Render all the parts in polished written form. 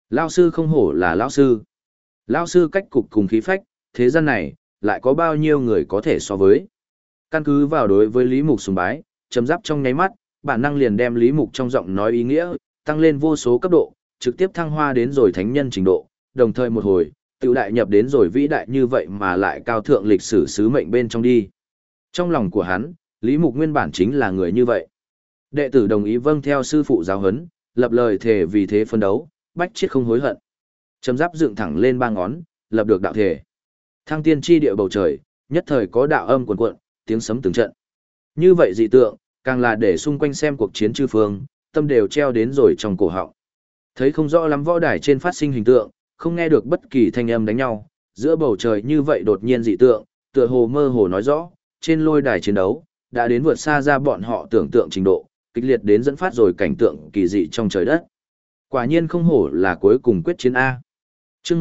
Lão sư không hổ là lão sư. Lão sư cách cục cùng khí phách, thế gian này, lại có bao nhiêu người có thể so với. Căn cứ vào đối với Lý Mục sùng bái, Trầm Giáp trong nháy mắt, bản năng liền đem Lý Mục trong giọng nói ý nghĩa, tăng lên vô số cấp độ, trực tiếp thăng hoa đến rồi thánh nhân trình độ, đồng thời một hồi, tự đại nhập đến rồi vĩ đại như vậy mà lại cao thượng lịch sử sứ mệnh bên trong đi. Trong lòng của hắn, Lý Mục nguyên bản chính là người như vậy. Đệ tử đồng ý vâng theo sư phụ giáo huấn, lập lời thề vì thế phân đấu, bách chiết không hối hận. Trầm Giáp dựng thẳng lên ba ngón, lập được đạo thể. Thăng tiên chi địa bầu trời, nhất thời có đạo âm cuồn cuộn, tiếng sấm từng trận. Như vậy dị tượng, càng là để xung quanh xem cuộc chiến chư phương, tâm đều treo đến rồi trong cổ họng. Thấy không rõ lắm võ đài trên phát sinh hình tượng, không nghe được bất kỳ thanh âm đánh nhau, giữa bầu trời như vậy đột nhiên dị tượng, tựa hồ mơ hồ nói rõ, trên lôi đài chiến đấu, đã đến vượt xa ra bọn họ tưởng tượng trình độ, kịch liệt đến dẫn phát rồi cảnh tượng kỳ dị trong trời đất. Quả nhiên không hổ là cuối cùng quyết chiến A. Chương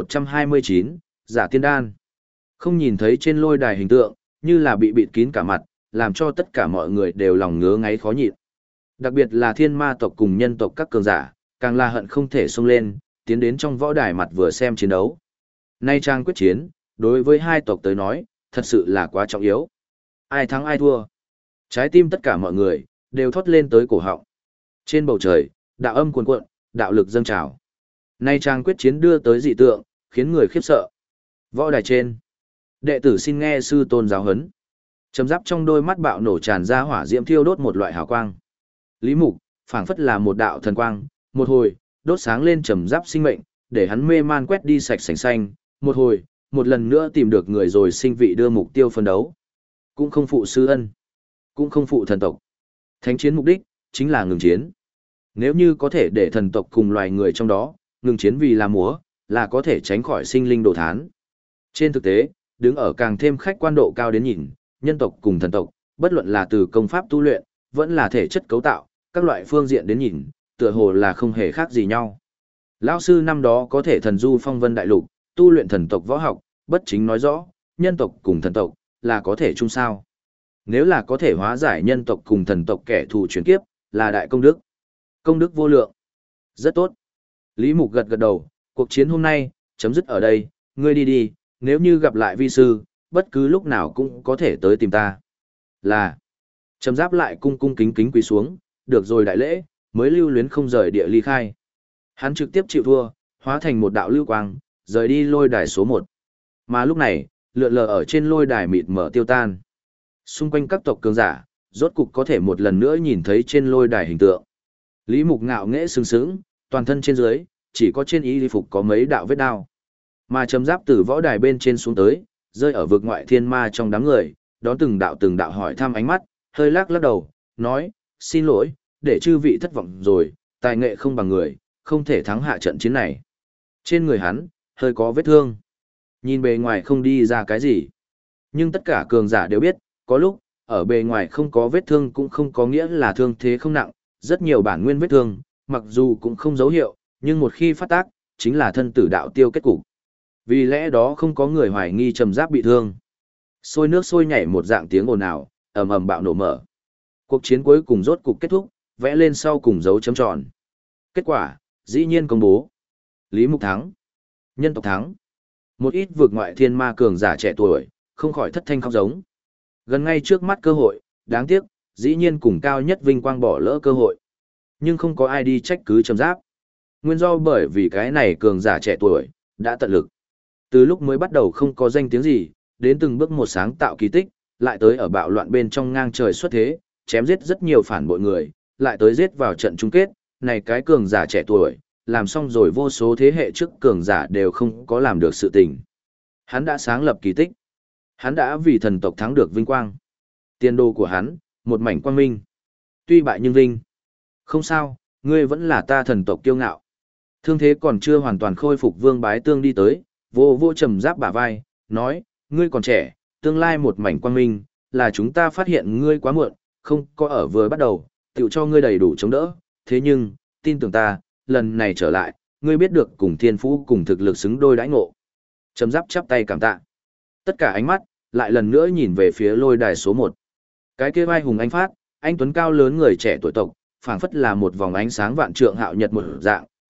1129, Giả Tiên Đan. Không nhìn thấy trên lôi đài hình tượng, như là bị bịt kín cả mặt, làm cho tất cả mọi người đều lòng ngứa ngáy khó nhịn. Đặc biệt là thiên ma tộc cùng nhân tộc các cường giả, càng là hận không thể xông lên, tiến đến trong võ đài mặt vừa xem chiến đấu. Nay trang quyết chiến, đối với hai tộc tới nói, thật sự là quá trọng yếu. Ai thắng ai thua. Trái tim tất cả mọi người, đều thoát lên tới cổ họng. Trên bầu trời, đạo âm cuồn cuộn, đạo lực dâng trào. Nay trang quyết chiến đưa tới dị tượng, khiến người khiếp sợ. Võ đài trên. Đệ tử xin nghe sư tôn giáo huấn. Trầm Giáp trong đôi mắt bạo nổ tràn ra hỏa diễm thiêu đốt một loại hào quang. Lý Mục, phảng phất là một đạo thần quang, một hồi, đốt sáng lên Trầm Giáp sinh mệnh, để hắn mê man quét đi sạch sành xanh, một hồi, một lần nữa tìm được người rồi sinh vị đưa mục tiêu phân đấu. Cũng không phụ sư ân, cũng không phụ thần tộc. Thánh chiến mục đích, chính là ngừng chiến. Nếu như có thể để thần tộc cùng loài người trong đó, ngừng chiến vì là múa, là có thể tránh khỏi sinh linh đổ thán. Trên thực tế, đứng ở càng thêm khách quan độ cao đến nhìn, nhân tộc cùng thần tộc, bất luận là từ công pháp tu luyện, vẫn là thể chất cấu tạo, các loại phương diện đến nhìn, tựa hồ là không hề khác gì nhau. Lão sư năm đó có thể thần du phong vân đại lục, tu luyện thần tộc võ học, bất chính nói rõ, nhân tộc cùng thần tộc, là có thể chung sao. Nếu là có thể hóa giải nhân tộc cùng thần tộc kẻ thù chuyển kiếp, là đại công đức. Công đức vô lượng. Rất tốt. Lý Mục gật gật đầu, cuộc chiến hôm nay, chấm dứt ở đây, ngươi đi đi, nếu như gặp lại vi sư, bất cứ lúc nào cũng có thể tới tìm ta. Là. Trầm Giáp lại cung cung kính kính quỳ xuống, được rồi đại lễ, mới lưu luyến không rời địa ly khai. Hắn trực tiếp chịu thua, hóa thành một đạo lưu quang, rời đi lôi đài số 1. Mà lúc này, lượn lờ ở trên lôi đài mịt mở tiêu tan. Xung quanh các tộc cường giả, rốt cục có thể một lần nữa nhìn thấy trên lôi đài hình tượng. Lý Mục ngạo nghễ sừng sững, toàn thân trên dưới, chỉ có trên y phục có mấy đạo vết đao. Mà Trầm Giáp từ võ đài bên trên xuống tới, rơi ở vực ngoại thiên ma trong đám người, đón từng đạo hỏi thăm ánh mắt, hơi lắc lắc đầu, nói, xin lỗi, để chư vị thất vọng rồi, tài nghệ không bằng người, không thể thắng hạ trận chiến này. Trên người hắn, hơi có vết thương. Nhìn bề ngoài không đi ra cái gì. Nhưng tất cả cường giả đều biết, có lúc, ở bề ngoài không có vết thương cũng không có nghĩa là thương thế không nặng, rất nhiều bản nguyên vết thương, mặc dù cũng không dấu hiệu, nhưng một khi phát tác, chính là thân tử đạo tiêu kết cục. Vì lẽ đó không có người hoài nghi Trầm Giáp bị thương. Sôi nước sôi nhảy một dạng tiếng ồn ào, ầm ầm bạo nổ mở. Cuộc chiến cuối cùng rốt cục kết thúc, vẽ lên sau cùng dấu chấm tròn. Kết quả, dĩ nhiên công bố. Lý Mục thắng. Nhân tộc thắng. Một ít vượt ngoại thiên ma cường giả trẻ tuổi, không khỏi thất thanh khóc giống. Gần ngay trước mắt cơ hội, đáng tiếc, dĩ nhiên cùng cao nhất vinh quang bỏ lỡ cơ hội. Nhưng không có ai đi trách cứ Trầm Giáp. Nguyên do bởi vì cái này cường giả trẻ tuổi, đã tận lực. Từ lúc mới bắt đầu không có danh tiếng gì, đến từng bước một sáng tạo kỳ tích, lại tới ở bạo loạn bên trong ngang trời xuất thế, chém giết rất nhiều phản bội người, lại tới giết vào trận chung kết, này cái cường giả trẻ tuổi, làm xong rồi vô số thế hệ trước cường giả đều không có làm được sự tình. Hắn đã sáng lập kỳ tích. Hắn đã vì thần tộc thắng được vinh quang. Tiền đồ của hắn, một mảnh quang minh. Tuy bại nhưng vinh. Không sao, ngươi vẫn là ta thần tộc kiêu ngạo. Thương thế còn chưa hoàn toàn khôi phục Vương Bái Tương đi tới, vô vô Trầm Giáp bả vai, nói, ngươi còn trẻ, tương lai một mảnh quang minh, là chúng ta phát hiện ngươi quá muộn, không có ở vừa bắt đầu, tự cho ngươi đầy đủ chống đỡ, thế nhưng, tin tưởng ta, lần này trở lại, ngươi biết được cùng thiên phú cùng thực lực xứng đôi đãi ngộ. Trầm Giáp chắp tay cảm tạ. Tất cả ánh mắt, lại lần nữa nhìn về phía lôi đài số 1. Cái kia vai hùng anh phát, anh tuấn cao lớn người trẻ tuổi tộc, phảng phất là một vòng ánh sáng vạn trượng hạo nhật một dạng,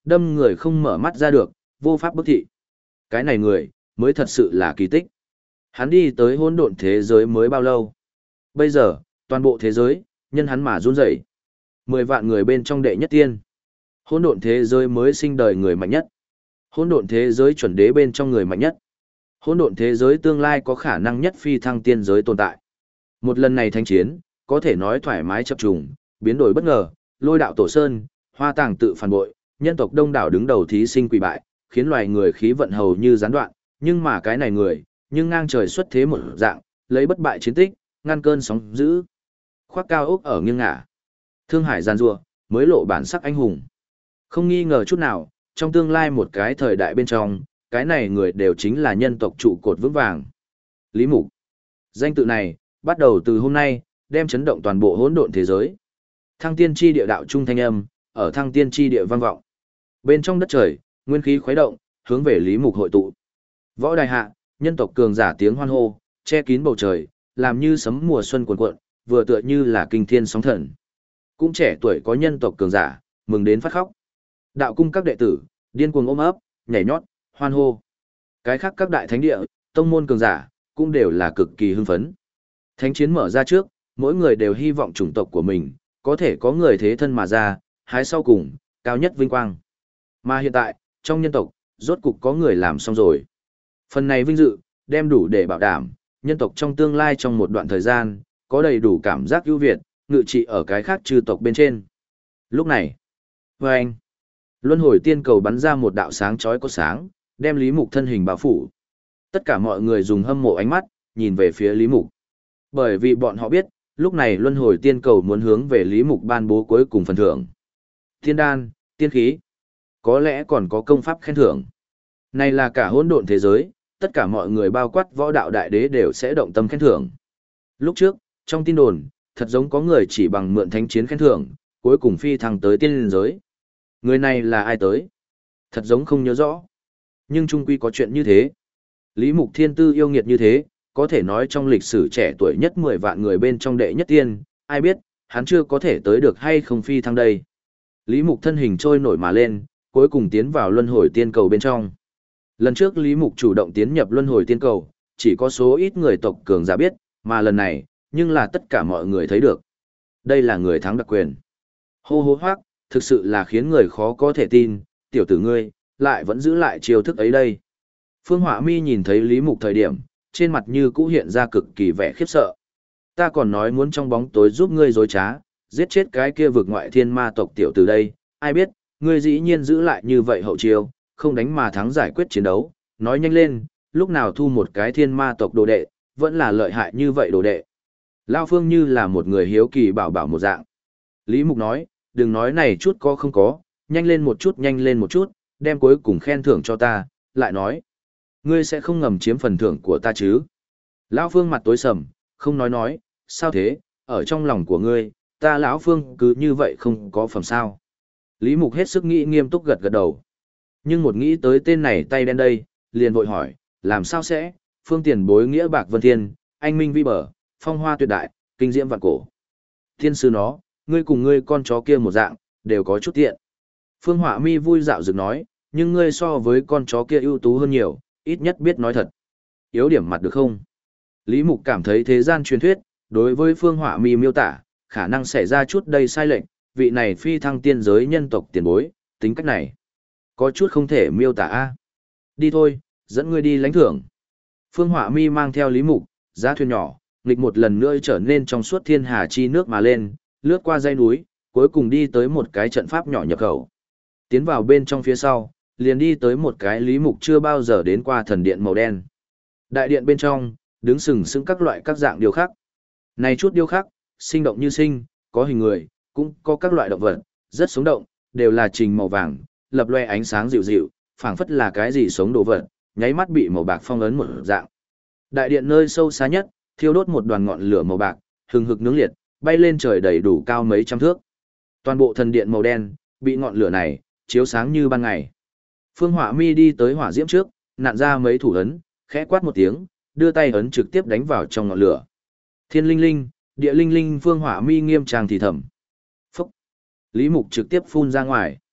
đâm người không mở mắt ra được, vô pháp bức thị. Cái này người, mới thật sự là kỳ tích. Hắn đi tới hỗn độn thế giới mới bao lâu? Bây giờ, toàn bộ thế giới, nhân hắn mà run rẩy. 10 vạn người bên trong đệ nhất tiên. Hỗn độn thế giới mới sinh đời người mạnh nhất. Hỗn độn thế giới chuẩn đế bên trong người mạnh nhất. Hỗn độn thế giới tương lai có khả năng nhất phi thăng tiên giới tồn tại. Một lần này thánh chiến, có thể nói thoải mái chập trùng, biến đổi bất ngờ, lôi đạo tổ sơn, hoa tàng tự phản bội, nhân tộc đông đảo đứng đầu thí sinh quỳ bại, khiến loài người khí vận hầu như gián đoạn, nhưng mà cái này người, nhưng ngang trời xuất thế một dạng, lấy bất bại chiến tích, ngăn cơn sóng dữ. Khoác cao ốc ở nghiêng ngả. Thương hải gian rùa, mới lộ bản sắc anh hùng. Không nghi ngờ chút nào, trong tương lai một cái thời đại bên trong, cái này người đều chính là nhân tộc trụ cột vững vàng. Lý Mục. Danh tự này, bắt đầu từ hôm nay, đem chấn động toàn bộ hỗn độn thế giới. Thăng tiên chi địa đạo trung thanh âm, ở thăng tiên chi địa vang vọng. Bên trong đất trời, nguyên khí khuấy động, hướng về Lý Mục hội tụ. Võ đài hạ, nhân tộc cường giả tiếng hoan hô, che kín bầu trời, làm như sấm mùa xuân cuồn cuộn, vừa tựa như là kinh thiên sóng thần. Cũng trẻ tuổi có nhân tộc cường giả, mừng đến phát khóc. Đạo cung các đệ tử, điên cuồng ôm ấp, nhảy nhót, hoan hô. Cái khác các đại thánh địa, tông môn cường giả, cũng đều là cực kỳ hưng phấn. Thánh chiến mở ra trước, mỗi người đều hy vọng chủng tộc của mình, có thể có người thế thân mà ra, hái sau cùng, cao nhất vinh quang. Mà hiện tại, trong nhân tộc, rốt cục có người làm xong rồi. Phần này vinh dự, đem đủ để bảo đảm, nhân tộc trong tương lai trong một đoạn thời gian, có đầy đủ cảm giác ưu việt, ngự trị ở cái khác chư tộc bên trên. Lúc này, vâng, luân hồi tiên cầu bắn ra một đạo sáng chói có sáng, đem Lý Mục thân hình bao phủ. Tất cả mọi người dùng hâm mộ ánh mắt, nhìn về phía Lý Mục. Bởi vì bọn họ biết, lúc này luân hồi tiên cầu muốn hướng về Lý Mục ban bố cuối cùng phần thưởng. Tiên đan, tiên khí, có lẽ còn có công pháp khen thưởng. Này là cả hỗn độn thế giới, tất cả mọi người bao quát võ đạo đại đế đều sẽ động tâm khen thưởng. Lúc trước, trong tin đồn, thật giống có người chỉ bằng mượn thánh chiến khen thưởng, cuối cùng phi thăng tới tiên giới. Người này là ai tới? Thật giống không nhớ rõ. Nhưng chung quy có chuyện như thế. Lý Mục thiên tư yêu nghiệt như thế, có thể nói trong lịch sử trẻ tuổi nhất 10 vạn người bên trong đệ nhất tiên, ai biết, hắn chưa có thể tới được hay không phi thăng đây. Lý Mục thân hình trôi nổi mà lên, cuối cùng tiến vào luân hồi tiên cầu bên trong. Lần trước Lý Mục chủ động tiến nhập luân hồi tiên cầu, chỉ có số ít người tộc cường giả biết, mà lần này, nhưng là tất cả mọi người thấy được. Đây là người thắng đặc quyền. Hô hô hoác, thực sự là khiến người khó có thể tin, tiểu tử ngươi, lại vẫn giữ lại chiêu thức ấy đây. Phương Họa Mi nhìn thấy Lý Mục thời điểm, trên mặt như cũ hiện ra cực kỳ vẻ khiếp sợ. Ta còn nói muốn trong bóng tối giúp ngươi dối trá, giết chết cái kia vực ngoại thiên ma tộc tiểu tử đây, ai biết, ngươi dĩ nhiên giữ lại như vậy hậu chiêu, không đánh mà thắng giải quyết chiến đấu, nói nhanh lên, lúc nào thu một cái thiên ma tộc đồ đệ, vẫn là lợi hại như vậy đồ đệ. Lao Phương như là một người hiếu kỳ bảo bảo một dạng. Lý Mục nói, đừng nói này chút có không có, nhanh lên một chút, đem cuối cùng khen thưởng cho ta, lại nói. Ngươi sẽ không ngầm chiếm phần thưởng của ta chứ? Lão Phương mặt tối sầm, không nói, sao thế, ở trong lòng của ngươi, ta lão Phương cứ như vậy không có phẩm sao. Lý Mục hết sức nghĩ nghiêm túc gật gật đầu. Nhưng một nghĩ tới tên này tay đen đây, liền vội hỏi, làm sao sẽ, Phương tiền bối nghĩa bạc vân thiên, anh minh vi bờ, phong hoa tuyệt đại, kinh diễm vạn cổ. Thiên sư nó, ngươi cùng ngươi con chó kia một dạng, đều có chút tiện. Phương Họa Mi vui dạo dựng nói, nhưng ngươi so với con chó kia ưu tú hơn nhiều, ít nhất biết nói thật. Yếu điểm mặt được không? Lý Mục cảm thấy thế gian truyền thuyết, đối với Phương Họa Mi miêu tả, khả năng xảy ra chút đầy sai lệch, vị này phi thăng tiên giới nhân tộc tiền bối, tính cách này. Có chút không thể miêu tả a. Đi thôi, dẫn ngươi đi lãnh thưởng. Phương Họa Mi mang theo Lý Mục, giá thuyền nhỏ, nghịch một lần nữa trở nên trong suốt thiên hà chi nước mà lên, lướt qua dãy núi, cuối cùng đi tới một cái trận pháp nhỏ nhập khẩu. Tiến vào bên trong phía sau, liền đi tới một cái Lý Mục chưa bao giờ đến qua thần điện màu đen. Đại điện bên trong, đứng sừng sững các loại các dạng điêu khắc. Này chút điêu khắc, sinh động như sinh, có hình người, cũng có các loại động vật, rất sống động, đều là trình màu vàng, lập loe ánh sáng dịu dịu, phảng phất là cái gì sống đồ vật, nháy mắt bị màu bạc phong ấn một dạng. Đại điện nơi sâu xa nhất, thiêu đốt một đoàn ngọn lửa màu bạc, hừng hực nướng liệt, bay lên trời đầy đủ cao mấy trăm thước. Toàn bộ thần điện màu đen, bị ngọn lửa này chiếu sáng như ban ngày. Phương Họa Mi đi tới hỏa diễm trước, nặn ra mấy thủ ấn, khẽ quát một tiếng, đưa tay ấn trực tiếp đánh vào trong ngọn lửa. Thiên linh linh, địa linh linh, Phương Họa Mi nghiêm trang thì thầm. Phúc! Lý Mục trực tiếp phun ra ngoài.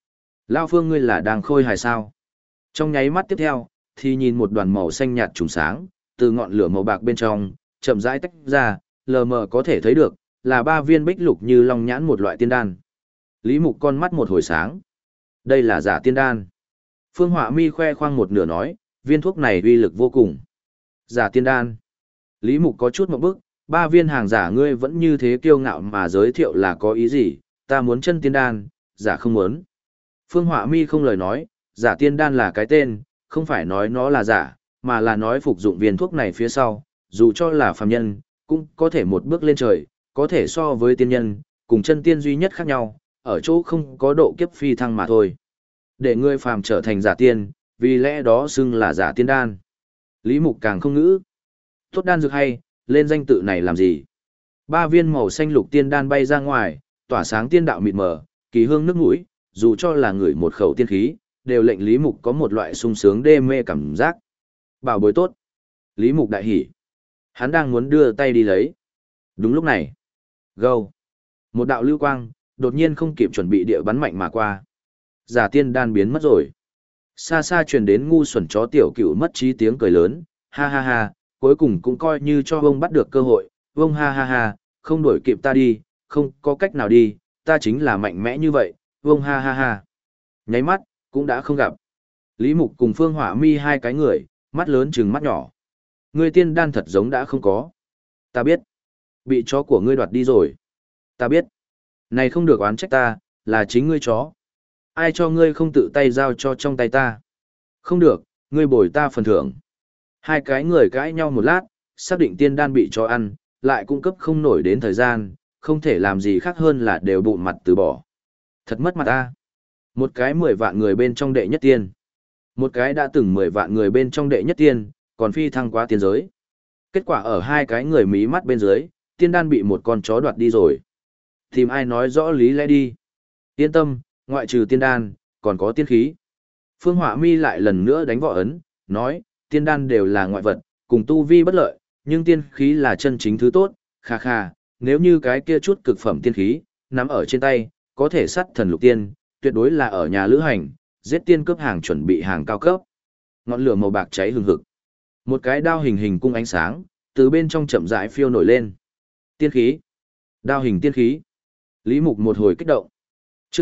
Lao Phương ngươi là đang khôi hài sao? Trong nháy mắt tiếp theo, thì nhìn một đoàn màu xanh nhạt trùng sáng, từ ngọn lửa màu bạc bên trong, chậm rãi tách ra, lờ mờ có thể thấy được, là 3 viên bích lục như long nhãn một loại tiên đan. Lý Mục con mắt một hồi sáng. Đây là giả tiên đan. Phương Họa Mi khoe khoang một nửa nói, viên thuốc này uy lực vô cùng. Giả tiên đan. Lý Mục có chút một bức, 3 viên hàng giả ngươi vẫn như thế kiêu ngạo mà giới thiệu là có ý gì, ta muốn chân tiên đan, giả không muốn. Phương Họa Mi không lời nói, giả tiên đan là cái tên, không phải nói nó là giả, mà là nói phục dụng viên thuốc này phía sau, dù cho là phàm nhân, cũng có thể một bước lên trời, có thể so với tiên nhân, cùng chân tiên duy nhất khác nhau, ở chỗ không có độ kiếp phi thăng mà thôi. Để ngươi phàm trở thành giả tiên, vì lẽ đó xưng là giả tiên đan. Lý Mục càng không ngữ. Tốt đan dược hay, lên danh tự này làm gì? 3 viên màu xanh lục tiên đan bay ra ngoài, tỏa sáng tiên đạo mịt mờ, kỳ hương nước mũi, dù cho là người một khẩu tiên khí, đều lệnh Lý Mục có một loại sung sướng đê mê cảm giác. Bảo bối tốt. Lý Mục đại hỉ. Hắn đang muốn đưa tay đi lấy. Đúng lúc này. Gâu. Một đạo lưu quang, đột nhiên không kịp chuẩn bị địa bắn mạnh mà qua. Giả tiên đan biến mất rồi. Xa xa truyền đến ngu xuẩn chó tiểu cửu mất trí tiếng cười lớn, ha ha ha, cuối cùng cũng coi như cho vông bắt được cơ hội, vông ha ha ha, không đuổi kịp ta đi, không có cách nào đi, ta chính là mạnh mẽ như vậy, vông ha ha ha. Nháy mắt, cũng đã không gặp. Lý Mục cùng Phương Hỏa Mi hai cái người, mắt lớn trừng mắt nhỏ. Ngươi tiên đan thật giống đã không có. Ta biết. Bị chó của ngươi đoạt đi rồi. Ta biết. Này không được oán trách ta, là chính ngươi chó. Ai cho ngươi không tự tay giao cho trong tay ta? Không được, ngươi bồi ta phần thưởng. Hai cái người cãi nhau một lát, xác định tiên đan bị chó ăn, lại cung cấp không nổi đến thời gian, không thể làm gì khác hơn là đều bụng mặt từ bỏ. Thật mất mặt ta. Một cái 10 vạn người bên trong đệ nhất tiên. Một cái đã từng 10 vạn người bên trong đệ nhất tiên, còn phi thăng quá tiên giới. Kết quả ở hai cái người mí mắt bên dưới, tiên đan bị một con chó đoạt đi rồi. Tìm ai nói rõ lý lẽ đi. Yên tâm, ngoại trừ tiên đan, còn có tiên khí. Phương Họa Mi lại lần nữa đánh võ ấn, nói, tiên đan đều là ngoại vật, cùng tu vi bất lợi, nhưng tiên khí là chân chính thứ tốt, kha kha, nếu như cái kia chút cực phẩm tiên khí, nắm ở trên tay, có thể sát thần lục tiên, tuyệt đối là ở nhà lữ hành, giết tiên cướp hàng chuẩn bị hàng cao cấp. Ngọn lửa màu bạc cháy hừng hực. Một cái đao hình hình cung ánh sáng, từ bên trong chậm rãi phiêu nổi lên. Tiên khí. Đao hình tiên khí. Lý Mục một hồi kích động. Chương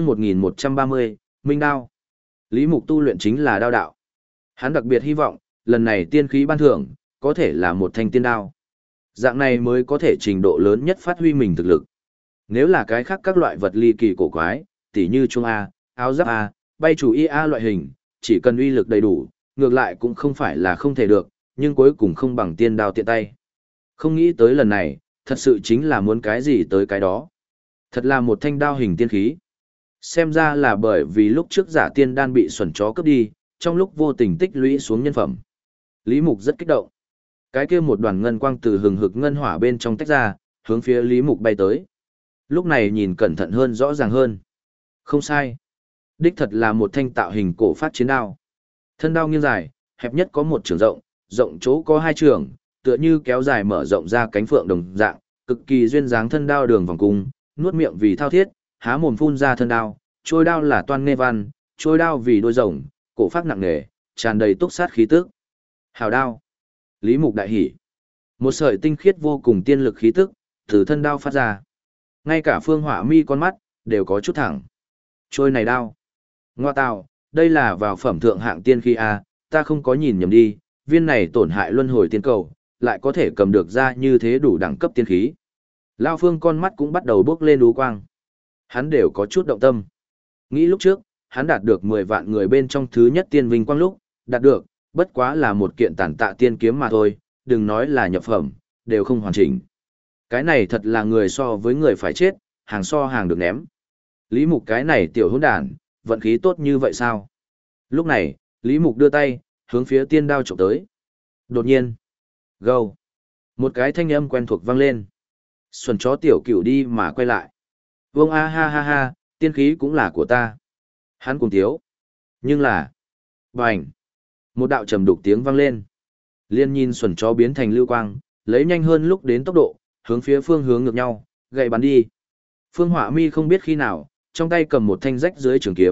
1130, Minh đao. Lý Mục tu luyện chính là đao đạo. Hắn đặc biệt hy vọng, lần này tiên khí ban thưởng, có thể là một thanh tiên đao. Dạng này mới có thể trình độ lớn nhất phát huy mình thực lực. Nếu là cái khác các loại vật ly kỳ cổ quái, tỉ như chuông A, áo giáp A, bay chủ y A loại hình, chỉ cần uy lực đầy đủ, ngược lại cũng không phải là không thể được, nhưng cuối cùng không bằng tiên đao tiện tay. Không nghĩ tới lần này, thật sự chính là muốn cái gì tới cái đó. Thật là một thanh đao hình tiên khí. Xem ra là bởi vì lúc trước giả tiên đan bị xuẩn chó cướp đi, trong lúc vô tình tích lũy xuống nhân phẩm. Lý Mục rất kích động. Cái kia một đoàn ngân quang từ hừng hực ngân hỏa bên trong tách ra, hướng phía Lý Mục bay tới. Lúc này nhìn cẩn thận hơn rõ ràng hơn. Không sai. Đích thật là một thanh tạo hình cổ phát chiến đao. Thân đao nghiêng dài, hẹp nhất có một trường rộng, rộng chỗ có 2 trường, tựa như kéo dài mở rộng ra cánh phượng đồng dạng, cực kỳ duyên dáng thân đao đường vòng cung, nuốt miệng vì thao thiết, há mồm phun ra thân đao, trôi đao là toan nghe văn, trôi đao vì đôi rồng, cổ phát nặng nề, tràn đầy túc sát khí tức. Hào đao. Lý Mục đại hỉ. Một sợi tinh khiết vô cùng tiên lực khí tức từ thân đao phát ra. Ngay cả Phương Họa Mi con mắt đều có chút thẳng. Trôi này đao. Ngoa tào, đây là vào phẩm thượng hạng tiên khí a, ta không có nhìn nhầm đi, viên này tổn hại luân hồi tiên cầu, lại có thể cầm được ra như thế đủ đẳng cấp tiên khí. Lao Phương con mắt cũng bắt đầu bước lên đú quang. Hắn đều có chút động tâm. Nghĩ lúc trước, hắn đạt được 10 vạn người bên trong thứ nhất tiên vinh quang lúc, đạt được, bất quá là một kiện tản tạ tiên kiếm mà thôi, đừng nói là nhập phẩm, đều không hoàn chỉnh. Cái này thật là người so với người phải chết, hàng so hàng được ném. Lý Mục cái này tiểu hỗn đản, vận khí tốt như vậy sao? Lúc này, Lý Mục đưa tay, hướng phía tiên đao chụp tới. Đột nhiên, gâu. Một cái thanh âm quen thuộc vang lên. Xuân chó tiểu cửu đi mà quay lại. Vương a ha ha ha, tiên khí cũng là của ta. Hắn cùng thiếu. Nhưng là, bành. Một đạo trầm đục tiếng vang lên. Liên nhìn xuẩn chó biến thành lưu quang, lấy nhanh hơn lúc đến tốc độ, hướng phía phương hướng ngược nhau, gậy bắn đi. Phương Họa Mi không biết khi nào, trong tay cầm một thanh rách dưới trường kiếm,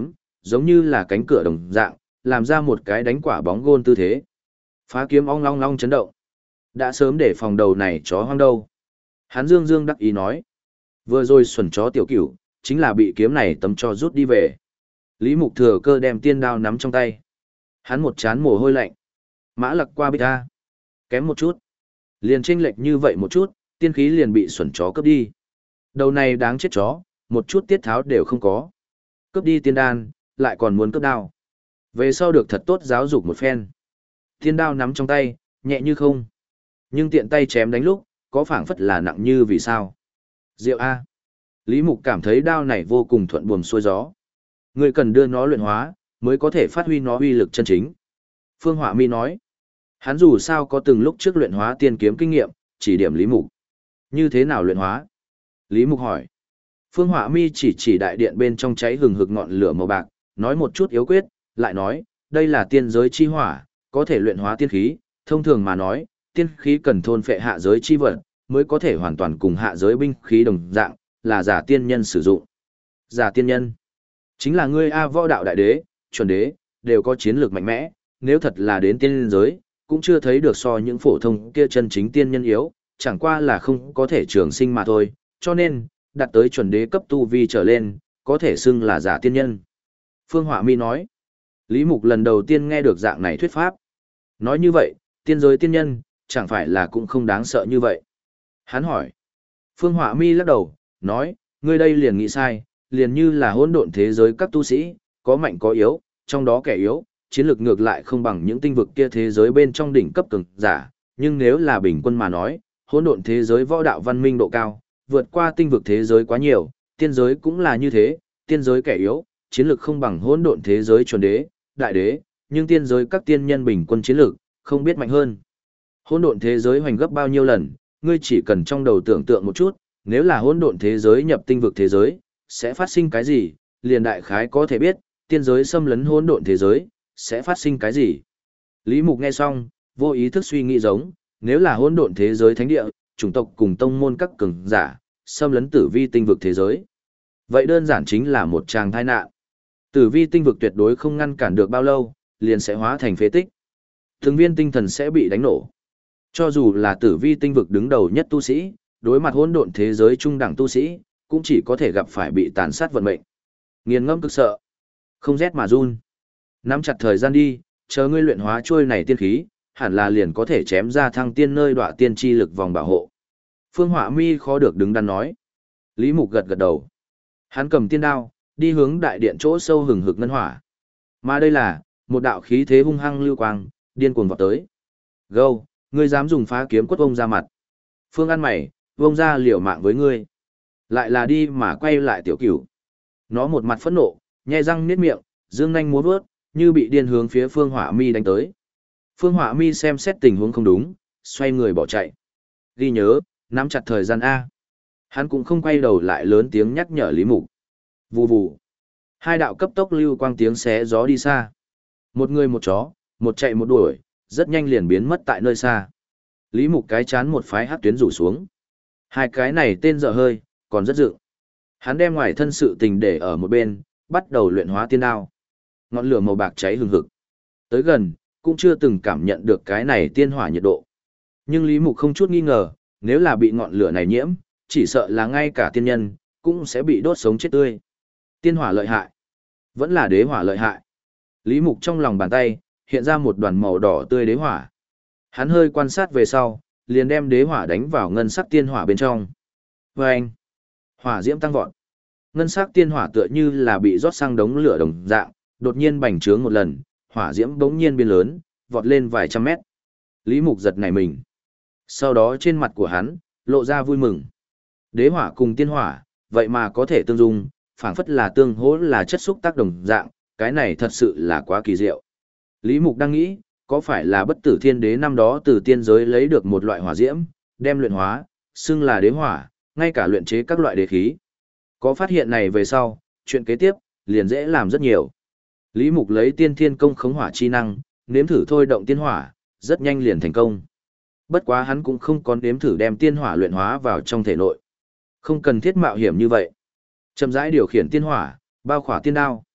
giống như là cánh cửa đồng dạng, làm ra một cái đánh quả bóng gôn tư thế. Phá kiếm ong long long chấn động. Đã sớm để phòng đầu này chó hoang đâu. Hắn dương dương đắc ý nói. Vừa rồi xuẩn chó tiểu cửu, chính là bị kiếm này tấm cho rút đi về. Lý Mục thừa cơ đem tiên đao nắm trong tay. Hắn một chán mồ hôi lạnh. Mã lặc qua bích ta. Kém một chút. Liền chênh lệch như vậy một chút, tiên khí liền bị xuẩn chó cướp đi. Đầu này đáng chết chó, một chút tiết tháo đều không có. Cướp đi tiên đan, lại còn muốn cướp đao. Về sau được thật tốt giáo dục một phen. Tiên đao nắm trong tay, nhẹ như không. Nhưng tiện tay chém đánh lúc, có phảng phất là nặng như vì sao. Diệu A. Lý Mục cảm thấy đao này vô cùng thuận buồm xuôi gió. Người cần đưa nó luyện hóa, mới có thể phát huy nó uy lực chân chính. Phương Họa Mi nói. Hắn dù sao có từng lúc trước luyện hóa tiên kiếm kinh nghiệm, chỉ điểm Lý Mục. Như thế nào luyện hóa? Lý Mục hỏi. Phương Họa Mi chỉ đại điện bên trong cháy hừng hực ngọn lửa màu bạc, nói một chút yếu quyết, lại nói, đây là tiên giới chi hỏa, có thể luyện hóa tiên khí, thông thường mà nói, tiên khí cần thôn phệ hạ giới chi vật, mới có thể hoàn toàn cùng hạ giới binh khí đồng dạng, là giả tiên nhân sử dụng. Giả tiên nhân, chính là ngươi A võ đạo đại đế, chuẩn đế, đều có chiến lược mạnh mẽ, nếu thật là đến tiên giới, cũng chưa thấy được so những phổ thông kia chân chính tiên nhân yếu, chẳng qua là không có thể trường sinh mà thôi, cho nên, đạt tới chuẩn đế cấp tu vi trở lên, có thể xưng là giả tiên nhân. Phương Họa Mi nói, Lý Mục lần đầu tiên nghe được dạng này thuyết pháp. Nói như vậy, tiên giới tiên nhân, chẳng phải là cũng không đáng sợ như vậy. Hắn hỏi. Phương Họa Mi lắc đầu, nói, ngươi đây liền nghĩ sai, liền như là hỗn độn thế giới các tu sĩ, có mạnh có yếu, trong đó kẻ yếu, chiến lược ngược lại không bằng những tinh vực kia thế giới bên trong đỉnh cấp cường giả, nhưng nếu là bình quân mà nói, hỗn độn thế giới võ đạo văn minh độ cao, vượt qua tinh vực thế giới quá nhiều, tiên giới cũng là như thế, tiên giới kẻ yếu, chiến lược không bằng hỗn độn thế giới chuẩn đế, đại đế, nhưng tiên giới các tiên nhân bình quân chiến lược, không biết mạnh hơn. Hỗn độn thế giới hoành gấp bao nhiêu lần, ngươi chỉ cần trong đầu tưởng tượng một chút, nếu là hỗn độn thế giới nhập tinh vực thế giới, sẽ phát sinh cái gì, liền đại khái có thể biết, tiên giới xâm lấn hỗn độn thế giới, sẽ phát sinh cái gì. Lý Mục nghe xong, vô ý thức suy nghĩ giống, nếu là hỗn độn thế giới thánh địa, chủng tộc cùng tông môn các cường giả, xâm lấn tử vi tinh vực thế giới. Vậy đơn giản chính là một tràng tai nạn. Tử vi tinh vực tuyệt đối không ngăn cản được bao lâu, liền sẽ hóa thành phế tích. Từng viên tinh thần sẽ bị đánh nổ. Cho dù là tử vi tinh vực đứng đầu nhất tu sĩ, đối mặt hỗn độn thế giới trung đẳng tu sĩ, cũng chỉ có thể gặp phải bị tàn sát vận mệnh. Nghiền ngẫm cực sợ. Không rét mà run. Nắm chặt thời gian đi, chờ ngươi luyện hóa trôi này tiên khí, hẳn là liền có thể chém ra thăng tiên nơi đọa tiên chi lực vòng bảo hộ. Phương Họa Mi khó được đứng đắn nói. Lý Mục gật gật đầu. Hắn cầm tiên đao, đi hướng đại điện chỗ sâu hừng hực ngân hỏa. Mà đây là một đạo khí thế hung hăng lưu quang, điên cuồng vọt tới. Gâu, ngươi dám dùng phá kiếm quất vông ra mặt. Phương ăn mày, vông ra liều mạng với ngươi. Lại là đi mà quay lại tiểu cửu. Nó một mặt phẫn nộ, nhe răng niết miệng, dương nanh múa vớt, như bị điên hướng phía Phương Họa Mi đánh tới. Phương Họa Mi xem xét tình huống không đúng, xoay người bỏ chạy. Ghi nhớ, nắm chặt thời gian A. Hắn cũng không quay đầu lại lớn tiếng nhắc nhở Lý Mục. Vù vù. Hai đạo cấp tốc lưu quang tiếng xé gió đi xa. Một người một chó, một chạy một đuổi, rất nhanh liền biến mất tại nơi xa. Lý Mục cái chán một phái hắc tuyến rủ xuống. Hai cái này tên dở hơi, còn rất dự. Hắn đem ngoài thân sự tình để ở một bên, bắt đầu luyện hóa tiên đao. Ngọn lửa màu bạc cháy hừng hực. Tới gần, cũng chưa từng cảm nhận được cái này tiên hỏa nhiệt độ. Nhưng Lý Mục không chút nghi ngờ, nếu là bị ngọn lửa này nhiễm, chỉ sợ là ngay cả tiên nhân, cũng sẽ bị đốt sống chết tươi. Tiên hỏa lợi hại. Vẫn là đế hỏa lợi hại. Lý Mục trong lòng bàn tay, hiện ra một đoàn màu đỏ tươi đế hỏa. Hắn hơi quan sát về sau, liền đem đế hỏa đánh vào ngân sắc tiên hỏa bên trong. Vâng! Hỏa diễm tăng vọt. Ngân sắc tiên hỏa tựa như là bị rót sang đống lửa đồng dạng, đột nhiên bành trướng một lần, hỏa diễm bỗng nhiên biến lớn, vọt lên vài trăm mét. Lý Mục giật nảy mình. Sau đó trên mặt của hắn, lộ ra vui mừng. Đế hỏa cùng tiên hỏa, vậy mà có thể tương dung, phảng phất là tương hỗ là chất xúc tác đồng dạng, cái này thật sự là quá kỳ diệu. Lý Mục đang nghĩ, có phải là bất tử thiên đế năm đó từ tiên giới lấy được một loại hỏa diễm, đem luyện hóa, xưng là đế hỏa, ngay cả luyện chế các loại đế khí. Có phát hiện này về sau, chuyện kế tiếp, liền dễ làm rất nhiều. Lý Mục lấy tiên thiên công khống hỏa chi năng, nếm thử thôi động tiên hỏa, rất nhanh liền thành công. Bất quá hắn cũng không còn nếm thử đem tiên hỏa luyện hóa vào trong thể nội. Không cần thiết mạo hiểm như vậy. Chậm rãi điều khiển tiên hỏa, bao khỏa tiên đao.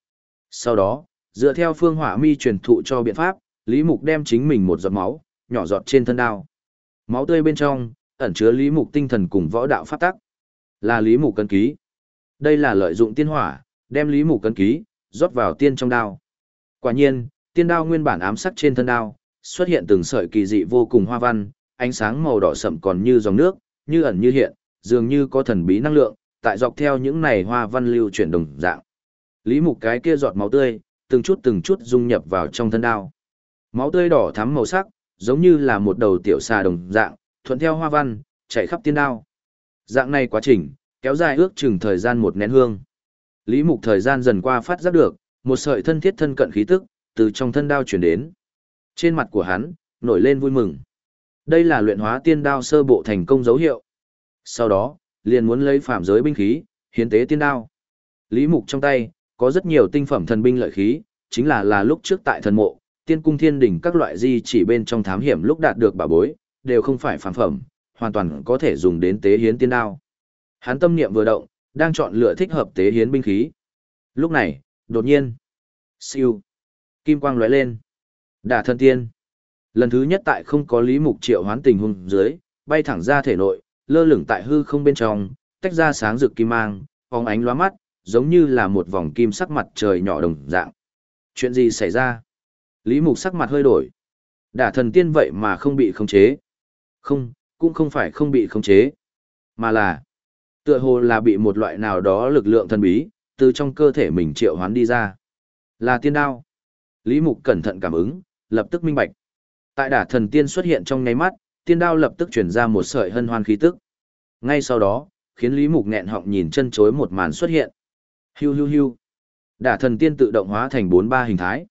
Sau đó, dựa theo Phương Hỏa Mi truyền thụ cho biện pháp, Lý Mục đem chính mình một giọt máu, nhỏ giọt trên thân đao. Máu tươi bên trong, ẩn chứa Lý Mục tinh thần cùng võ đạo pháp tắc. Là Lý Mục cân ký. Đây là lợi dụng tiên hỏa, đem Lý Mục cân ký, rót vào tiên trong đao. Quả nhiên, tiên đao nguyên bản ám sắc trên thân đao, xuất hiện từng sợi kỳ dị vô cùng hoa văn, ánh sáng màu đỏ sậm còn như dòng nước, như ẩn như hiện, dường như có thần bí năng lượng, tại dọc theo những này hoa văn lưu chuyển đồng dạng. Lý Mục cái kia giọt máu tươi, từng chút dung nhập vào trong thân đao. Máu tươi đỏ thắm màu sắc, giống như là một đầu tiểu xà đồng dạng, thuận theo hoa văn, chạy khắp tiên đao. Dạng này quá trình, kéo dài ước chừng thời gian một nén hương. Lý Mục thời gian dần qua phát giác được, một sợi thân thiết thân cận khí tức, từ trong thân đao chuyển đến. Trên mặt của hắn, nổi lên vui mừng. Đây là luyện hóa tiên đao sơ bộ thành công dấu hiệu. Sau đó, liền muốn lấy phạm giới binh khí, hiến tế tiên đao. Lý Mục trong tay, có rất nhiều tinh phẩm thần binh lợi khí, chính là lúc trước tại thần mộ, tiên cung thiên đỉnh các loại di chỉ bên trong thám hiểm lúc đạt được bảo bối, đều không phải phàm phẩm, hoàn toàn có thể dùng đến tế hiến tiên đao. Hắn tâm niệm vừa động, đang chọn lựa thích hợp tế hiến binh khí. Lúc này, đột nhiên, siêu, kim quang lóe lên. Đả thần tiên. Lần thứ nhất tại không có Lý Mục triệu hoán tình huống dưới, bay thẳng ra thể nội, lơ lửng tại hư không bên trong, tách ra sáng rực kim mang, phóng ánh lóa mắt, giống như là một vòng kim sắc mặt trời nhỏ đồng dạng. Chuyện gì xảy ra? Lý Mục sắc mặt hơi đổi. Đả thần tiên vậy mà không bị khống chế. Không, cũng không phải không bị khống chế, mà là tựa hồ là bị một loại nào đó lực lượng thần bí từ trong cơ thể mình triệu hoán đi ra. Là tiên đao. Lý Mục cẩn thận cảm ứng, lập tức minh bạch. Tại đả thần tiên xuất hiện trong nháy mắt, tiên đao lập tức chuyển ra một sợi hân hoan khí tức. Ngay sau đó, khiến Lý Mục nghẹn họng nhìn chân chối một màn xuất hiện. Hiu hiu hiu. Đả thần tiên tự động hóa thành 43 hình thái.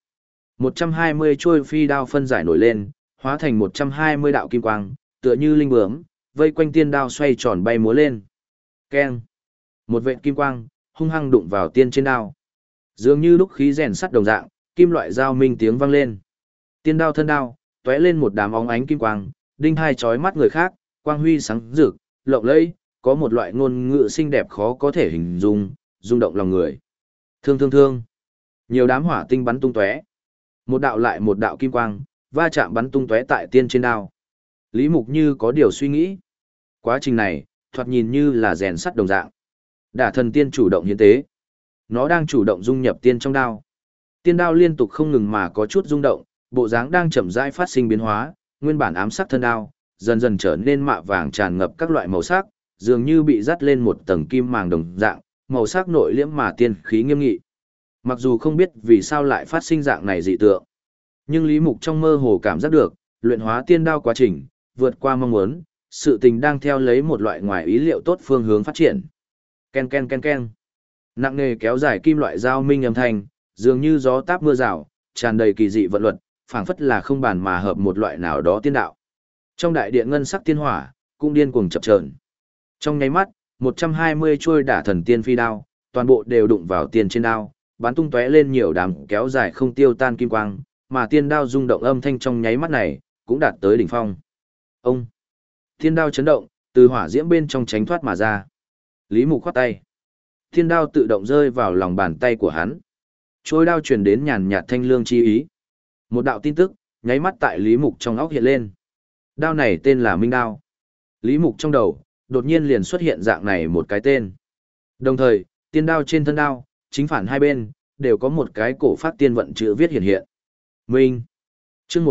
120 chuôi phi đao phân giải nổi lên, hóa thành 120 đạo kim quang, tựa như linh bướm, vây quanh tiên đao xoay tròn bay múa lên. Keng. Một vệt kim quang, hung hăng đụng vào tiên trên đao. Dường như lúc khí rèn sắt đồng dạng, kim loại dao minh tiếng vang lên. Tiên đao thân đao, tóe lên một đám óng ánh kim quang, đinh hai chói mắt người khác, quang huy sáng rực, lộng lẫy, có một loại ngôn ngữ xinh đẹp khó có thể hình dung, rung động lòng người. Thương thương thương. Nhiều đám hỏa tinh bắn tung tóe. Một đạo lại một đạo kim quang, va chạm bắn tung tóe tại tiên trên đao. Lý Mục như có điều suy nghĩ. Quá trình này, thoạt nhìn như là rèn sắt đồng dạng. Đả thần tiên chủ động hiến tế. Nó đang chủ động dung nhập tiên trong đao. Tiên đao liên tục không ngừng mà có chút rung động, bộ dáng đang chậm rãi phát sinh biến hóa, nguyên bản ám sắc thân đao, dần dần trở nên mạ vàng tràn ngập các loại màu sắc, dường như bị dắt lên một tầng kim màng đồng dạng, màu sắc nội liễm mà tiên khí nghiêm nghị. Mặc dù không biết vì sao lại phát sinh dạng này dị tượng, nhưng Lý Mục trong mơ hồ cảm giác được, luyện hóa tiên đao quá trình, vượt qua mong muốn, sự tình đang theo lấy một loại ngoài ý liệu tốt phương hướng phát triển. Ken ken ken ken. Nặng nề kéo dài kim loại dao minh âm thanh, dường như gió táp mưa rào, tràn đầy kỳ dị vận luật, phảng phất là không bàn mà hợp một loại nào đó tiên đạo. Trong đại điện ngân sắc tiên hỏa, cũng điên cuồng chập chờn. Trong nháy mắt, 120 chuôi đả thần tiên phi đao, toàn bộ đều đụng vào tiên trên đao, bắn tung tóe lên nhiều đám kéo dài không tiêu tan kim quang, mà tiên đao rung động âm thanh trong nháy mắt này, cũng đạt tới đỉnh phong. Ông! Tiên đao chấn động, từ hỏa diễm bên trong tránh thoát mà ra. Lý Mục khoát tay. Tiên đao tự động rơi vào lòng bàn tay của hắn. Trôi đao truyền đến nhàn nhạt thanh lương chi ý. Một đạo tin tức, nháy mắt tại Lý Mục trong óc hiện lên. Đao này tên là Minh Đao. Lý Mục trong đầu, đột nhiên liền xuất hiện dạng này một cái tên. Đồng thời, tiên đao trên thân đao, chính phản hai bên, đều có một cái cổ phát tiên vận chữ viết hiện hiện. Minh. Chương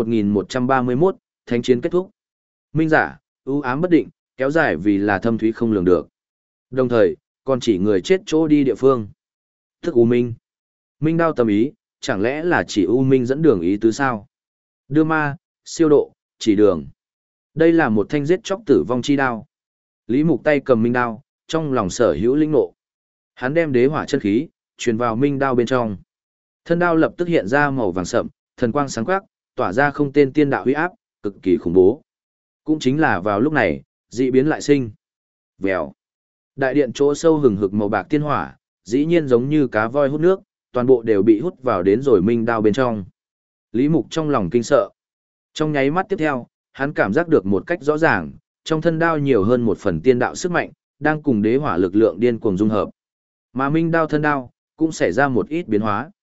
1131, thánh chiến kết thúc. Minh giả, ưu ám bất định, kéo dài vì là thâm thúy không lường được. Đồng thời, còn chỉ người chết chỗ đi địa phương. Thức U Minh. Minh đao tầm ý, chẳng lẽ là chỉ U Minh dẫn đường ý tứ sao? Đưa ma, siêu độ, chỉ đường. Đây là một thanh giết chóc tử vong chi đao. Lý Mục tay cầm minh đao, trong lòng sở hữu linh nộ. Hắn đem đế hỏa chân khí, truyền vào minh đao bên trong. Thân đao lập tức hiện ra màu vàng sậm, thần quang sáng quắc, tỏa ra không tên tiên đạo uy áp, cực kỳ khủng bố. Cũng chính là vào lúc này, dị biến lại sinh. Vèo. Đại điện chỗ sâu hừng hực màu bạc tiên hỏa, dĩ nhiên giống như cá voi hút nước, toàn bộ đều bị hút vào đến rồi minh đao bên trong. Lý Mục trong lòng kinh sợ. Trong nháy mắt tiếp theo, hắn cảm giác được một cách rõ ràng, trong thân đao nhiều hơn một phần tiên đạo sức mạnh, đang cùng đế hỏa lực lượng điên cuồng dung hợp. Mà minh đao thân đao, cũng xảy ra một ít biến hóa.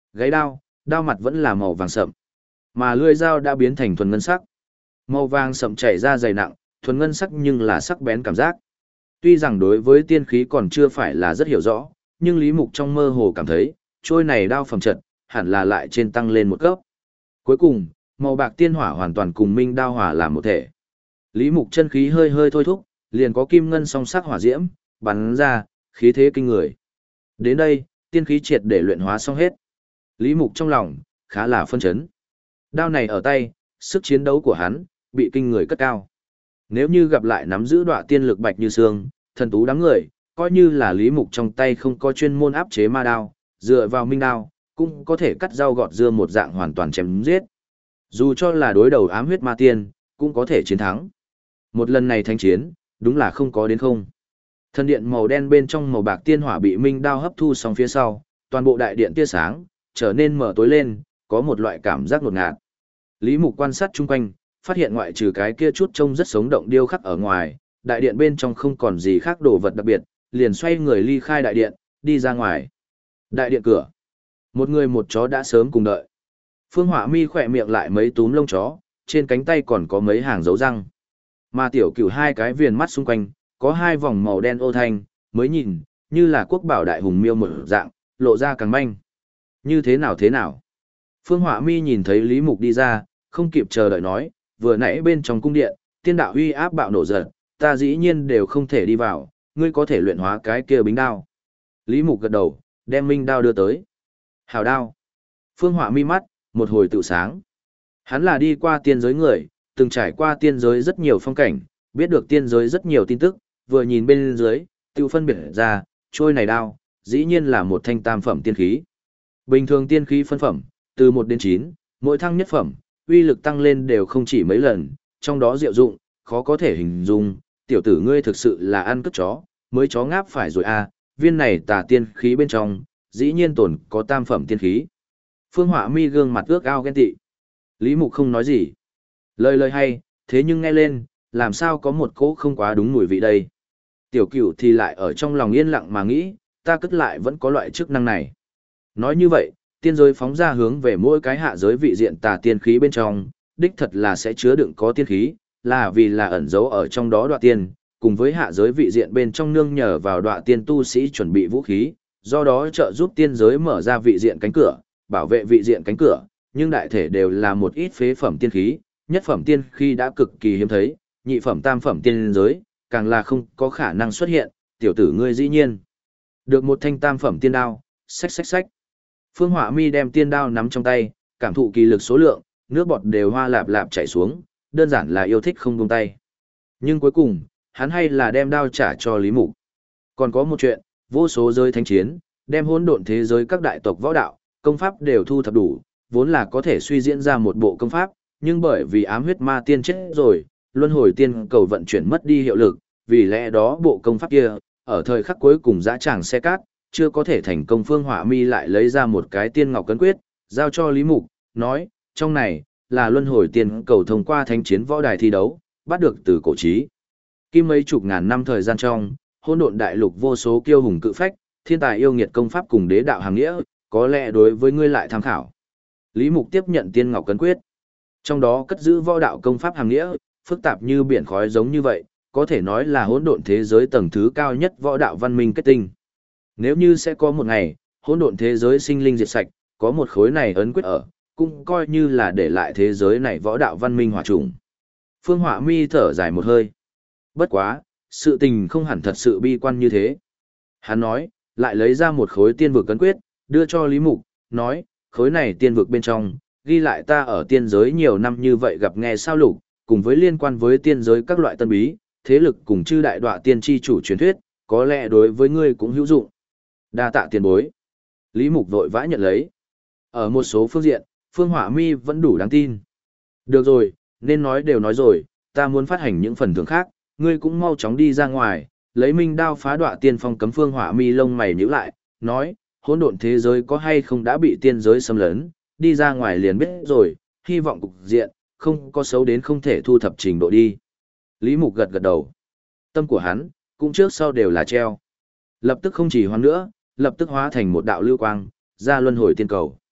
Gáy đao, đao mặt vẫn là màu vàng sậm, mà lưỡi dao đã biến thành thuần ngân sắc. Màu vàng sậm chảy ra dày nặng, thuần ngân sắc nhưng là sắc bén cảm giác. Tuy rằng đối với tiên khí còn chưa phải là rất hiểu rõ, nhưng Lý Mục trong mơ hồ cảm thấy, trôi này đao phẩm trận, hẳn là lại trên tăng lên một cấp. Cuối cùng, màu bạc tiên hỏa hoàn toàn cùng minh đao hỏa làm một thể. Lý Mục chân khí hơi hơi thôi thúc, liền có kim ngân song sắc hỏa diễm, bắn ra, khí thế kinh người. Đến đây, tiên khí triệt để luyện hóa xong hết. Lý Mục trong lòng, khá là phân chấn. Đao này ở tay, sức chiến đấu của hắn, bị kinh người cất cao. Nếu như gặp lại nắm giữ đọa tiên lực bạch như xương, thần tú đám người, coi như là Lý Mục trong tay không có chuyên môn áp chế ma đao, dựa vào minh đao, cũng có thể cắt rau gọt dưa một dạng hoàn toàn chém giết. Dù cho là đối đầu ám huyết ma tiên, cũng có thể chiến thắng. Một lần này thánh chiến, đúng là không có đến không. Thần điện màu đen bên trong màu bạc tiên hỏa bị minh đao hấp thu xong phía sau, toàn bộ đại điện tia sáng, trở nên mở tối lên, có một loại cảm giác ngột ngạt. Lý Mục quan sát chung quanh, phát hiện ngoại trừ cái kia chút trông rất sống động điêu khắc ở ngoài, đại điện bên trong không còn gì khác đồ vật đặc biệt, liền xoay người ly khai đại điện, đi ra ngoài. Đại điện cửa. Một người một chó đã sớm cùng đợi. Phương Họa Mi khỏe miệng lại mấy túm lông chó, trên cánh tay còn có mấy hàng dấu răng. Mà tiểu cửu hai cái viền mắt xung quanh, có hai vòng màu đen ô thanh, mới nhìn, như là quốc bảo đại hùng miêu một dạng, lộ ra càng manh. Như thế nào thế nào? Phương Họa Mi nhìn thấy Lý Mục đi ra, không kịp chờ đợi nói, vừa nãy bên trong cung điện, tiên đạo uy áp bạo nổ giật, ta dĩ nhiên đều không thể đi vào, ngươi có thể luyện hóa cái kia bính đao. Lý Mục gật đầu, đem minh đao đưa tới. Hào đao. Phương Họa Mi mắt, một hồi tự sáng. Hắn là đi qua tiên giới người, từng trải qua tiên giới rất nhiều phong cảnh, biết được tiên giới rất nhiều tin tức, vừa nhìn bên dưới, tiêu phân biệt ra, trôi này đao, dĩ nhiên là một thanh tam phẩm tiên khí. Bình thường tiên khí phân phẩm, từ 1 đến 9, mỗi thăng nhất phẩm, uy lực tăng lên đều không chỉ mấy lần, trong đó diệu dụng, khó có thể hình dung, tiểu tử ngươi thực sự là ăn cất chó, mới chó ngáp phải rồi à, viên này tà tiên khí bên trong, dĩ nhiên tồn có tam phẩm tiên khí. Phương Họa Mi gương mặt ước ao ghen tị. Lý Mục không nói gì. Lời hay, thế nhưng nghe lên, làm sao có một cỗ không quá đúng mùi vị đây. Tiểu cửu thì lại ở trong lòng yên lặng mà nghĩ, ta cất lại vẫn có loại chức năng này. Nói như vậy, tiên giới phóng ra hướng về mỗi cái hạ giới vị diện tà tiên khí bên trong, đích thật là sẽ chứa đựng có tiên khí, là vì là ẩn giấu ở trong đó đoạ tiên, cùng với hạ giới vị diện bên trong nương nhờ vào đoạ tiên tu sĩ chuẩn bị vũ khí, do đó trợ giúp tiên giới mở ra vị diện cánh cửa, bảo vệ vị diện cánh cửa, nhưng đại thể đều là một ít phế phẩm tiên khí, nhất phẩm tiên khí đã cực kỳ hiếm thấy, nhị phẩm tam phẩm tiên giới, càng là không có khả năng xuất hiện, tiểu tử ngươi dĩ nhiên. Được một thanh tam phẩm tiên đao, xách. Phương Họa Mi đem tiên đao nắm trong tay, cảm thụ kỳ lực số lượng, nước bọt đều hoa lạp lạp chảy xuống, đơn giản là yêu thích không buông tay. Nhưng cuối cùng, hắn hay là đem đao trả cho Lý Mục. Còn có một chuyện, vô số giới thánh chiến, đem hỗn độn thế giới các đại tộc võ đạo, công pháp đều thu thập đủ, vốn là có thể suy diễn ra một bộ công pháp, nhưng bởi vì ám huyết ma tiên chết rồi, luân hồi tiên cầu vận chuyển mất đi hiệu lực, vì lẽ đó bộ công pháp kia, ở thời khắc cuối cùng dã tràng xe cát, chưa có thể thành công. Phương Họa Mi lại lấy ra một cái tiên ngọc cấn quyết, giao cho Lý Mục, nói, trong này, là luân hồi tiên cầu thông qua thánh chiến võ đài thi đấu, bắt được từ cổ chí. Kim mấy chục ngàn năm thời gian trong, hỗn độn đại lục vô số kiêu hùng cự phách, thiên tài yêu nghiệt công pháp cùng đế đạo hàng nghĩa, có lẽ đối với ngươi lại tham khảo. Lý Mục tiếp nhận tiên ngọc cấn quyết. Trong đó cất giữ võ đạo công pháp hàng nghĩa, phức tạp như biển khói giống như vậy, có thể nói là hỗn độn thế giới tầng thứ cao nhất võ đạo văn minh kết tinh. Nếu như sẽ có một ngày, hỗn độn thế giới sinh linh diệt sạch, có một khối này ấn quyết ở, cũng coi như là để lại thế giới này võ đạo văn minh hòa trùng. Phương Họa Mi thở dài một hơi. Bất quá, sự tình không hẳn thật sự bi quan như thế. Hắn nói, lại lấy ra một khối tiên vực ấn quyết, đưa cho Lý Mục, nói, khối này tiên vực bên trong, ghi lại ta ở tiên giới nhiều năm như vậy gặp nghe sao lục, cùng với liên quan với tiên giới các loại tân bí, thế lực cùng chư đại đọa tiên tri chủ truyền thuyết, có lẽ đối với ngươi cũng hữu dụng. Đa tạ tiền bối. Lý Mục vội vã nhận lấy. Ở một số phương diện, Phương Họa Mi vẫn đủ đáng tin. Được rồi, nên nói đều nói rồi, ta muốn phát hành những phần thưởng khác, ngươi cũng mau chóng đi ra ngoài, lấy minh đao phá đọa tiên phong cấm. Phương Họa Mi lông mày nhíu lại, nói, hỗn độn thế giới có hay không đã bị tiên giới xâm lấn, đi ra ngoài liền biết rồi, hy vọng cục diện, không có xấu đến không thể thu thập trình độ đi. Lý Mục gật gật đầu. Tâm của hắn, cũng trước sau đều là treo. Lập tức không chỉ hoan nữa, lập tức hóa thành một đạo lưu quang, ra luân hồi tiên cầu.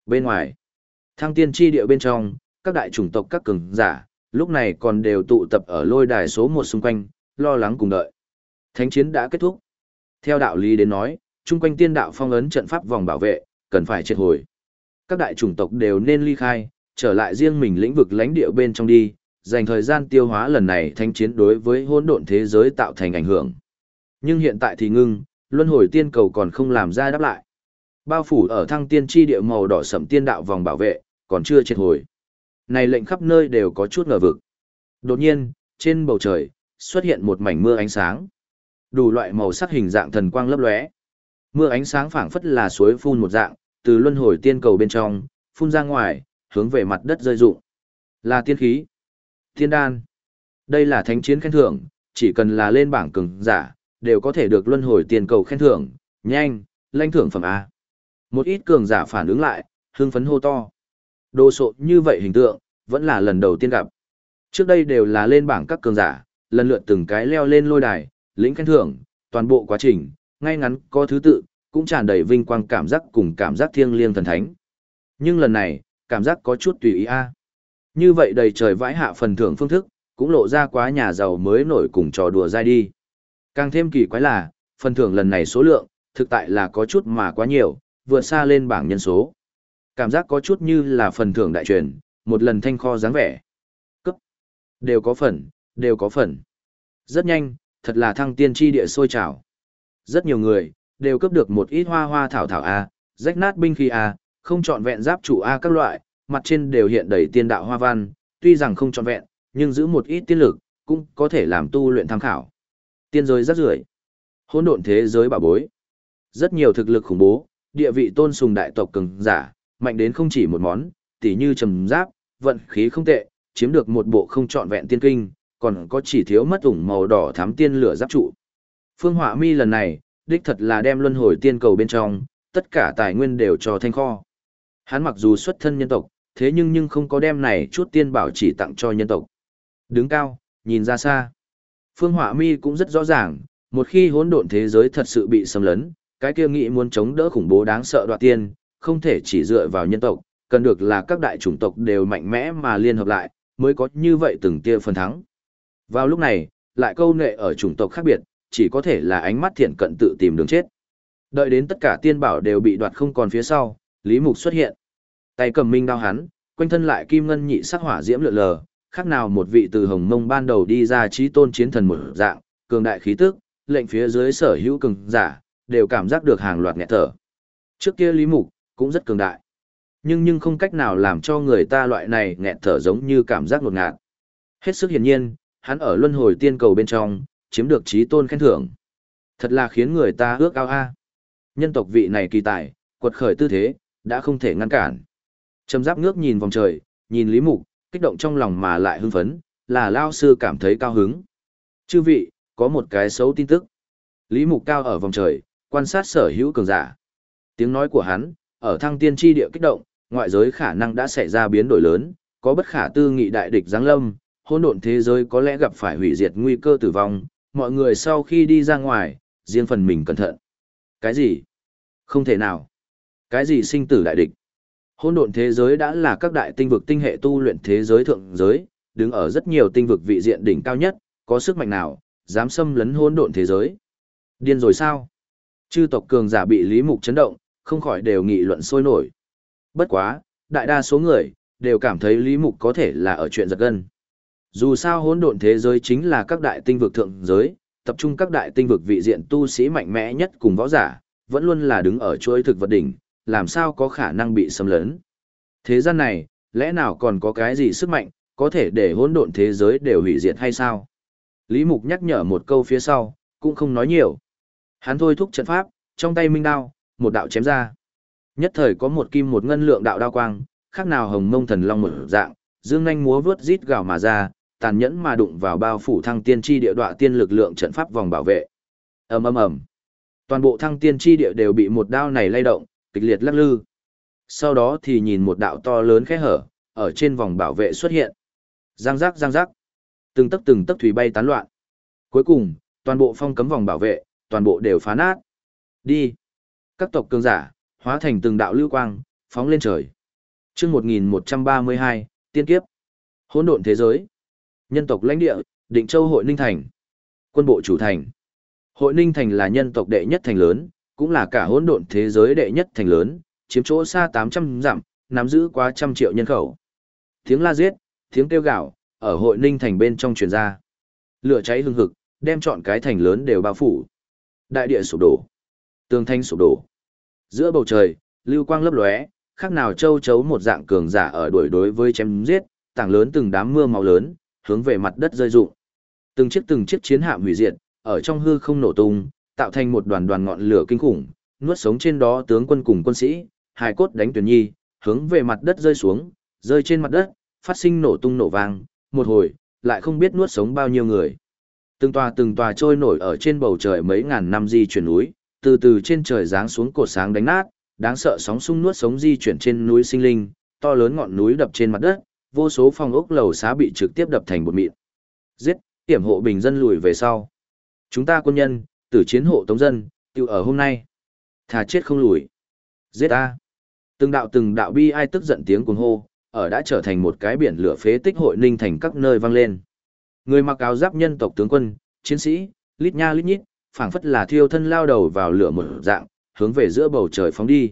Bên ngoài, thăng tiên chi địa bên trong, các đại chủng tộc các cường giả, lúc này còn đều tụ tập ở lôi đài số 1 xung quanh, lo lắng cùng đợi. Thánh chiến đã kết thúc. Theo đạo lý đến nói, chung quanh tiên đạo phong ấn trận pháp vòng bảo vệ, cần phải triệt hồi. Các đại chủng tộc đều nên ly khai, trở lại riêng mình lĩnh vực lãnh địa bên trong đi, dành thời gian tiêu hóa lần này thánh chiến đối với hỗn độn thế giới tạo thành ảnh hưởng. Nhưng hiện tại thì ngưng, luân hồi tiên cầu còn không làm ra đáp lại. Bao phủ ở thăng tiên chi địa màu đỏ sẫm tiên đạo vòng bảo vệ, còn chưa triệt hồi. Này lệnh khắp nơi đều có chút ngờ vực. Đột nhiên, trên bầu trời, xuất hiện một mảnh mưa ánh sáng. Đủ loại màu sắc hình dạng thần quang lấp lóe. Mưa ánh sáng phảng phất là suối phun một dạng, từ luân hồi tiên cầu bên trong, phun ra ngoài, hướng về mặt đất rơi rụng. Là tiên khí. Thiên đan. Đây là thánh chiến khen thưởng, chỉ cần là lên bảng cường giả, đều có thể được luân hồi tiên cầu khen thưởng, nhanh, lãnh thưởng phẩm A. Một ít cường giả phản ứng lại, hưng phấn hô to. Đồ sộ như vậy hình tượng, vẫn là lần đầu tiên gặp. Trước đây đều là lên bảng các cường giả, lần lượt từng cái leo lên lôi đài, lĩnh khen thưởng, toàn bộ quá trình, ngay ngắn có thứ tự, cũng tràn đầy vinh quang cảm giác cùng cảm giác thiêng liêng thần thánh. Nhưng lần này, cảm giác có chút tùy ý a. Như vậy đầy trời vãi hạ phần thưởng phương thức, cũng lộ ra quá nhà giàu mới nổi cùng trò đùa dai đi. Càng thêm kỳ quái là, phần thưởng lần này số lượng, thực tại là có chút mà quá nhiều, vượt xa lên bảng nhân số. Cảm giác có chút như là phần thưởng đại truyền, một lần thanh kho dáng vẻ. Cấp. Đều có phần, đều có phần. Rất nhanh, thật là thăng tiên chi địa sôi trào. Rất nhiều người, đều cấp được một ít hoa hoa thảo thảo A, rách nát binh khí A, không trọn vẹn giáp trụ A các loại, mặt trên đều hiện đầy tiên đạo hoa văn, tuy rằng không trọn vẹn, nhưng giữ một ít tiên lực, cũng có thể làm tu luyện tham khảo. Tiên giới rất rưởi, hỗn độn thế giới bảo bối. Rất nhiều thực lực khủng bố, địa vị tôn sùng đại tộc cường giả, mạnh đến không chỉ một món, tỉ như trầm giáp, vận khí không tệ, chiếm được một bộ không trọn vẹn tiên kinh, còn có chỉ thiếu mất ủng màu đỏ thắm tiên lửa giáp trụ. Phương Họa Mi lần này, đích thật là đem luân hồi tiên cầu bên trong, tất cả tài nguyên đều cho thanh kho. Hắn mặc dù xuất thân nhân tộc, thế nhưng không có đem này chút tiên bảo chỉ tặng cho nhân tộc. Đứng cao, nhìn ra xa. Phương Họa Mi cũng rất rõ ràng, một khi hỗn độn thế giới thật sự bị xâm lấn, cái kia nghĩ muốn chống đỡ khủng bố đáng sợ đoạt tiên, không thể chỉ dựa vào nhân tộc, cần được là các đại chủng tộc đều mạnh mẽ mà liên hợp lại, mới có như vậy từng tia phần thắng. Vào lúc này, lại câu nệ ở chủng tộc khác biệt, chỉ có thể là ánh mắt thiện cận tự tìm đường chết. Đợi đến tất cả tiên bảo đều bị đoạt không còn phía sau, Lý Mục xuất hiện. Tay cầm minh đao hắn, quanh thân lại kim ngân nhị sắc hỏa diễm lượn lờ, khác nào một vị từ hồng mông ban đầu đi ra chí tôn chiến thần một dạng, cường đại khí tức, lệnh phía dưới sở hữu cường giả, đều cảm giác được hàng loạt nghẹt thở. Trước kia Lý Mục cũng rất cường đại, nhưng không cách nào làm cho người ta loại này nghẹt thở giống như cảm giác ngột ngạt. Hết sức hiển nhiên, hắn ở luân hồi tiên cầu bên trong, chiếm được chí tôn khen thưởng. Thật là khiến người ta ước ao a. Nhân tộc vị này kỳ tài, quật khởi tư thế, đã không thể ngăn cản. Trầm Giáp ngước nhìn vòng trời, nhìn Lý Mục, kích động trong lòng mà lại hưng phấn, là lao sư cảm thấy cao hứng. Chư vị, có một cái xấu tin tức. Lý Mục cao ở vòng trời, quan sát sở hữu cường giả. Tiếng nói của hắn, ở thăng tiên tri địa kích động, ngoại giới khả năng đã xảy ra biến đổi lớn, có bất khả tư nghị đại địch giáng lâm, hỗn độn thế giới có lẽ gặp phải hủy diệt nguy cơ tử vong, mọi người sau khi đi ra ngoài, riêng phần mình cẩn thận. Cái gì? Không thể nào. Cái gì sinh tử đại địch? Hỗn độn thế giới đã là các đại tinh vực tinh hệ tu luyện thế giới thượng giới, đứng ở rất nhiều tinh vực vị diện đỉnh cao nhất, có sức mạnh nào, dám xâm lấn hỗn độn thế giới? Điên rồi sao? Chư tộc cường giả bị Lý Mục chấn động, không khỏi đều nghị luận sôi nổi. Bất quá, đại đa số người, đều cảm thấy Lý Mục có thể là ở chuyện giật gân. Dù sao hỗn độn thế giới chính là các đại tinh vực thượng giới, tập trung các đại tinh vực vị diện tu sĩ mạnh mẽ nhất cùng võ giả, vẫn luôn là đứng ở chuỗi thực vật đỉnh, làm sao có khả năng bị xâm lấn. Thế gian này, lẽ nào còn có cái gì sức mạnh, có thể để hỗn độn thế giới đều hủy diệt hay sao? Lý Mục nhắc nhở một câu phía sau, cũng không nói nhiều. Hắn thôi thúc trận pháp, trong tay minh đao, một đạo chém ra. Nhất thời có một kim một ngân lượng đạo đao quang, khác nào hồng mông thần long một dạng, dương nhanh múa vớt rít gào mà ra, tàn nhẫn mà đụng vào bao phủ thăng tiên chi địa đọa tiên lực lượng trận pháp vòng bảo vệ. Ầm ầm ầm. Toàn bộ thăng tiên chi địa đều bị một đao này lay động, kịch liệt lắc lư. Sau đó thì nhìn một đạo to lớn khe hở, ở trên vòng bảo vệ xuất hiện. Giang giác giang giác. Từng tấc thủy bay tán loạn. Cuối cùng, toàn bộ phong cấm vòng bảo vệ, toàn bộ đều phá nát. Đi. Các tộc cường giả, hóa thành từng đạo lưu quang, phóng lên trời. Chương 1132, tiên kiếp. Hỗn độn thế giới. Nhân tộc lãnh địa, Định Châu Hội Ninh Thành. Quân bộ chủ thành. Hội Ninh Thành là nhân tộc đệ nhất thành lớn, cũng là cả hỗn độn thế giới đệ nhất thành lớn, chiếm chỗ xa 800 dặm, nắm giữ quá 100 triệu nhân khẩu. Tiếng la giết, tiếng kêu gào, ở Hội Ninh Thành bên trong truyền ra. Lửa cháy hừng hực, đem trọn cái thành lớn đều bao phủ. Đại địa sụp đổ, tường thành sụp đổ. Giữa bầu trời, lưu quang lấp lóe, khác nào châu chấu một dạng cường giả ở đuổi đối với chém giết, tảng lớn từng đám mưa máu lớn, hướng về mặt đất rơi rụng. Từng chiếc chiến hạm hủy diệt, ở trong hư không nổ tung, tạo thành một đoàn đoàn ngọn lửa kinh khủng, nuốt sống trên đó tướng quân cùng quân sĩ, hài cốt đánh tuyển nhi, hướng về mặt đất rơi xuống, rơi trên mặt đất, phát sinh nổ tung nổ vang, một hồi, lại không biết nuốt sống bao nhiêu người. Từng tòa trôi nổi ở trên bầu trời mấy ngàn năm di chuyển núi, từ từ trên trời giáng xuống cột sáng đánh nát, đáng sợ sóng xung nuốt sống di chuyển trên núi sinh linh, to lớn ngọn núi đập trên mặt đất, vô số phòng ốc lầu xá bị trực tiếp đập thành bột mịn. Giết, hiểm hộ bình dân lùi về sau. Chúng ta quân nhân, tử chiến hộ tống dân, tiêu ở hôm nay. Thà chết không lùi. Giết a. Từng đạo bi ai tức giận tiếng cuồng hô, ở đã trở thành một cái biển lửa phế tích Hội Ninh Thành các nơi vang lên. Người mặc áo giáp nhân tộc tướng quân, chiến sĩ, lít nha lít nhít, phảng phất là thiêu thân lao đầu vào lửa một dạng, hướng về giữa bầu trời phóng đi.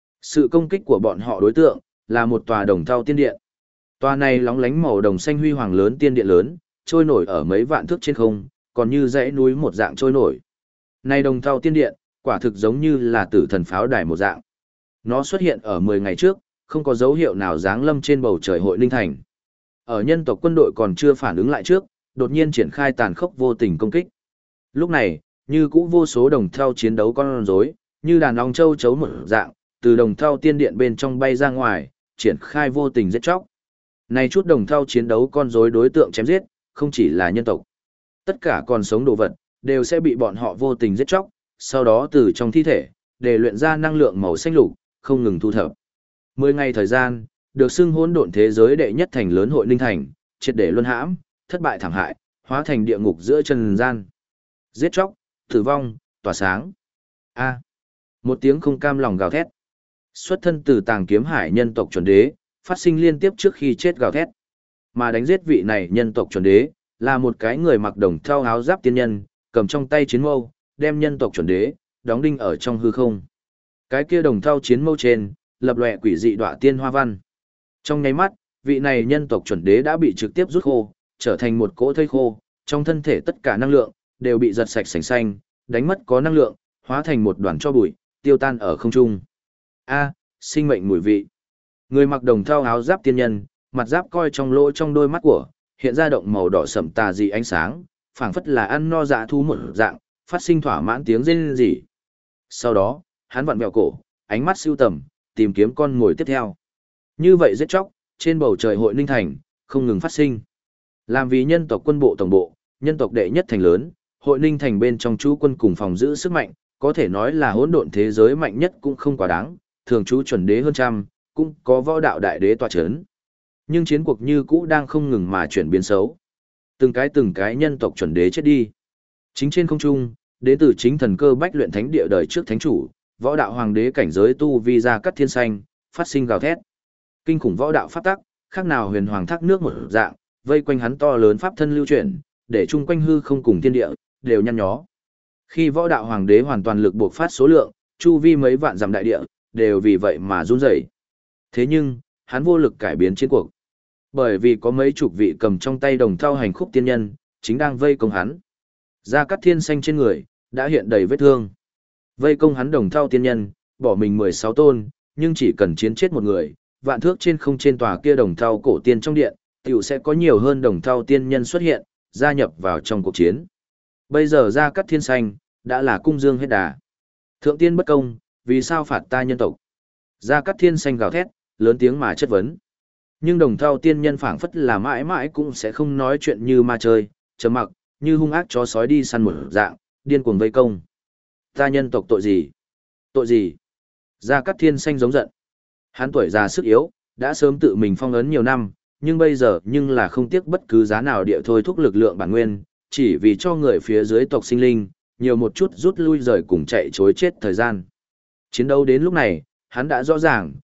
Sự công kích của bọn họ đối tượng là một tòa đồng thau tiên điện. Tòa này lóng lánh màu đồng xanh huy hoàng lớn tiên điện lớn, trôi nổi ở mấy vạn thước trên không, còn như dãy núi một dạng trôi nổi. Này đồng thau tiên điện, quả thực giống như là tử thần pháo đài một dạng. Nó xuất hiện ở 10 ngày trước, không có dấu hiệu nào giáng lâm trên bầu trời Hội Ninh Thành. Ở nhân tộc quân đội còn chưa phản ứng lại trước, đột nhiên triển khai tàn khốc vô tình công kích. Lúc này, như cũ vô số đồng thau chiến đấu con rối, như đàn ong châu chấu một dạng, từ đồng thau tiên điện bên trong bay ra ngoài, triển khai vô tình giết chóc. Này chút đồng thau chiến đấu con rối đối tượng chém giết, không chỉ là nhân tộc. Tất cả còn sống đồ vật, đều sẽ bị bọn họ vô tình giết chóc, sau đó từ trong thi thể, để luyện ra năng lượng màu xanh lục, không ngừng thu thập. 10 ngày thời gian, được xưng hỗn độn thế giới đệ nhất thành lớn Hội Ninh Thành, triệt để luân hãm, thất bại thảm hại, hóa thành địa ngục giữa trần gian. Giết chóc, tử vong, tỏa sáng. A. Một tiếng không cam lòng gào thét. Xuất thân từ Tàng Kiếm Hải nhân tộc chuẩn đế, phát sinh liên tiếp trước khi chết gào thét. Mà đánh giết vị này nhân tộc chuẩn đế, là một cái người mặc đồng thau áo giáp tiên nhân, cầm trong tay chiến mâu, đem nhân tộc chuẩn đế đóng đinh ở trong hư không. Cái kia đồng thau chiến mâu trên, lập lòe quỷ dị đọa tiên hoa văn. Trong nháy mắt, vị này nhân tộc chuẩn đế đã bị trực tiếp rút khô, trở thành một cỗ thây khô, trong thân thể tất cả năng lượng đều bị giật sạch sành xanh, đánh mất có năng lượng, hóa thành một đoàn tro bụi, tiêu tan ở không trung. A, sinh mệnh mùi vị. Người mặc đồng thau áo giáp tiên nhân, mặt giáp coi trong lỗ trong đôi mắt của, hiện ra động màu đỏ sẫm tà dị ánh sáng, phảng phất là ăn no dạ thú một dạng, phát sinh thỏa mãn tiếng rên rỉ. Sau đó, hắn vặn vẹo cổ, ánh mắt siêu tầm, tìm kiếm con mồi tiếp theo. Như vậy giết chóc, trên bầu trời Hội Ninh Thành, không ngừng phát sinh. Làm vì nhân tộc quân bộ tổng bộ, nhân tộc đệ nhất thành lớn, Hội Ninh Thành bên trong chú quân cùng phòng giữ sức mạnh, có thể nói là hỗn độn thế giới mạnh nhất cũng không quá đáng, thường chú chuẩn đế hơn trăm, cũng có võ đạo đại đế tọa chấn. Nhưng chiến cuộc như cũ đang không ngừng mà chuyển biến xấu. Từng cái nhân tộc chuẩn đế chết đi. Chính trên không trung, đến từ chính thần cơ bách luyện thánh địa đời trước thánh chủ, võ đạo hoàng đế cảnh giới tu vi ra cắt thiên xanh, phát sinh gào thét. Kinh khủng võ đạo pháp tắc, khác nào huyền hoàng thác nước một dạng, vây quanh hắn to lớn pháp thân lưu chuyển, để chung quanh hư không cùng thiên địa đều nhăn nhó. Khi võ đạo hoàng đế hoàn toàn lực buộc phát số lượng, chu vi mấy vạn dặm đại địa đều vì vậy mà run rẩy. Thế nhưng, hắn vô lực cải biến chiến cuộc. Bởi vì có mấy chục vị cầm trong tay đồng thau hành khúc tiên nhân, chính đang vây công hắn. Gia Cát Thiên xanh trên người, đã hiện đầy vết thương. Vây công hắn đồng thau tiên nhân, bỏ mình 16 tôn, nhưng chỉ cần chiến chết một người, vạn thước trên không trên tòa kia đồng thau cổ tiên trong điện, tiểu sẽ có nhiều hơn đồng thau tiên nhân xuất hiện, gia nhập vào trong cuộc chiến. Bây giờ Gia Cát Thiên xanh, đã là cung dương hết đà. Thượng tiên bất công, vì sao phạt ta nhân tộc? Gia Cát Thiên xanh gào thét, lớn tiếng mà chất vấn. Nhưng đồng thau tiên nhân phảng phất là mãi mãi cũng sẽ không nói chuyện như ma chơi, trầm mặc, như hung ác chó sói đi săn một dạng, điên cuồng vây công. Ta nhân tộc tội gì? Tội gì? Gia Cát Thiên xanh giống giận. Hắn tuổi già sức yếu, đã sớm tự mình phong ấn nhiều năm, nhưng bây giờ nhưng là không tiếc bất cứ giá nào địa thôi thúc lực lượng bản nguyên, chỉ vì cho người phía dưới tộc sinh linh, nhiều một chút rút lui rời cùng chạy chối chết thời gian. Chiến đấu đến lúc này, hắn đã rõ ràng,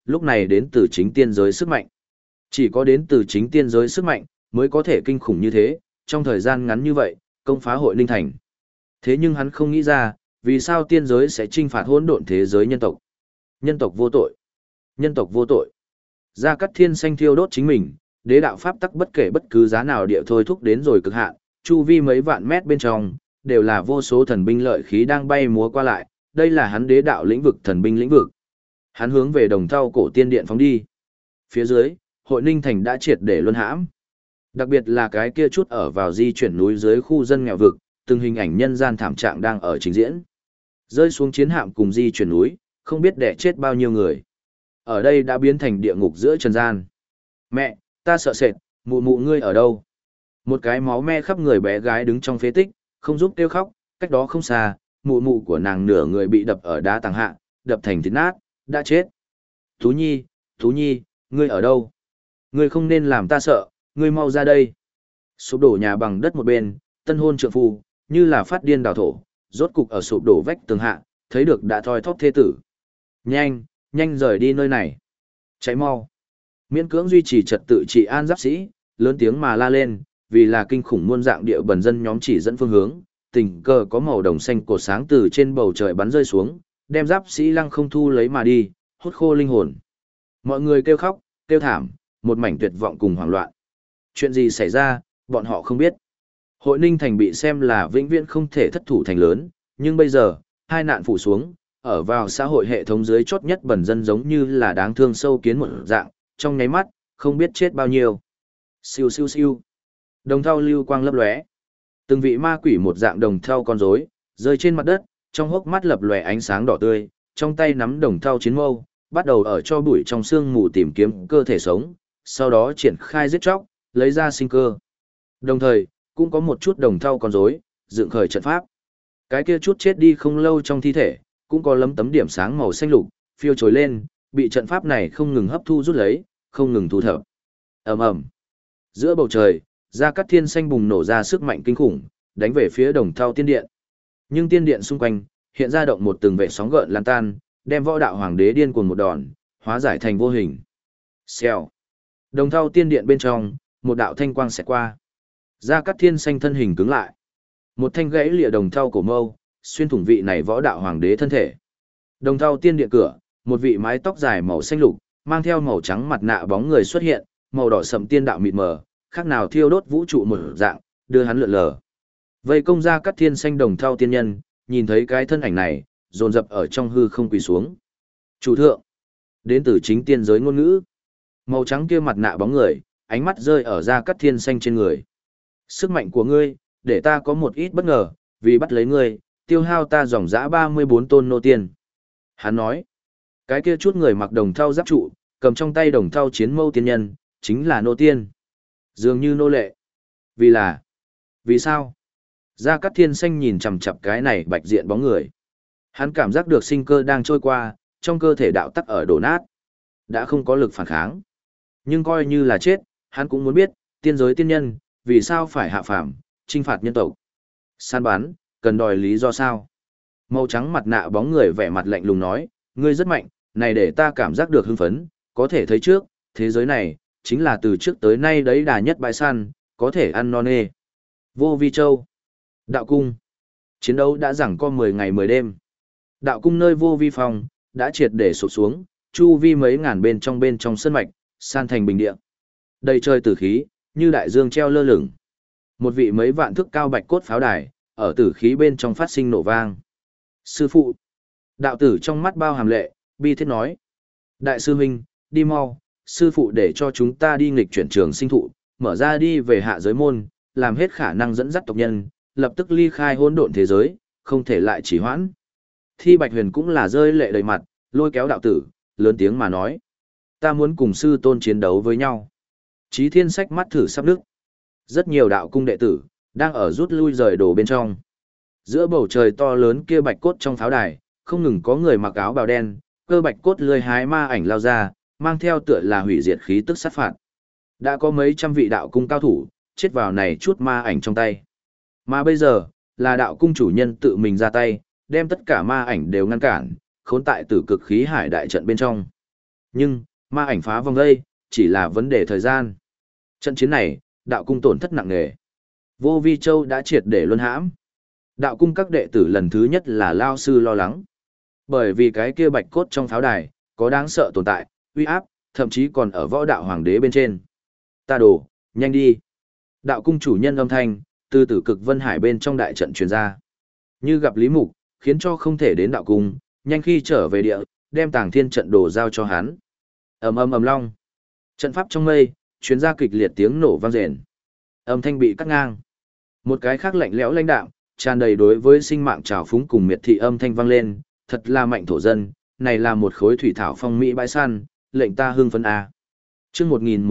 lúc này đến từ chính tiên giới sức mạnh. Chỉ có đến từ chính tiên giới sức mạnh, mới có thể kinh khủng như thế, trong thời gian ngắn như vậy, công phá hội Ninh Thành. Thế nhưng hắn không nghĩ ra, vì sao tiên giới sẽ trinh phạt hỗn độn thế giới nhân tộc. Nhân tộc vô tội. Nhân tộc vô tội. Gia Cát Thiên xanh thiêu đốt chính mình, đế đạo pháp tắc bất kể bất cứ giá nào địa thôi thúc đến rồi cực hạn, chu vi mấy vạn mét bên trong, đều là vô số thần binh lợi khí đang bay múa qua lại, đây là hắn đế đạo lĩnh vực thần binh lĩnh vực. Hắn hướng về Đồng Thau cổ tiên điện phóng đi. Phía dưới, hội Ninh Thành đã triệt để luân hãm. Đặc biệt là cái kia chút ở vào di chuyển núi dưới khu dân nghèo vực, từng hình ảnh nhân gian thảm trạng đang ở trình diễn. Rơi xuống chiến hạm cùng di chuyển núi, không biết đẻ chết bao nhiêu người. Ở đây đã biến thành địa ngục giữa trần gian. Mẹ, ta sợ sệt, mụ mụ ngươi ở đâu? Một cái máu me khắp người bé gái đứng trong phế tích, không giúp kêu khóc, cách đó không xa, mụ mụ của nàng nửa người bị đập ở đá tàng hạ, đập thành thịt nát, đã chết. Tú Nhi, ngươi ở đâu? Ngươi không nên làm ta sợ, ngươi mau ra đây. Sụp đổ nhà bằng đất một bên, tân hôn trượng phu, như là phát điên đào thổ, rốt cục ở sụp đổ vách tường hạ, thấy được đã thoi thóp thê tử. Nhanh, nhanh rời đi nơi này. Cháy mau. Miễn cưỡng duy trì trật tự trị an giáp sĩ, lớn tiếng mà la lên, vì là kinh khủng muôn dạng địa bần dân nhóm chỉ dẫn phương hướng, tình cờ có màu đồng xanh cột sáng từ trên bầu trời bắn rơi xuống, đem giáp sĩ lăng không thu lấy mà đi, hút khô linh hồn. Mọi người kêu khóc, kêu thảm, một mảnh tuyệt vọng cùng hoảng loạn. Chuyện gì xảy ra, bọn họ không biết. Hội Ninh Thành bị xem là vĩnh viễn không thể thất thủ thành lớn, nhưng bây giờ, hai nạn phủ xuống, ở vào xã hội hệ thống dưới chốt nhất bần dân giống như là đáng thương sâu kiến một dạng, trong nháy mắt, không biết chết bao nhiêu. Siêu siêu siêu. Đồng thau lưu quang lấp lóe. Từng vị ma quỷ một dạng đồng thau con rối, rơi trên mặt đất, trong hốc mắt lập lòe ánh sáng đỏ tươi, trong tay nắm đồng thau chiến mâu, bắt đầu ở cho bụi trong xương mù tìm kiếm cơ thể sống, sau đó triển khai giết chóc, lấy ra sinh cơ. Đồng thời, cũng có một chút đồng thau con rối, dựng khởi trận pháp. Cái kia chút chết đi không lâu trong thi thể, cũng có lấm tấm điểm sáng màu xanh lục, phiêu trồi lên, bị trận pháp này không ngừng hấp thu rút lấy, không ngừng thu thập. Ầm ầm. Giữa bầu trời, Gia Cát Thiên xanh bùng nổ ra sức mạnh kinh khủng, đánh về phía Đồng Thau tiên điện. Nhưng tiên điện xung quanh, hiện ra động một từng vệ sóng gợn lan tan, đem võ đạo hoàng đế điên cuồng một đòn, hóa giải thành vô hình. Xèo. Đồng Thau tiên điện bên trong, một đạo thanh quang xẹt qua. Gia Cát Thiên xanh thân hình cứng lại. Một thanh gãy lìa Đồng Thau cổ mâu, xuyên thủng vị này võ đạo hoàng đế thân thể. Đồng Thau tiên điện cửa, một vị mái tóc dài màu xanh lục, mang theo màu trắng mặt nạ bóng người xuất hiện, màu đỏ sẫm tiên đạo mịt mờ, khác nào thiêu đốt vũ trụ một dạng, đưa hắn lượn lờ. Vây công Gia Cát Thiên xanh Đồng Thau tiên nhân, nhìn thấy cái thân ảnh này, dồn dập ở trong hư không quỳ xuống. Chủ thượng, đến từ chính tiên giới ngôn ngữ. Màu trắng kia mặt nạ bóng người, ánh mắt rơi ở Gia Cát Thiên xanh trên người. Sức mạnh của ngươi, để ta có một ít bất ngờ, vì bắt lấy ngươi, tiêu hao ta dòng dã 34 tôn nô tiên. Hắn nói, cái kia chút người mặc đồng thau giáp trụ, cầm trong tay đồng thau chiến mâu tiên nhân, chính là nô tiên. Dường như nô lệ. Vì sao? Gia Cát Thiên xanh nhìn chằm chằm cái này bạch diện bóng người. Hắn cảm giác được sinh cơ đang trôi qua, trong cơ thể đạo tắc ở đổ nát. Đã không có lực phản kháng. Nhưng coi như là chết, hắn cũng muốn biết, tiên giới tiên nhân, vì sao phải hạ phàm, trinh phạt nhân tộc. Săn bắn, cần đòi lý do sao? Màu trắng mặt nạ bóng người vẻ mặt lạnh lùng nói, ngươi rất mạnh, này để ta cảm giác được hưng phấn, có thể thấy trước, thế giới này, chính là từ trước tới nay đấy đà nhất bãi săn, có thể ăn non nê. Vô Vi Châu. Đạo Cung. Chiến đấu đã giằng co 10 ngày 10 đêm. Đạo Cung nơi Vô Vi Phòng, đã triệt để sụp xuống, chu vi mấy ngàn bên trong sân mạch, san thành bình địa. Đầy trời tử khí, như đại dương treo lơ lửng. Một vị mấy vạn thước cao bạch cốt pháo đài, ở tử khí bên trong phát sinh nổ vang. Sư phụ. Đạo tử trong mắt bao hàm lệ, bi thiết nói. Đại sư huynh, đi mau, sư phụ để cho chúng ta đi nghịch chuyển trường sinh thụ, mở ra đi về hạ giới môn, làm hết khả năng dẫn dắt tộc nhân, lập tức ly khai hỗn độn thế giới, không thể lại trì hoãn. Thi Bạch Huyền cũng là rơi lệ đầy mặt, lôi kéo đạo tử, lớn tiếng mà nói. Ta muốn cùng sư tôn chiến đấu với nhau. Chí Thiên Sách mắt thử sắp nước. Rất nhiều đạo cung đệ tử, đang ở rút lui rời đồ bên trong. Giữa bầu trời to lớn kia bạch cốt trong pháo đài, không ngừng có người mặc áo bào đen, cơ bạch cốt lười hái ma ảnh lao ra, mang theo tựa là hủy diệt khí tức sát phạt. Đã có mấy trăm vị đạo cung cao thủ, chết vào này chút ma ảnh trong tay. Mà bây giờ, là đạo cung chủ nhân tự mình ra tay, đem tất cả ma ảnh đều ngăn cản, khốn tại tử cực khí hải đại trận bên trong. Nhưng, ma ảnh phá vòng đây, chỉ là vấn đề thời gian. Trận chiến này, đạo cung tổn thất nặng nề. Vô Vi Châu đã triệt để luân hãm. Đạo cung các đệ tử lần thứ nhất là lao sư lo lắng. Bởi vì cái kia bạch cốt trong pháo đài, có đáng sợ tồn tại, uy áp, thậm chí còn ở võ đạo hoàng đế bên trên. Ta đổ, nhanh đi. Đạo cung chủ nhân âm thanh, từ tử cực vân hải bên trong đại trận truyền ra. Như gặp Lý Mục, khiến cho không thể đến đạo cung, nhanh khi trở về địa, đem Tàng Thiên trận đồ giao cho hắn. Ầm ầm ầm long. Trận pháp trong mây, truyền ra kịch liệt tiếng nổ vang rền. Âm thanh bị cắt ngang. Một cái khác lạnh lẽo lãnh đạm, tràn đầy đối với sinh mạng trào phúng cùng miệt thị âm thanh vang lên, thật là mạnh thổ dân, này là một khối thủy thảo phong mỹ bãi săn, lệnh ta hưng phấn a. Chương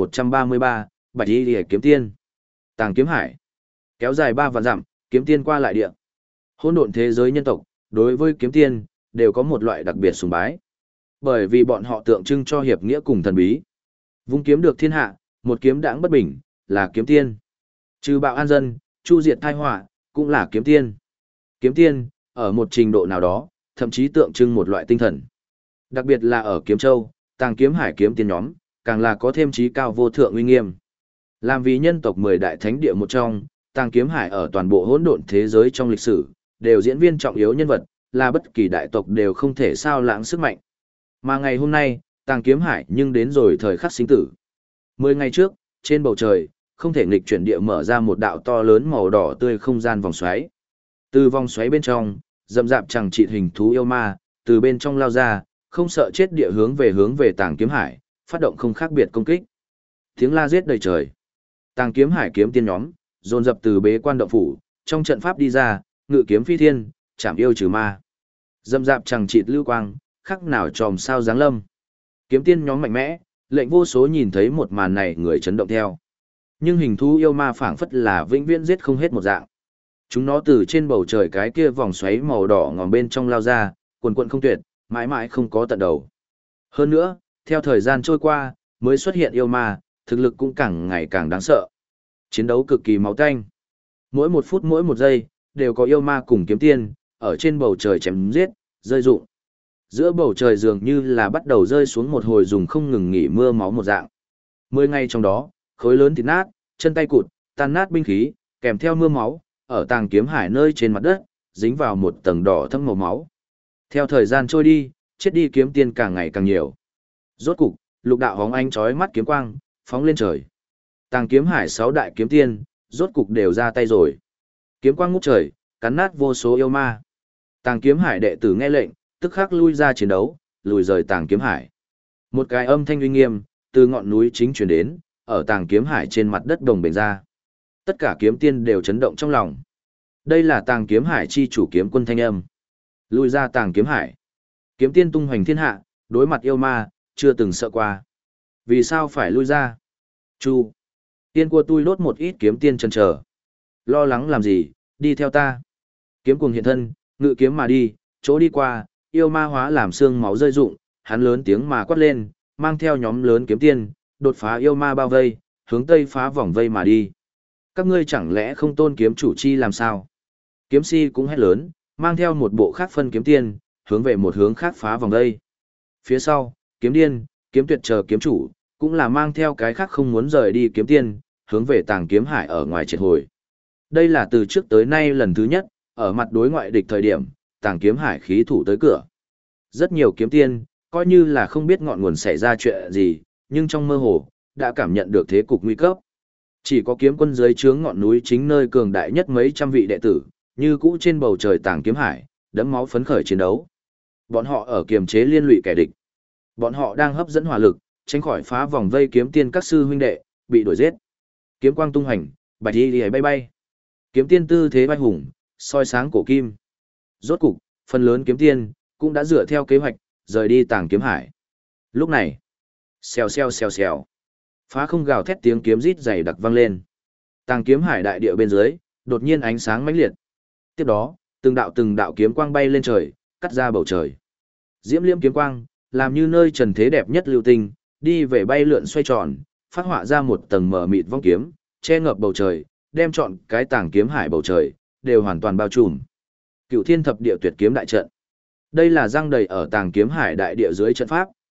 1133, Bạch Y Liễu kiếm tiên. Tàng kiếm hải. Kéo dài 3 vạn dặm, kiếm tiên qua lại địa. Hỗn độn thế giới nhân tộc, đối với kiếm tiên đều có một loại đặc biệt sùng bái. Bởi vì bọn họ tượng trưng cho hiệp nghĩa cùng thần bí. Vung kiếm được thiên hạ, một kiếm đãng bất bình, là kiếm tiên. Trừ bạo an dân, chu diệt tai họa, cũng là kiếm tiên. Kiếm tiên, ở một trình độ nào đó, thậm chí tượng trưng một loại tinh thần. Đặc biệt là ở Kiếm Châu, Tàng Kiếm Hải kiếm tiên nhóm, càng là có thêm chí cao vô thượng uy nghiêm. Làm vì nhân tộc 10 đại thánh địa một trong, Tàng Kiếm Hải ở toàn bộ hỗn độn thế giới trong lịch sử, đều diễn viên trọng yếu nhân vật, là bất kỳ đại tộc đều không thể sao lãng sức mạnh. Mà ngày hôm nay, Tàng Kiếm Hải nhưng đến rồi thời khắc sinh tử. 10 ngày trước, trên bầu trời, không thể nghịch chuyển địa mở ra một đạo to lớn màu đỏ tươi không gian vòng xoáy. Từ vòng xoáy bên trong, rậm rạp chẳng chịt hình thú yêu ma, từ bên trong lao ra, không sợ chết địa hướng về Tàng Kiếm Hải, phát động không khác biệt công kích. Tiếng la giết đầy trời. Tàng Kiếm Hải kiếm tiên nhóm, dồn dập từ bế quan động phủ, trong trận pháp đi ra, ngự kiếm phi thiên, chảm yêu trừ ma. Rậm rạp chẳng chịt lưu quang, khắc nào tròm sao giáng lâm. Kiếm tiên nhóm mạnh mẽ, lệnh vô số nhìn thấy một màn này người chấn động theo. Nhưng hình thú yêu ma phảng phất là vĩnh viễn giết không hết một dạng. Chúng nó từ trên bầu trời cái kia vòng xoáy màu đỏ ngòm bên trong lao ra, quần quần không tuyệt, mãi mãi không có tận đầu. Hơn nữa, theo thời gian trôi qua, mới xuất hiện yêu ma, thực lực cũng càng ngày càng đáng sợ. Chiến đấu cực kỳ máu tanh. Mỗi một phút mỗi một giây, đều có yêu ma cùng kiếm tiên, ở trên bầu trời chém giết, rơi rụng. Giữa bầu trời dường như là bắt đầu rơi xuống một hồi dùng không ngừng nghỉ mưa máu một dạng. 10 ngày trong đó, khối lớn thịt nát, chân tay cụt, tan nát binh khí, kèm theo mưa máu, ở Tàng Kiếm Hải nơi trên mặt đất, dính vào một tầng đỏ thẫm màu máu. Theo thời gian trôi đi, chết đi kiếm tiên càng ngày càng nhiều. Rốt cục, lục đạo hóng ánh chói mắt kiếm quang, phóng lên trời. Tàng Kiếm Hải 6 đại kiếm tiên, rốt cục đều ra tay rồi. Kiếm quang ngút trời, cắn nát vô số yêu ma. Tàng Kiếm Hải đệ tử nghe lệnh, tức khắc lui ra chiến đấu, lùi rời Tàng Kiếm Hải. Một cái âm thanh uy nghiêm, từ ngọn núi chính truyền đến, ở Tàng Kiếm Hải trên mặt đất đồng bền ra. Tất cả kiếm tiên đều chấn động trong lòng. Đây là Tàng Kiếm Hải chi chủ kiếm quân thanh âm. Lui ra Tàng Kiếm Hải. Kiếm tiên tung hoành thiên hạ, đối mặt yêu ma, chưa từng sợ qua. Vì sao phải lui ra? Chu. Tiên của tôi đốt một ít kiếm tiên chần chờ. Lo lắng làm gì, đi theo ta. Kiếm cuồng hiện thân, ngự kiếm mà đi, chỗ đi qua, yêu ma hóa làm xương máu rơi rụng, hắn lớn tiếng mà quát lên, mang theo nhóm lớn kiếm tiên, đột phá yêu ma bao vây, hướng tây phá vòng vây mà đi. Các ngươi chẳng lẽ không tôn kiếm chủ chi làm sao? Kiếm si cũng hét lớn, mang theo một bộ khác phân kiếm tiên, hướng về một hướng khác phá vòng vây. Phía sau, kiếm điên, kiếm tuyệt chờ kiếm chủ, cũng là mang theo cái khác không muốn rời đi kiếm tiên, hướng về Tàng Kiếm Hải ở ngoài triệt hồi. Đây là từ trước tới nay lần thứ nhất, ở mặt đối ngoại địch thời điểm, Tàng Kiếm Hải khí thủ tới cửa. Rất nhiều kiếm tiên, coi như là không biết ngọn nguồn xảy ra chuyện gì, nhưng trong mơ hồ, đã cảm nhận được thế cục nguy cấp. Chỉ có kiếm quân dưới trướng ngọn núi chính nơi cường đại nhất mấy trăm vị đệ tử, như cũ trên bầu trời Tàng Kiếm Hải, đẫm máu phấn khởi chiến đấu. Bọn họ ở kiềm chế liên lụy kẻ địch. Bọn họ đang hấp dẫn hỏa lực, tránh khỏi phá vòng vây kiếm tiên các sư huynh đệ, bị đuổi giết. Kiếm quang tung hành, bạch y liễu bay bay. Kiếm tiên tư thế bay hùng, soi sáng cổ kim. Rốt cục, phần lớn kiếm tiên cũng đã dựa theo kế hoạch, rời đi Tàng Kiếm Hải. Lúc này, xèo xèo xèo xèo, phá không gào thét tiếng kiếm rít dày đặc vang lên. Tàng Kiếm Hải đại địa bên dưới, đột nhiên ánh sáng mãnh liệt. Tiếp đó, từng đạo kiếm quang bay lên trời, cắt ra bầu trời. Diễm liễm kiếm quang, làm như nơi trần thế đẹp nhất lưu tinh, đi về bay lượn xoay tròn, phát họa ra một tầng mờ mịt vong kiếm, che ngập bầu trời, đem trọn cái Tàng Kiếm Hải bầu trời đều hoàn toàn bao trùm. Cửu Thiên Thập Địa Tuyệt Kiếm đại trận. Đây là răng đầy ở Tàng Kiếm Hải đại địa dưới trận pháp,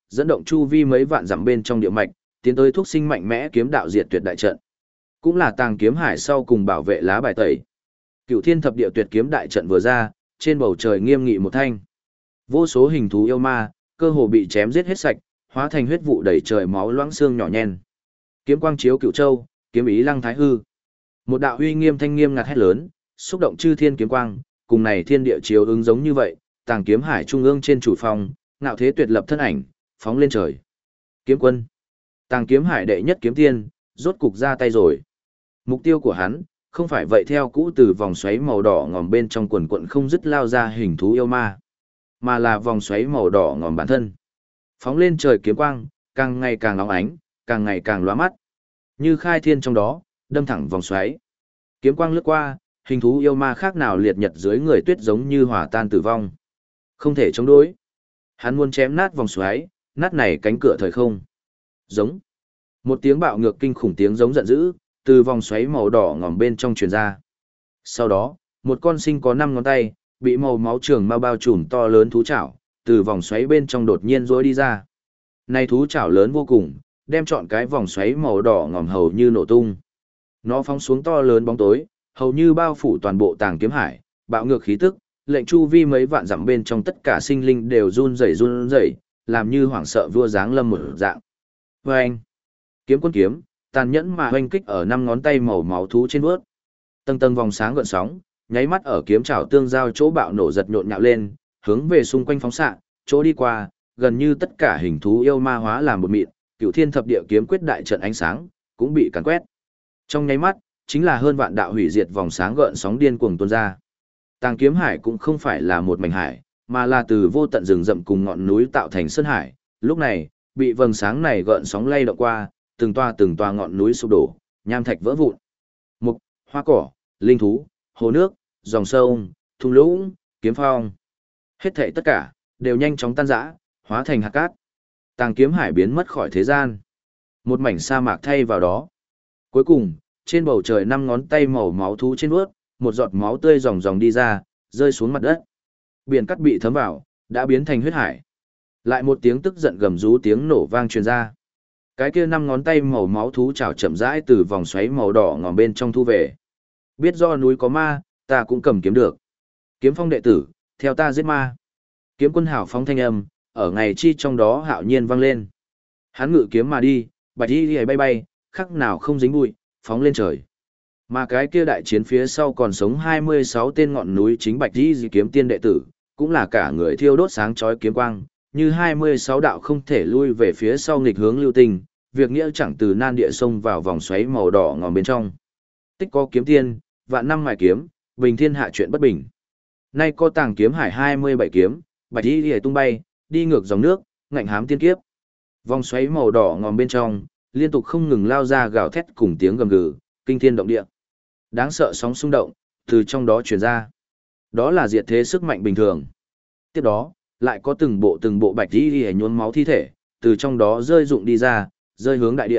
dẫn động chu vi mấy vạn dặm bên trong địa mạch, tiến tới thuốc sinh mạnh mẽ kiếm đạo diệt tuyệt đại trận. Cũng là Tàng Kiếm Hải sau cùng bảo vệ lá bài tẩy. Cửu Thiên Thập Địa Tuyệt Kiếm đại trận vừa ra, trên bầu trời nghiêm nghị một thanh. Vô số hình thú yêu ma, cơ hồ bị chém giết hết sạch, hóa thành huyết vụ đầy trời máu loãng xương nhỏ nhen. Kiếm quang chiếu Cửu Châu, kiếm ý lăng thái hư. Một đạo uy nghiêm thanh nghiêm ngạt hét lớn, xúc động chư thiên kiếm quang, cùng này thiên địa chiếu ứng giống như vậy, Tàng Kiếm Hải trung ương trên chủ phòng, ngạo thế tuyệt lập thân ảnh, phóng lên trời. Kiếm quân, Tàng Kiếm Hải đệ nhất kiếm tiên, rốt cục ra tay rồi. Mục tiêu của hắn, không phải vậy theo cũ từ vòng xoáy màu đỏ ngòm bên trong quần quận không dứt lao ra hình thú yêu ma, mà là vòng xoáy màu đỏ ngòm bản thân. Phóng lên trời kiếm quang, càng ngày càng óng ánh, càng ngày càng lóa mắt. Như khai thiên trong đó, đâm thẳng vòng xoáy. Kiếm quang lướt qua, hình thú yêu ma khác nào liệt nhật dưới người tuyết giống như hòa tan tử vong. Không thể chống đối. Hắn muốn chém nát vòng xoáy, nát này cánh cửa thời không. Giống. Một tiếng bạo ngược kinh khủng tiếng giống giận dữ, từ vòng xoáy màu đỏ ngòm bên trong truyền ra. Sau đó, một con sinh có 5 ngón tay, bị màu máu trường ma bao trùm to lớn thú chảo, từ vòng xoáy bên trong đột nhiên rỗi đi ra. Này thú chảo lớn vô cùng, đem trọn cái vòng xoáy màu đỏ ngòm hầu như nổ tung. Nó phóng xuống to lớn bóng tối, hầu như bao phủ toàn bộ Tàng Kiếm Hải, bạo ngược khí tức, lệnh chu vi mấy vạn dặm bên trong tất cả sinh linh đều run rẩy, làm như hoảng sợ vua giáng lâm một dạng. Vâng! Kiếm quân kiếm, tàn nhẫn mà hoanh kích ở 5 ngón tay màu máu thú trên bước. Tầng tầng vòng sáng gợn sóng, nháy mắt ở kiếm chảo tương giao chỗ bạo nổ giật nhộn nhạo lên, hướng về xung quanh phóng xạ, chỗ đi qua, gần như tất cả hình thú yêu ma hóa làm một mịn, Cửu Thiên Thập Địa kiếm quyết đại trận ánh sáng cũng bị càn quét. Trong nháy mắt, chính là hơn vạn đạo hủy diệt vòng sáng gợn sóng điên cuồng tuôn ra. Tàng Kiếm Hải cũng không phải là một mảnh hải, mà là từ vô tận rừng rậm cùng ngọn núi tạo thành sơn hải. Lúc này, bị vầng sáng này gợn sóng lay động qua, từng toa ngọn núi sụp đổ, nham thạch vỡ vụn. Mục, hoa cỏ, linh thú, hồ nước, dòng sông, thung lũng, kiếm phong. Hết thảy tất cả, đều nhanh chóng tan rã, hóa thành hạt cát. Tàng Kiếm Hải biến mất khỏi thế gian. Một mảnh sa mạc thay vào đó. Cuối cùng, trên bầu trời 5 ngón tay màu máu thú trên vuốt, một giọt máu tươi ròng ròng đi ra, rơi xuống mặt đất. Biển cát bị thấm vào, đã biến thành huyết hải. Lại một tiếng tức giận gầm rú tiếng nổ vang truyền ra. Cái kia 5 ngón tay màu máu thú chảo chậm rãi từ vòng xoáy màu đỏ ngòm bên trong thu về. Biết do núi có ma, ta cũng cầm kiếm được. Kiếm phong đệ tử, theo ta giết ma. Kiếm quân hảo phóng thanh âm, ở ngày chi trong đó hạo nhiên vang lên. Hắn ngự kiếm mà đi, bạch y bay bay, khắc nào không dính bụi, phóng lên trời. Mà cái kia đại chiến phía sau còn sống 26 tên ngọn núi chính bạch y kiếm tiên đệ tử, cũng là cả người thiêu đốt sáng chói kiếm quang, như 26 đạo không thể lui về phía sau nghịch hướng lưu tình, việc nghĩa chẳng từ nan địa sông vào vòng xoáy màu đỏ ngòm bên trong. Tích có kiếm tiên, vạn năm mài kiếm, bình thiên hạ chuyện bất bình. Nay có Tàng Kiếm Hải 27 kiếm, bạch y tung bay, đi ngược dòng nước, ngạnh hám tiên kiếp. Vòng xoáy màu đỏ ngòm bên trong, liên tục không ngừng lao ra gào thét cùng tiếng gầm gừ, kinh thiên động địa. Đáng sợ sóng xung động, từ trong đó truyền ra. Đó là diệt thế sức mạnh bình thường. Tiếp đó, lại có từng bộ bạch y nhuốm máu thi thể, từ trong đó rơi rụng đi ra, rơi hướng đại địa.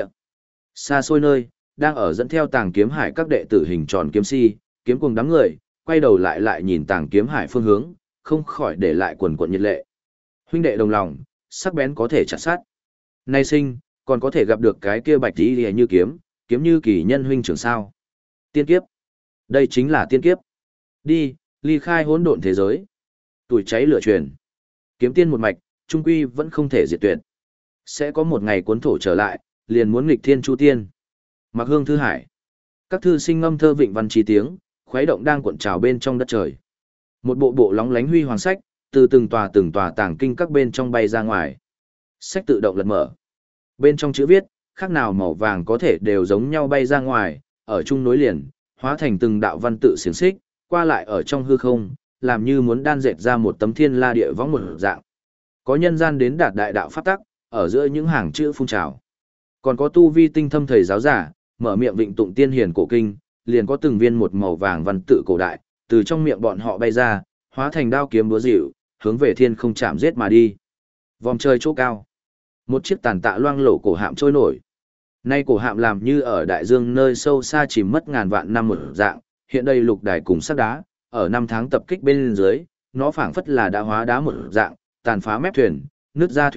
Xa xôi nơi, đang ở dẫn theo Tàng Kiếm Hải các đệ tử hình tròn kiếm si, kiếm cùng đám người, quay đầu lại nhìn Tàng Kiếm Hải phương hướng, không khỏi để lại quần quần nhiệt lệ. Huynh đệ đồng lòng, sắc bén có thể chặt sát. Nay sinh, còn có thể gặp được cái kia bạch y như kiếm, kiếm như kỳ nhân huynh trưởng sao. Tiên kiếp. Đây chính là tiên kiếp. Đi, ly khai hỗn độn thế giới. Tuổi cháy lửa truyền. Kiếm tiên một mạch, trung quy vẫn không thể diệt tuyệt. Sẽ có một ngày cuốn thổ trở lại, liền muốn nghịch thiên chu tiên. Mặc Hương Thư Hải. Các thư sinh ngâm thơ vịnh văn trí tiếng, khuấy động đang cuộn trào bên trong đất trời. Một bộ lóng lánh huy hoàng sách, từ từng tòa tàng kinh các bên trong bay ra ngoài. Sách tự động lật mở. Bên trong chữ viết, khác nào màu vàng có thể đều giống nhau bay ra ngoài, ở chung nối liền, hóa thành từng đạo văn tự xiềng xích, qua lại ở trong hư không, làm như muốn đan dệt ra một tấm thiên la địa võng một dạng. Có nhân gian đến đạt đại đạo pháp tắc, ở giữa những hàng chữ phun trào. Còn có tu vi tinh thâm thầy giáo giả, mở miệng vịnh tụng tiên hiền cổ kinh, liền có từng viên một màu vàng văn tự cổ đại, từ trong miệng bọn họ bay ra, hóa thành đao kiếm búa dịu, hướng về thiên không chạm giết mà đi. Vòng trời chỗ cao, một chiếc tàn tạ loang lổ cổ hạm trôi nổi. Nay cổ hạm làm như ở đại dương nơi sâu xa chìm mất ngàn vạn năm một dạng, hiện đây lục đài cùng sắc đá, ở năm tháng tập kích bên dưới, nó phảng phất là đã hóa đá một dạng, tàn phá mép thuyền, nứt ra thuyền bụng,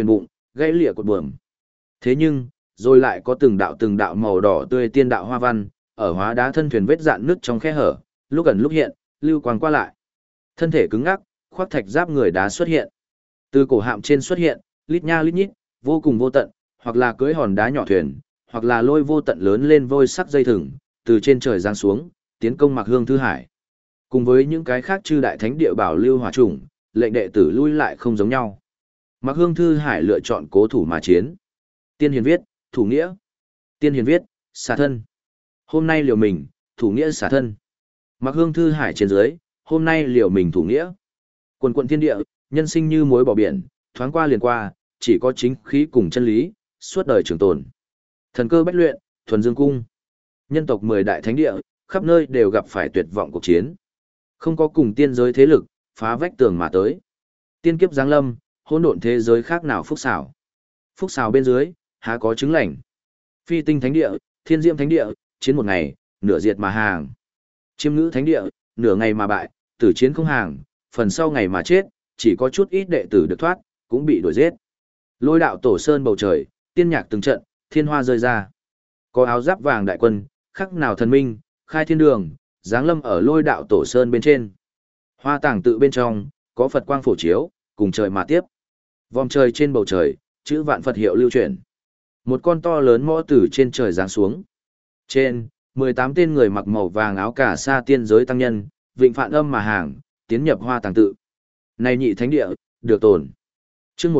gãy lìa cột buồm. Thế nhưng, rồi lại có từng đạo màu đỏ tươi tiên đạo hoa văn, ở hóa đá thân thuyền vết dạn nứt trong khe hở, lúc ẩn lúc hiện, lưu quang qua lại. Thân thể cứng ngắc, khoác thạch giáp người đá xuất hiện. Từ cổ hạm trên xuất hiện, lít nha lít nhít, vô cùng vô tận, hoặc là cưỡi hòn đá nhỏ thuyền, hoặc là lôi vô tận lớn lên vôi sắc dây thừng, từ trên trời giáng xuống, tiến công Mạc Hương Thư Hải. Cùng với những cái khác chư đại thánh địa bảo lưu hỏa chủng, lệnh đệ tử lui lại không giống nhau. Mạc Hương Thư Hải lựa chọn cố thủ mà chiến. Tiên hiền viết, thủ nghĩa. Tiên hiền viết, xả thân. Hôm nay liều mình, thủ nghĩa xả thân. Mạc Hương Thư Hải trên dưới, hôm nay liều mình thủ nghĩa. Quần quận thiên địa, nhân sinh như muối bỏ biển, thoáng qua liền qua, chỉ có chính khí cùng chân lý, suốt đời trường tồn. Thần cơ bách luyện, thuần dương cung. Nhân tộc 10 đại thánh địa, khắp nơi đều gặp phải tuyệt vọng cuộc chiến. Không có cùng tiên giới thế lực, phá vách tường mà tới. Tiên kiếp giáng lâm, hỗn độn thế giới khác nào phúc xảo. Phúc xảo bên dưới, há có chứng lành. Phi tinh thánh địa, thiên diệm thánh địa, chiến một ngày, nửa diệt mà hàng. Chiêm ngữ thánh địa, nửa ngày mà bại, tử chiến không hàng, phần sau ngày mà chết, chỉ có chút ít đệ tử được thoát, cũng bị đuổi giết. Lôi đạo tổ sơn bầu trời, tiên nhạc từng trận, thiên hoa rơi ra. Có áo giáp vàng đại quân, khắc nào thần minh, khai thiên đường, giáng lâm ở lôi đạo tổ sơn bên trên. Hoa tàng tự bên trong, có Phật quang phổ chiếu, cùng trời mà tiếp. Vòng trời trên bầu trời, chữ vạn Phật hiệu lưu chuyển. Một con to lớn mõ từ trên trời giáng xuống. Trên, 18 tên người mặc màu vàng áo cà sa tiên giới tăng nhân, vịnh phạn âm mà hàng, tiến nhập hoa tàng tự. Này nhị thánh địa, được tồn. Chương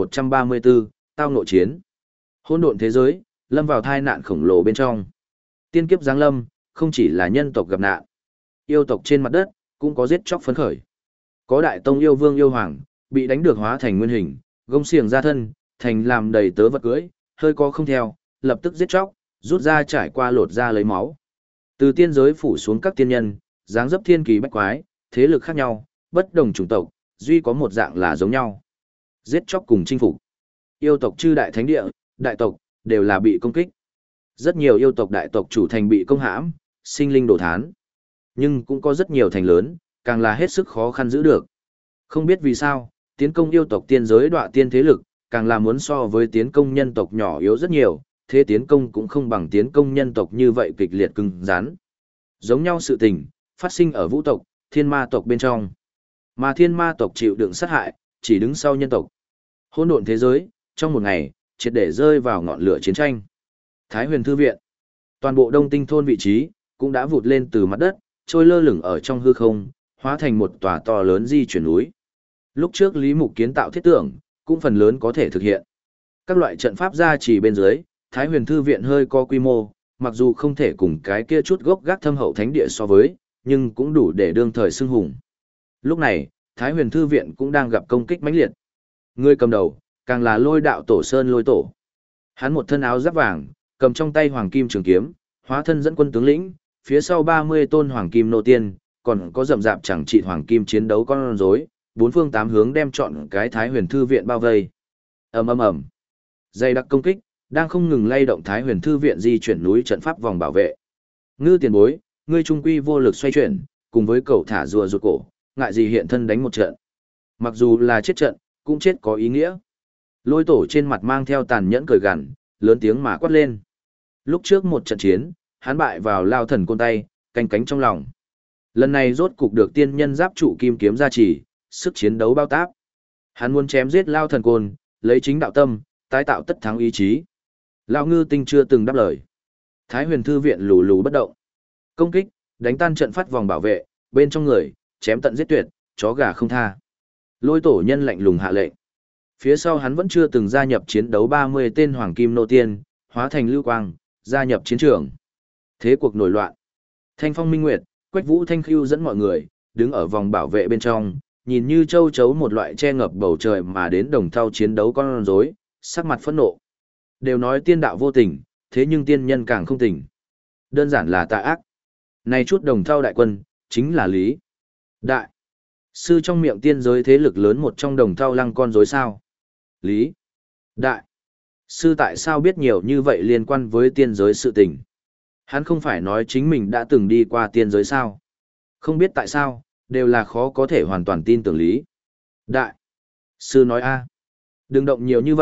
1134, tao nội chiến. Hỗn độn thế giới, lâm vào thai nạn khổng lồ bên trong. Tiên kiếp giáng lâm, không chỉ là nhân tộc gặp nạn. Yêu tộc trên mặt đất, cũng có giết chóc phấn khởi. Có đại tông yêu vương yêu hoàng, bị đánh được hóa thành nguyên hình, gông xiềng ra thân, thành làm đầy tớ vật cưới, hơi có không theo, lập tức giết chóc, rút ra trải qua lột ra lấy máu. Từ tiên giới phủ xuống các tiên nhân, dáng dấp thiên kỳ bách quái, thế lực khác nhau, bất đồng chủng tộc, duy có một dạng là giống nhau. Giết chóc cùng chinh phục. Yêu tộc chư đại thánh địa, đại tộc, đều là bị công kích. Rất nhiều yêu tộc đại tộc chủ thành bị công hãm, sinh linh đổ thán. Nhưng cũng có rất nhiều thành lớn, càng là hết sức khó khăn giữ được. Không biết vì sao, tiến công yêu tộc tiên giới đọa tiên thế lực, càng là muốn so với tiến công nhân tộc nhỏ yếu rất nhiều, thế tiến công cũng không bằng tiến công nhân tộc như vậy kịch liệt cứng rắn. Giống nhau sự tình, phát sinh ở vũ tộc, thiên ma tộc bên trong. Mà thiên ma tộc chịu đựng sát hại, chỉ đứng sau nhân tộc. Hỗn độn thế giới, trong một ngày, triệt để rơi vào ngọn lửa chiến tranh. Thái Huyền Thư Viện, toàn bộ Đông Tinh thôn vị trí, cũng đã vụt lên từ mặt đất, trôi lơ lửng ở trong hư không, hóa thành một tòa to lớn di chuyển núi. Lúc trước Lý Mục kiến tạo thiết tưởng, cũng phần lớn có thể thực hiện. Các loại trận pháp gia trì bên dưới, Thái Huyền Thư Viện hơi có quy mô, mặc dù không thể cùng cái kia chút gốc gác thâm hậu thánh địa so với, nhưng cũng đủ để đương thời xưng hùng. Lúc này, Thái Huyền Thư Viện cũng đang gặp công kích mãnh liệt. Người cầm đầu, càng là Lôi đạo tổ sơn Lôi tổ. Hắn một thân áo giáp vàng, cầm trong tay hoàng kim trường kiếm, hóa thân dẫn quân tướng lĩnh, phía sau 30 tôn hoàng kim nô tiên, còn có rậm rạp chẳng trị hoàng kim chiến đấu con rối, bốn phương tám hướng đem chọn cái Thái Huyền Thư Viện bao vây. Ầm ầm ầm. Dày đặc công kích, đang không ngừng lay động Thái Huyền Thư Viện di chuyển núi trận pháp vòng bảo vệ. Ngư tiền bối, ngươi trung quy vô lực xoay chuyển, cùng với cậu thả rùa rụt cổ, ngại gì hiện thân đánh một trận. Mặc dù là chết trận, cũng chết có ý nghĩa. Lôi tổ trên mặt mang theo tàn nhẫn cười gằn, lớn tiếng mà quát lên. Lúc trước một trận chiến, hắn bại vào Lao Thần Côn tay, canh cánh trong lòng. Lần này rốt cục được tiên nhân giáp trụ kim kiếm gia trì, sức chiến đấu bao táp. Hắn muốn chém giết Lao Thần Côn, lấy chính đạo tâm, tái tạo tất thắng ý chí. Lão Ngư Tinh chưa từng đáp lời. Thái Huyền Thư Viện lù lù bất động. Công kích, đánh tan trận phát vòng bảo vệ, bên trong người, chém tận giết tuyệt, chó gà không tha. Lôi tổ nhân lạnh lùng hạ lệnh. Phía sau hắn vẫn chưa từng gia nhập chiến đấu 30 tên hoàng kim nô tiên, hóa thành lưu quang, gia nhập chiến trường. Thế cuộc nổi loạn. Thanh Phong Minh Nguyệt, Quách Vũ Thanh Khưu dẫn mọi người, đứng ở vòng bảo vệ bên trong, nhìn như châu chấu một loại che ngập bầu trời mà đến đồng thau chiến đấu con rối, sắc mặt phẫn nộ. Đều nói tiên đạo vô tình, thế nhưng tiên nhân càng không tình. Đơn giản là tà ác. Này chút đồng thau đại quân, chính là Lý Đại Sư trong miệng tiên giới thế lực lớn một trong đồng thau lăng con rối sao. Lý Đại Sư tại sao biết nhiều như vậy liên quan với tiên giới sự tình? Hắn không phải nói chính mình đã từng đi qua tiên giới sao? Không biết tại sao, đều là khó có thể hoàn toàn tin tưởng Lý Đại Sư nói a. Đừng động nhiều như vậy,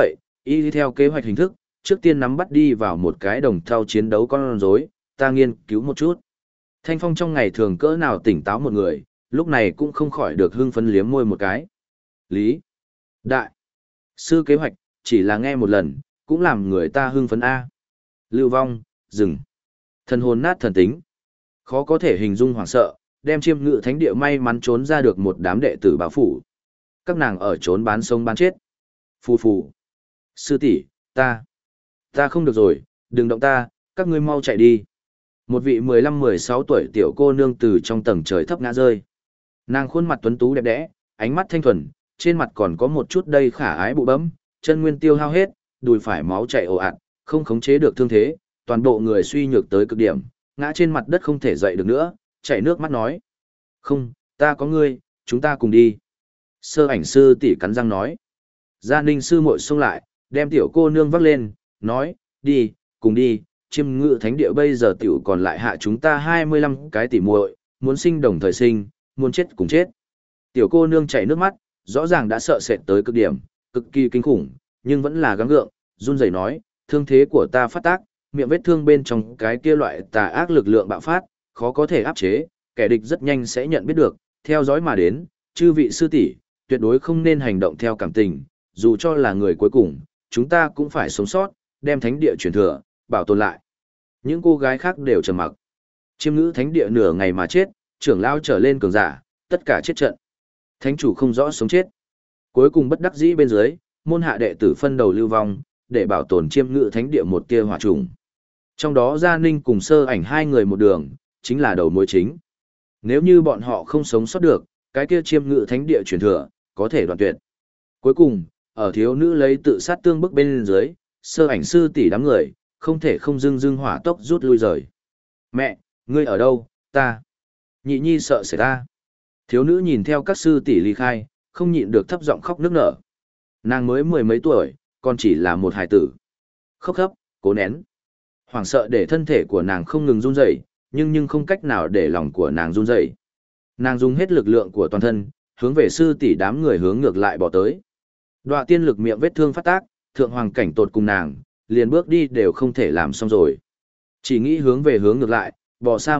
Y theo kế hoạch hình thức, trước tiên nắm bắt đi vào một cái đồng thau chiến đấu con rối, ta nghiên cứu một chút. Thanh Phong trong ngày thường cỡ nào tỉnh táo một người, lúc này cũng không khỏi được hưng phấn liếm môi một cái. Lý. Đại. Sư kế hoạch, chỉ là nghe một lần, cũng làm người ta hưng phấn A. Lưu vong, dừng. Thần hồn nát thần tính. Khó có thể hình dung hoảng sợ, đem chiêm ngự thánh địa may mắn trốn ra được một đám đệ tử báo phủ. Các nàng ở trốn bán sống bán chết. Phù phù. Sư tỷ, ta không được rồi, đừng động ta, các ngươi mau chạy đi. Một vị 15-16 tuổi tiểu cô nương từ trong tầng trời thấp ngã rơi. Nàng khuôn mặt tuấn tú đẹp đẽ, ánh mắt thanh thuần, trên mặt còn có một chút đầy khả ái bụ bấm, chân nguyên tiêu hao hết, đùi phải máu chảy ồ ạt, không khống chế được thương thế, toàn bộ người suy nhược tới cực điểm, ngã trên mặt đất không thể dậy được nữa, chảy nước mắt nói. Không, ta có ngươi, chúng ta cùng đi. Sơ ảnh sư tỷ cắn răng nói. Gia Ninh sư muội xông lại, đem tiểu cô nương vác lên, nói, đi, cùng đi, chiêm ngự thánh địa bây giờ tiểu còn lại hạ chúng ta 25 cái tỷ muội, muốn sinh đồng thời sinh, muốn chết cùng chết. Tiểu cô nương chảy nước mắt, rõ ràng đã sợ sệt tới cực điểm, cực kỳ kinh khủng, nhưng vẫn là gắng gượng, run rẩy nói, thương thế của ta phát tác, miệng vết thương bên trong cái kia loại tà ác lực lượng bạo phát, khó có thể áp chế, kẻ địch rất nhanh sẽ nhận biết được, theo dõi mà đến, chư vị sư tỷ, tuyệt đối không nên hành động theo cảm tình, dù cho là người cuối cùng, chúng ta cũng phải sống sót, đem thánh địa truyền thừa, bảo tồn lại. Những cô gái khác đều trầm mặc. Chiêm ngữ thánh địa nửa ngày mà chết, trưởng lao trở lên cường giả, tất cả chết trận. Thánh chủ không rõ sống chết. Cuối cùng bất đắc dĩ bên dưới, môn hạ đệ tử phân đầu lưu vong, để bảo tồn chiêm ngữ thánh địa một tia hỏa trùng. Trong đó Gia Ninh cùng Sơ Ảnh hai người một đường, chính là đầu mối chính. Nếu như bọn họ không sống sót được, cái kia chiêm ngữ thánh địa truyền thừa, có thể đoạn tuyệt. Cuối cùng, ở thiếu nữ lấy tự sát tương bức bên dưới, Sơ Ảnh sư tỷ đám người, không thể không dưng hỏa tốc rút lui rời. Mẹ, ngươi ở đâu, ta. Nhị nhi sợ xảy ta. Thiếu nữ nhìn theo các sư tỷ ly khai, không nhịn được thấp giọng khóc nức nở. Nàng mới 10 mấy tuổi, còn chỉ là một hài tử. Khóc khóc, cố nén. Hoảng sợ để thân thể của nàng không ngừng run rẩy, nhưng không cách nào để lòng của nàng run rẩy. Nàng dùng hết lực lượng của toàn thân, hướng về sư tỷ đám người hướng ngược lại bỏ tới. Đoạ tiên lực miệng vết thương phát tác, thượng hoàng cảnh tột cùng nàng, liền bước đi đều không thể làm xong rồi. Chỉ nghĩ hướng về hướng ngược lại, bỏ xa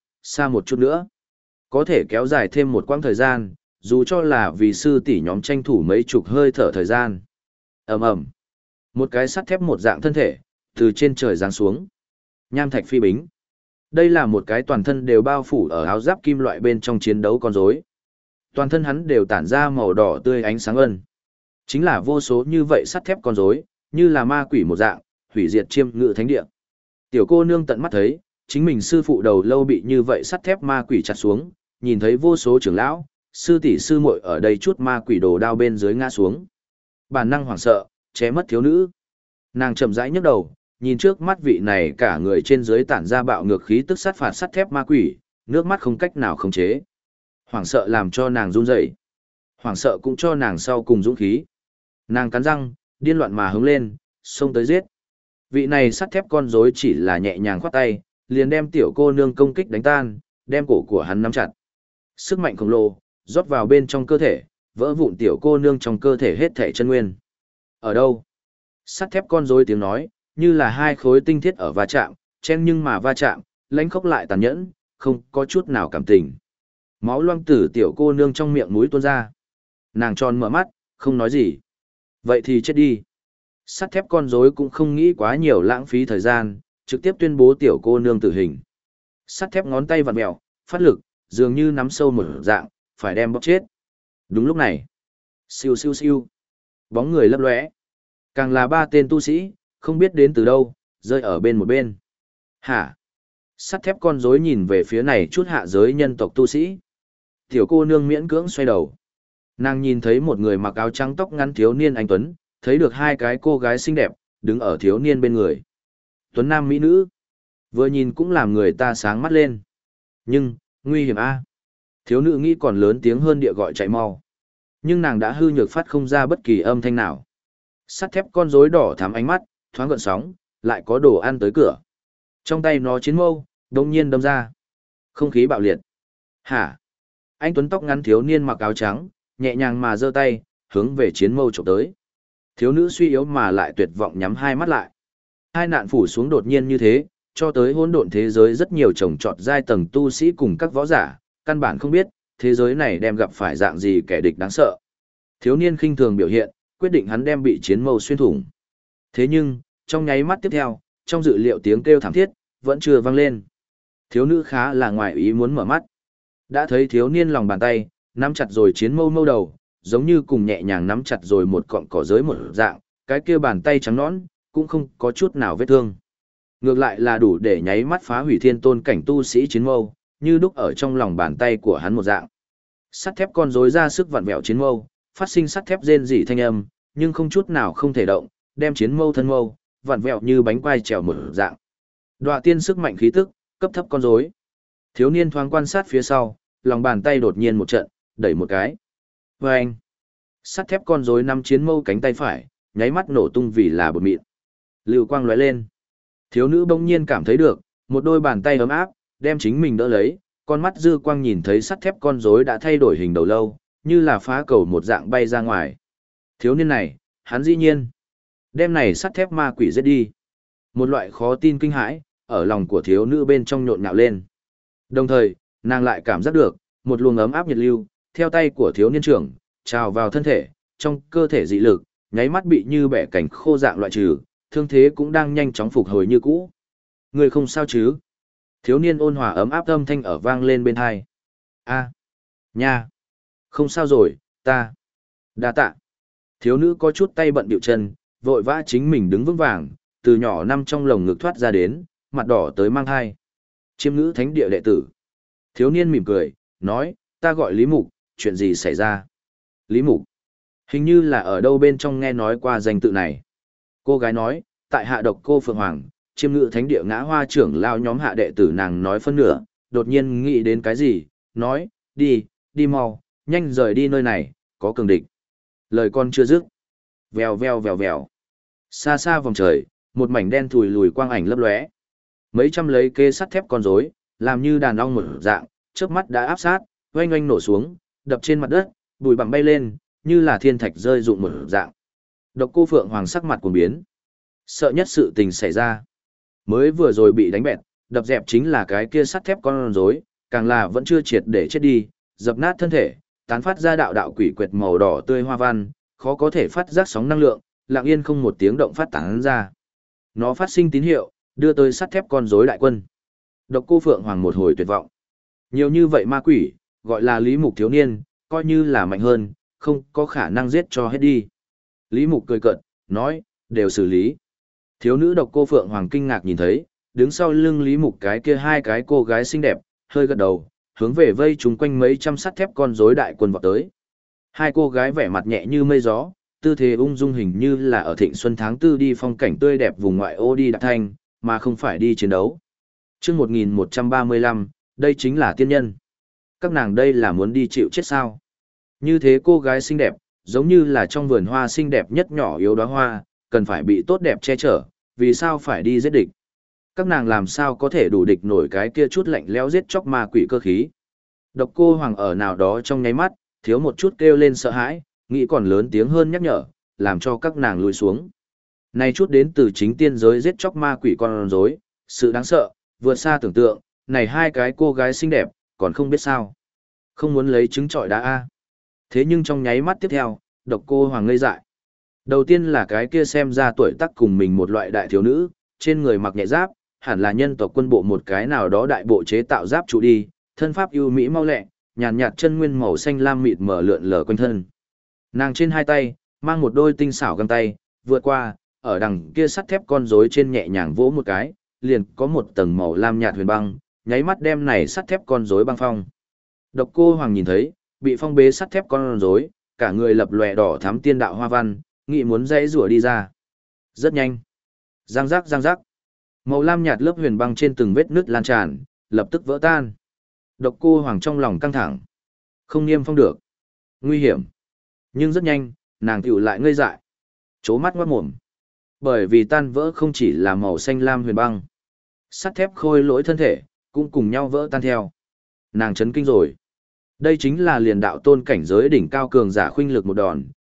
một chút nữa. Có thể kéo dài thêm một quãng thời gian, dù cho là vì sư tỷ nhóm tranh thủ mấy chục hơi thở thời gian. Ầm ầm, một cái sắt thép một dạng thân thể, từ trên trời giáng xuống. Nham thạch phi bính. Đây là một cái toàn thân đều bao phủ ở áo giáp kim loại bên trong chiến đấu con rối. Toàn thân hắn đều tản ra màu đỏ tươi ánh sáng ân. Chính là vô số như vậy sắt thép con rối, như là ma quỷ một dạng, hủy diệt chiêm ngự thánh địa. Tiểu cô nương tận mắt thấy, chính mình sư phụ đầu lâu bị như vậy sắt thép ma quỷ chặt xuống, nhìn thấy vô số trưởng lão, sư tỷ sư muội ở đây chút ma quỷ đồ đao bên dưới ngã xuống. Bản năng hoảng sợ, ché mất thiếu nữ. Nàng chậm rãi nhấc đầu, nhìn trước mắt vị này cả người trên dưới tản ra bạo ngược khí tức sát phạt sắt thép ma quỷ, nước mắt không cách nào khống chế. Hoảng sợ làm cho nàng run rẩy. Hoảng sợ cũng cho nàng sau cùng dũng khí. Nàng cắn răng, điên loạn mà hướng lên, xông tới giết. Vị này sắt thép con rối chỉ là nhẹ nhàng khoát tay, liền đem tiểu cô nương công kích đánh tan, đem cổ của hắn nắm chặt. Sức mạnh khổng lồ rót vào bên trong cơ thể, vỡ vụn tiểu cô nương trong cơ thể hết thảy chân nguyên. Ở đâu? Sắt thép con rối tiếng nói, như là hai khối tinh thiết ở va chạm, chen nhưng mà va chạm, lãnh khốc lại tàn nhẫn, không có chút nào cảm tình. Máu loang từ tiểu cô nương trong miệng mũi tuôn ra. Nàng tròn mở mắt, không nói gì. Vậy thì chết đi. Sắt thép con rối cũng không nghĩ quá nhiều lãng phí thời gian, trực tiếp tuyên bố tiểu cô nương tử hình. Sắt thép ngón tay vặn mèo, phát lực, dường như nắm sâu một dạng, phải đem bóp chết. Đúng lúc này, siêu siêu siêu, bóng người lấp lóe. Càng là ba tên tu sĩ, không biết đến từ đâu, rơi ở bên một bên. Hả? Sắt thép con rối nhìn về phía này chút hạ giới nhân tộc tu sĩ. Tiểu cô nương miễn cưỡng xoay đầu. Nàng nhìn thấy một người mặc áo trắng tóc ngắn thiếu niên anh tuấn, thấy được hai cái cô gái xinh đẹp, đứng ở thiếu niên bên người. Tuấn nam mỹ nữ. Vừa nhìn cũng làm người ta sáng mắt lên. Nhưng, nguy hiểm a. Thiếu nữ nghĩ còn lớn tiếng hơn địa gọi chạy mau. Nhưng nàng đã hư nhược phát không ra bất kỳ âm thanh nào. Sắt thép con rối đỏ thắm ánh mắt, thoáng gợn sóng, lại có đồ ăn tới cửa. Trong tay nó chiến mâu, đông nhiên đâm ra. Không khí bạo liệt. Hả? Anh tuấn tóc ngắn thiếu niên mặc áo trắng, nhẹ nhàng mà giơ tay, hướng về chiến mâu chụp tới. Thiếu nữ suy yếu mà lại tuyệt vọng nhắm hai mắt lại. Hai nạn phủ xuống đột nhiên như thế, cho tới hỗn độn thế giới rất nhiều trồng trọt giai tầng tu sĩ cùng các võ giả, căn bản không biết, thế giới này đem gặp phải dạng gì kẻ địch đáng sợ. Thiếu niên khinh thường biểu hiện, quyết định hắn đem bị chiến mâu xuyên thủng. Thế nhưng, trong nháy mắt tiếp theo, trong dự liệu tiếng kêu thảm thiết, vẫn chưa vang lên. Thiếu nữ khá là ngoài ý muốn mở mắt. Đã thấy thiếu niên lòng bàn tay, nắm chặt rồi chiến mâu mâu đầu, giống như cùng nhẹ nhàng nắm chặt rồi một cọng cỏ giới một dạng, cái kia bàn tay trắng nõn, cũng không có chút nào vết thương. Ngược lại là đủ để nháy mắt phá hủy thiên tôn cảnh tu sĩ chiến mâu, như đúc ở trong lòng bàn tay của hắn một dạng. Sắt thép con rối ra sức vặn vẹo chiến mâu, phát sinh sắt thép rên rỉ thanh âm, nhưng không chút nào không thể động, đem chiến mâu thân mâu, vặn vẹo như bánh quai trèo một dạng. Đoạ tiên sức mạnh khí tức, cấp thấp con rối. Thiếu niên thoáng quan sát phía sau, lòng bàn tay đột nhiên một trận, đẩy một cái. Vâng! Sắt thép con rối nắm chiến mâu cánh tay phải, nháy mắt nổ tung vì là bột mịn. Lưu quang lóe lên. Thiếu nữ bỗng nhiên cảm thấy được, một đôi bàn tay ấm áp, đem chính mình đỡ lấy, con mắt dư quang nhìn thấy sắt thép con rối đã thay đổi hình đầu lâu, như là phá cầu một dạng bay ra ngoài. Thiếu niên này, hắn dĩ nhiên đem này sắt thép ma quỷ giết đi. Một loại khó tin kinh hãi, ở lòng của thiếu nữ bên trong nhộn nhạo lên. Đồng thời, nàng lại cảm giác được, một luồng ấm áp nhiệt lưu, theo tay của thiếu niên trưởng, trào vào thân thể, trong cơ thể dị lực, nháy mắt bị như bẻ cảnh khô dạng loại trừ, thương thế cũng đang nhanh chóng phục hồi như cũ. Người không sao chứ? Thiếu niên ôn hòa ấm áp âm thanh ở vang lên bên tai. Nha, không sao rồi, ta. Đa tạ. Thiếu nữ có chút tay bận điệu chân, vội vã chính mình đứng vững vàng, từ nhỏ năm trong lồng ngực thoát ra đến, mặt đỏ tới mang hai. Chiêm ngữ thánh địa đệ tử. Thiếu niên mỉm cười, nói, ta gọi Lý Mục, chuyện gì xảy ra? Lý Mục. Hình như là ở đâu bên trong nghe nói qua danh tự này. Cô gái nói, tại hạ độc cô Phượng Hoàng, chiêm ngữ thánh địa ngã hoa trưởng lao nhóm hạ đệ tử nàng nói phân nửa, đột nhiên nghĩ đến cái gì, nói, đi mau, nhanh rời đi nơi này, có cường địch. Lời con chưa dứt. Vèo vèo vèo vèo. Xa xa vòng trời, một mảnh đen thùi lùi quang ảnh lấp lóe. Mấy trăm lấy kê sắt thép con rối, làm như đàn ong một dạng, trước mắt đã áp sát, oanh oanh nổ xuống, đập trên mặt đất, bụi bặm bay lên, như là thiên thạch rơi rụng một dạng. Độc cô Phượng Hoàng sắc mặt cuồng biến. Sợ nhất sự tình xảy ra. Mới vừa rồi bị đánh bẹt, đập dẹp chính là cái kia sắt thép con rối, càng là vẫn chưa triệt để chết đi, dập nát thân thể, tán phát ra đạo đạo quỷ quệt màu đỏ tươi hoa văn, khó có thể phát giác sóng năng lượng, lặng yên không một tiếng động phát tán ra. Nó phát sinh tín hiệu, đưa tới sắt thép con rối đại quân. Độc cô Phượng Hoàng một hồi tuyệt vọng. Nhiều như vậy ma quỷ, gọi là Lý Mục thiếu niên, coi như là mạnh hơn, không có khả năng giết cho hết đi. Lý Mục cười cợt, nói, đều xử lý. Thiếu nữ độc cô Phượng Hoàng kinh ngạc nhìn thấy, đứng sau lưng Lý Mục cái kia hai cái cô gái xinh đẹp, hơi gật đầu, hướng về vây chúng quanh mấy trăm sắt thép con rối đại quân vọt tới. Hai cô gái vẻ mặt nhẹ như mây gió, tư thế ung dung hình như là ở thịnh xuân tháng tư đi phong cảnh tươi đẹp vùng ngoại ô đi đạp thanh, mà không phải đi chiến đấu. Chương 1135, đây chính là tiên nhân. Các nàng đây là muốn đi chịu chết sao? Như thế cô gái xinh đẹp, giống như là trong vườn hoa xinh đẹp nhất nhỏ yếu đóa hoa, cần phải bị tốt đẹp che chở, vì sao phải đi giết địch? Các nàng làm sao có thể đủ địch nổi cái kia chút lạnh lẽo giết chóc ma quỷ cơ khí? Độc cô Hoàng ở nào đó trong nháy mắt, thiếu một chút kêu lên sợ hãi, nghĩ còn lớn tiếng hơn nhắc nhở, làm cho các nàng lùi xuống. Này chút đến từ chính tiên giới giết chóc ma quỷ con rối, sự đáng sợ, vượt xa tưởng tượng, này hai cái cô gái xinh đẹp, còn không biết sao. Không muốn lấy trứng trọi đá a. Thế nhưng trong nháy mắt tiếp theo, độc cô Hoàng ngây dại. Đầu tiên là cái kia xem ra tuổi tác cùng mình một loại đại thiếu nữ, trên người mặc nhẹ giáp, hẳn là nhân tộc quân bộ một cái nào đó đại bộ chế tạo giáp trụ đi, thân pháp ưu mỹ mau lẹ, nhàn nhạt chân nguyên màu xanh lam mịt mở lượn lờ quanh thân. Nàng trên hai tay, mang một đôi tinh xảo găng tay, vượt qua, ở đằng kia sắt thép con rối trên nhẹ nhàng vỗ một cái, liền có một tầng màu lam nhạt huyền băng, nháy mắt đem này sắt thép con rối băng phong. Độc cô Hoàng nhìn thấy, bị phong bế sắt thép con rối, cả người lập lòe đỏ thắm tiên đạo hoa văn, nghĩ muốn dãy rủa đi ra. Rất nhanh. Giang giác giang giác. Màu lam nhạt lớp huyền băng trên từng vết nứt lan tràn, lập tức vỡ tan. Độc cô Hoàng trong lòng căng thẳng. Không niêm phong được. Nguy hiểm. Nhưng rất nhanh, nàng tiểu lại ngây dại. Chố mắt ngoát mồm. Bởi vì tan vỡ không chỉ là màu xanh lam huyền băng. Sắt thép khôi lỗi thân thể, cũng cùng nhau vỡ tan theo. Nàng chấn kinh rồi. Đây chính là liền đạo tôn cảnh giới đỉnh cao cường giả khuynh lực một đòn,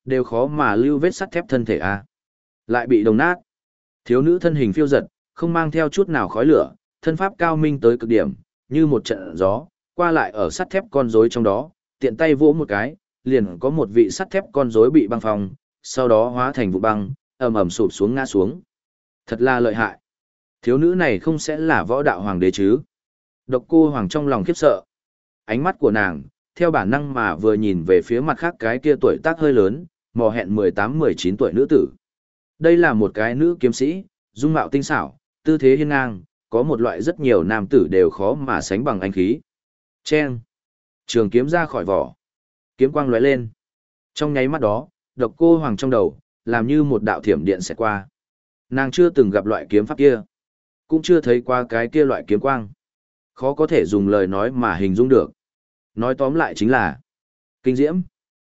đều khó mà lưu vết sắt thép thân thể a. Lại bị đồng nát. Thiếu nữ thân hình phiêu giật, không mang theo chút nào khói lửa, thân pháp cao minh tới cực điểm, như một trận gió, qua lại ở sắt thép con rối trong đó, tiện tay vỗ một cái, liền có một vị sắt thép con rối bị băng phong, sau đó hóa thành vụ băng, ầm ầm sụp xuống ngã xuống. Thật là lợi hại. Thiếu nữ này không sẽ là võ đạo hoàng đế chứ? Độc Cô Hoàng trong lòng khiếp sợ. Ánh mắt của nàng, theo bản năng mà vừa nhìn về phía mặt khác cái kia tuổi tác hơi lớn, mò hẹn 18-19 tuổi nữ tử. Đây là một cái nữ kiếm sĩ, dung mạo tinh xảo, tư thế hiên ngang, có một loại rất nhiều nam tử đều khó mà sánh bằng anh khí. Chen! Trường kiếm ra khỏi vỏ. Kiếm quang lóe lên. Trong nháy mắt đó, Độc Cô Hoàng trong đầu, làm như một đạo thiểm điện sẽ qua. Nàng chưa từng gặp loại kiếm pháp kia, cũng chưa thấy qua cái kia loại kiếm quang. Khó có thể dùng lời nói mà hình dung được. Nói tóm lại chính là kinh diễm.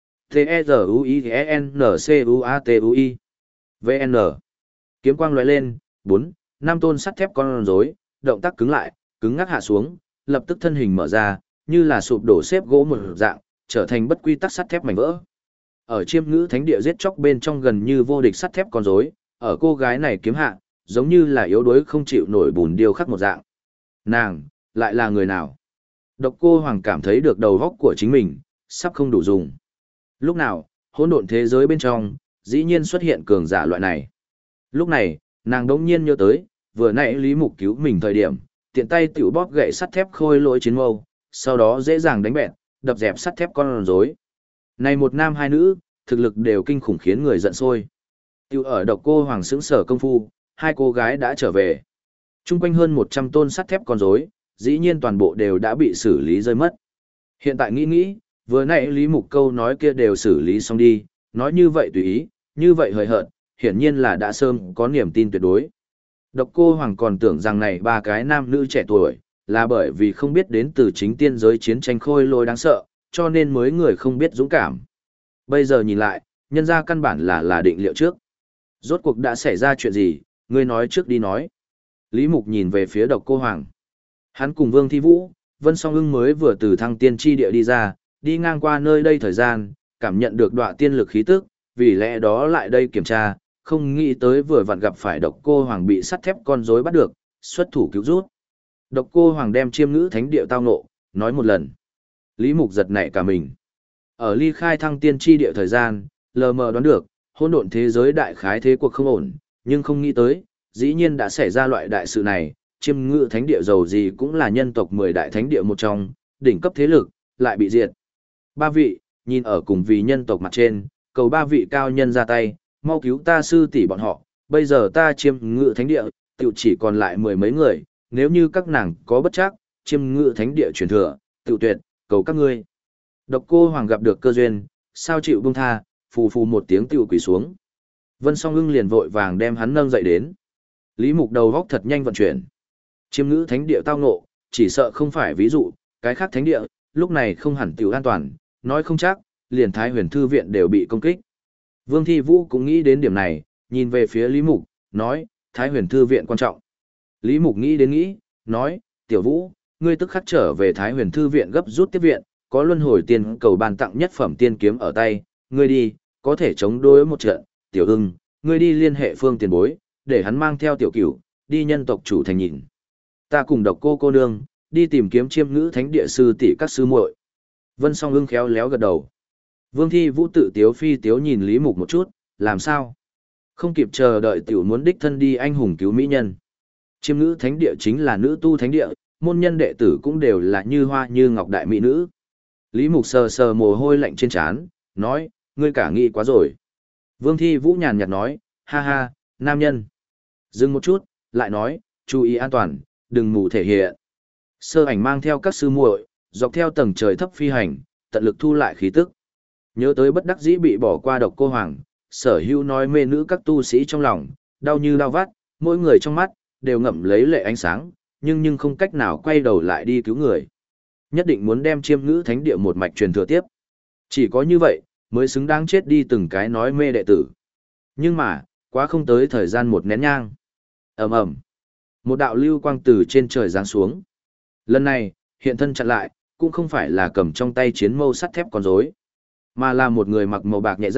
T-E-Z-U-I-N-C-U-A-T-U-I VN. Kiếm quang lóe lên, 4-5 tôn sắt thép con rối, động tác cứng lại, cứng ngắc hạ xuống, lập tức thân hình mở ra, như là sụp đổ xếp gỗ một dạng, trở thành bất quy tắc sắt thép mảnh vỡ. Ở Chiêm Ngữ Thánh Địa giết chóc bên trong gần như vô địch sắt thép con rối, ở cô gái này kiếm hạ, giống như là yếu đuối không chịu nổi bùn điêu khắc một dạng. Nàng, lại là người nào? Độc Cô Hoàng cảm thấy được đầu óc của chính mình, sắp không đủ dùng. Lúc nào, hỗn độn thế giới bên trong, dĩ nhiên xuất hiện cường giả loại này. Lúc này, nàng đống nhiên nhớ tới, vừa nãy Lý Mục cứu mình thời điểm, tiện tay tiểu bóp gậy sắt thép khôi lỗi chiến mâu, sau đó dễ dàng đánh bẹt, đập dẹp sắt thép con rối. Này một nam hai nữ, thực lực đều kinh khủng khiến người giận sôi. Tiểu ở Độc Cô Hoàng sững sở công phu, hai cô gái đã trở về. Trung quanh hơn 100 tôn sắt thép con rối, dĩ nhiên toàn bộ đều đã bị xử lý rơi mất. Hiện tại nghĩ, vừa nãy Lý Mục câu nói kia đều xử lý xong đi, nói như vậy tùy ý, như vậy hời hợt, hiển nhiên là đã sớm có niềm tin tuyệt đối. Độc Cô Hoàng còn tưởng rằng này ba cái nam nữ trẻ tuổi, là bởi vì không biết đến từ chính tiên giới chiến tranh khôi lỗi đáng sợ, cho nên mới người không biết dũng cảm. Bây giờ nhìn lại, nhân ra căn bản là định liệu trước. Rốt cuộc đã xảy ra chuyện gì, ngươi nói trước đi nói. Lý Mục nhìn về phía Độc Cô Hoàng. Hắn cùng Vương Thi Vũ, Vân Song Ưng mới vừa từ Thăng Tiên Chi Địa đi ra, đi ngang qua nơi đây thời gian, cảm nhận được đọa tiên lực khí tức, vì lẽ đó lại đây kiểm tra, không nghĩ tới vừa vặn gặp phải Độc Cô Hoàng bị sắt thép con rối bắt được, xuất thủ cứu rút. Độc Cô Hoàng đem Chiêm Ngữ Thánh Địa tao ngộ, nói một lần. Lý Mục giật nảy cả mình. Ở ly khai Thăng Tiên Chi Địa thời gian, lờ mờ đoán được, hỗn độn thế giới đại khái thế cuộc không ổn, nhưng không nghĩ tới, dĩ nhiên đã xảy ra loại đại sự này. Chiêm Ngữ Thánh Địa giàu gì cũng là nhân tộc 10 đại thánh địa một trong, đỉnh cấp thế lực, lại bị diệt. Ba vị, nhìn ở cùng vì nhân tộc mặt trên, cầu ba vị cao nhân ra tay, mau cứu ta sư tỷ bọn họ, bây giờ ta Chiêm Ngữ Thánh Địa, tiểu chỉ còn lại 10 mấy người, nếu như các nàng có bất trắc, Chiêm Ngữ Thánh Địa truyền thừa, tiểu tuyệt, cầu các ngươi. Độc Cô Hoàng gặp được cơ duyên, sao chịu buông tha, phù phù một tiếng tiểu quỳ xuống. Vân Song Ưng liền vội vàng đem hắn nâng dậy đến. Lý Mục đầu góc thật nhanh vận chuyển. Chiêm Ngữ Thánh Địa tao ngộ, chỉ sợ không phải ví dụ, cái khác thánh địa, lúc này không hẳn tiểu an toàn, nói không chắc, liền Thái Huyền Thư Viện đều bị công kích. Vương Thi Vũ cũng nghĩ đến điểm này, nhìn về phía Lý Mục, nói, Thái Huyền Thư Viện quan trọng. Lý Mục nghĩ, nói, Tiểu Vũ, ngươi tức khắc trở về Thái Huyền Thư Viện gấp rút tiếp viện, có luân hồi tiên cầu ban tặng nhất phẩm tiên kiếm ở tay, ngươi đi, có thể chống đối một trận, Tiểu Ưng, ngươi đi liên hệ Phương tiền bối, để hắn mang theo Tiểu Cửu, đi nhân tộc chủ thành nhìn. Ta cùng Độc cô nương, đi tìm kiếm Chiêm Ngữ Thánh Địa sư tỷ các sư muội. Vân Song Ưng khéo léo gật đầu. Vương Thi Vũ tự tiếu phi tiếu nhìn Lý Mục một chút, làm sao? Không kịp chờ đợi tiểu muốn đích thân đi anh hùng cứu mỹ nhân. Chiêm Ngữ Thánh Địa chính là nữ tu thánh địa, môn nhân đệ tử cũng đều là như hoa như ngọc đại mỹ nữ. Lý Mục sờ sờ mồ hôi lạnh trên trán, nói, ngươi cả nghĩ quá rồi. Vương Thi Vũ nhàn nhạt nói, ha ha, nam nhân. Dừng một chút, lại nói, chú ý an toàn, đừng mù thể hiện. Sơ Ảnh mang theo các sư muội, dọc theo tầng trời thấp phi hành, tận lực thu lại khí tức. Nhớ tới bất đắc dĩ bị bỏ qua Độc Cô Hoàng, Sở Hữu nói mê nữ các tu sĩ trong lòng, đau như đau vắt, mỗi người trong mắt đều ngậm lấy lệ ánh sáng, nhưng không cách nào quay đầu lại đi cứu người. Nhất định muốn đem Chiêm Ngữ Thánh Địa một mạch truyền thừa tiếp. Chỉ có như vậy, mới xứng đáng chết đi từng cái nói mê đệ tử. Nhưng mà, quá không tới thời gian một nén nhang. Ầm ầm, một đạo lưu quang từ trên trời giáng xuống. Lần này, hiện thân chặn lại, cũng không phải là cầm trong tay chiến mâu sắt thép con rối, mà là một người mặc màu bạc nhẹ giáp,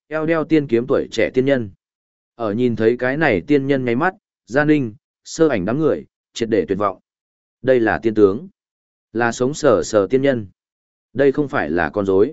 eo đeo tiên kiếm tuổi trẻ tiên nhân. Ở nhìn thấy cái này tiên nhân nháy mắt, Gia Ninh, Sơ Ảnh đám người, triệt để tuyệt vọng. Đây là tiên tướng, là sống sờ sờ tiên nhân. Đây không phải là con rối.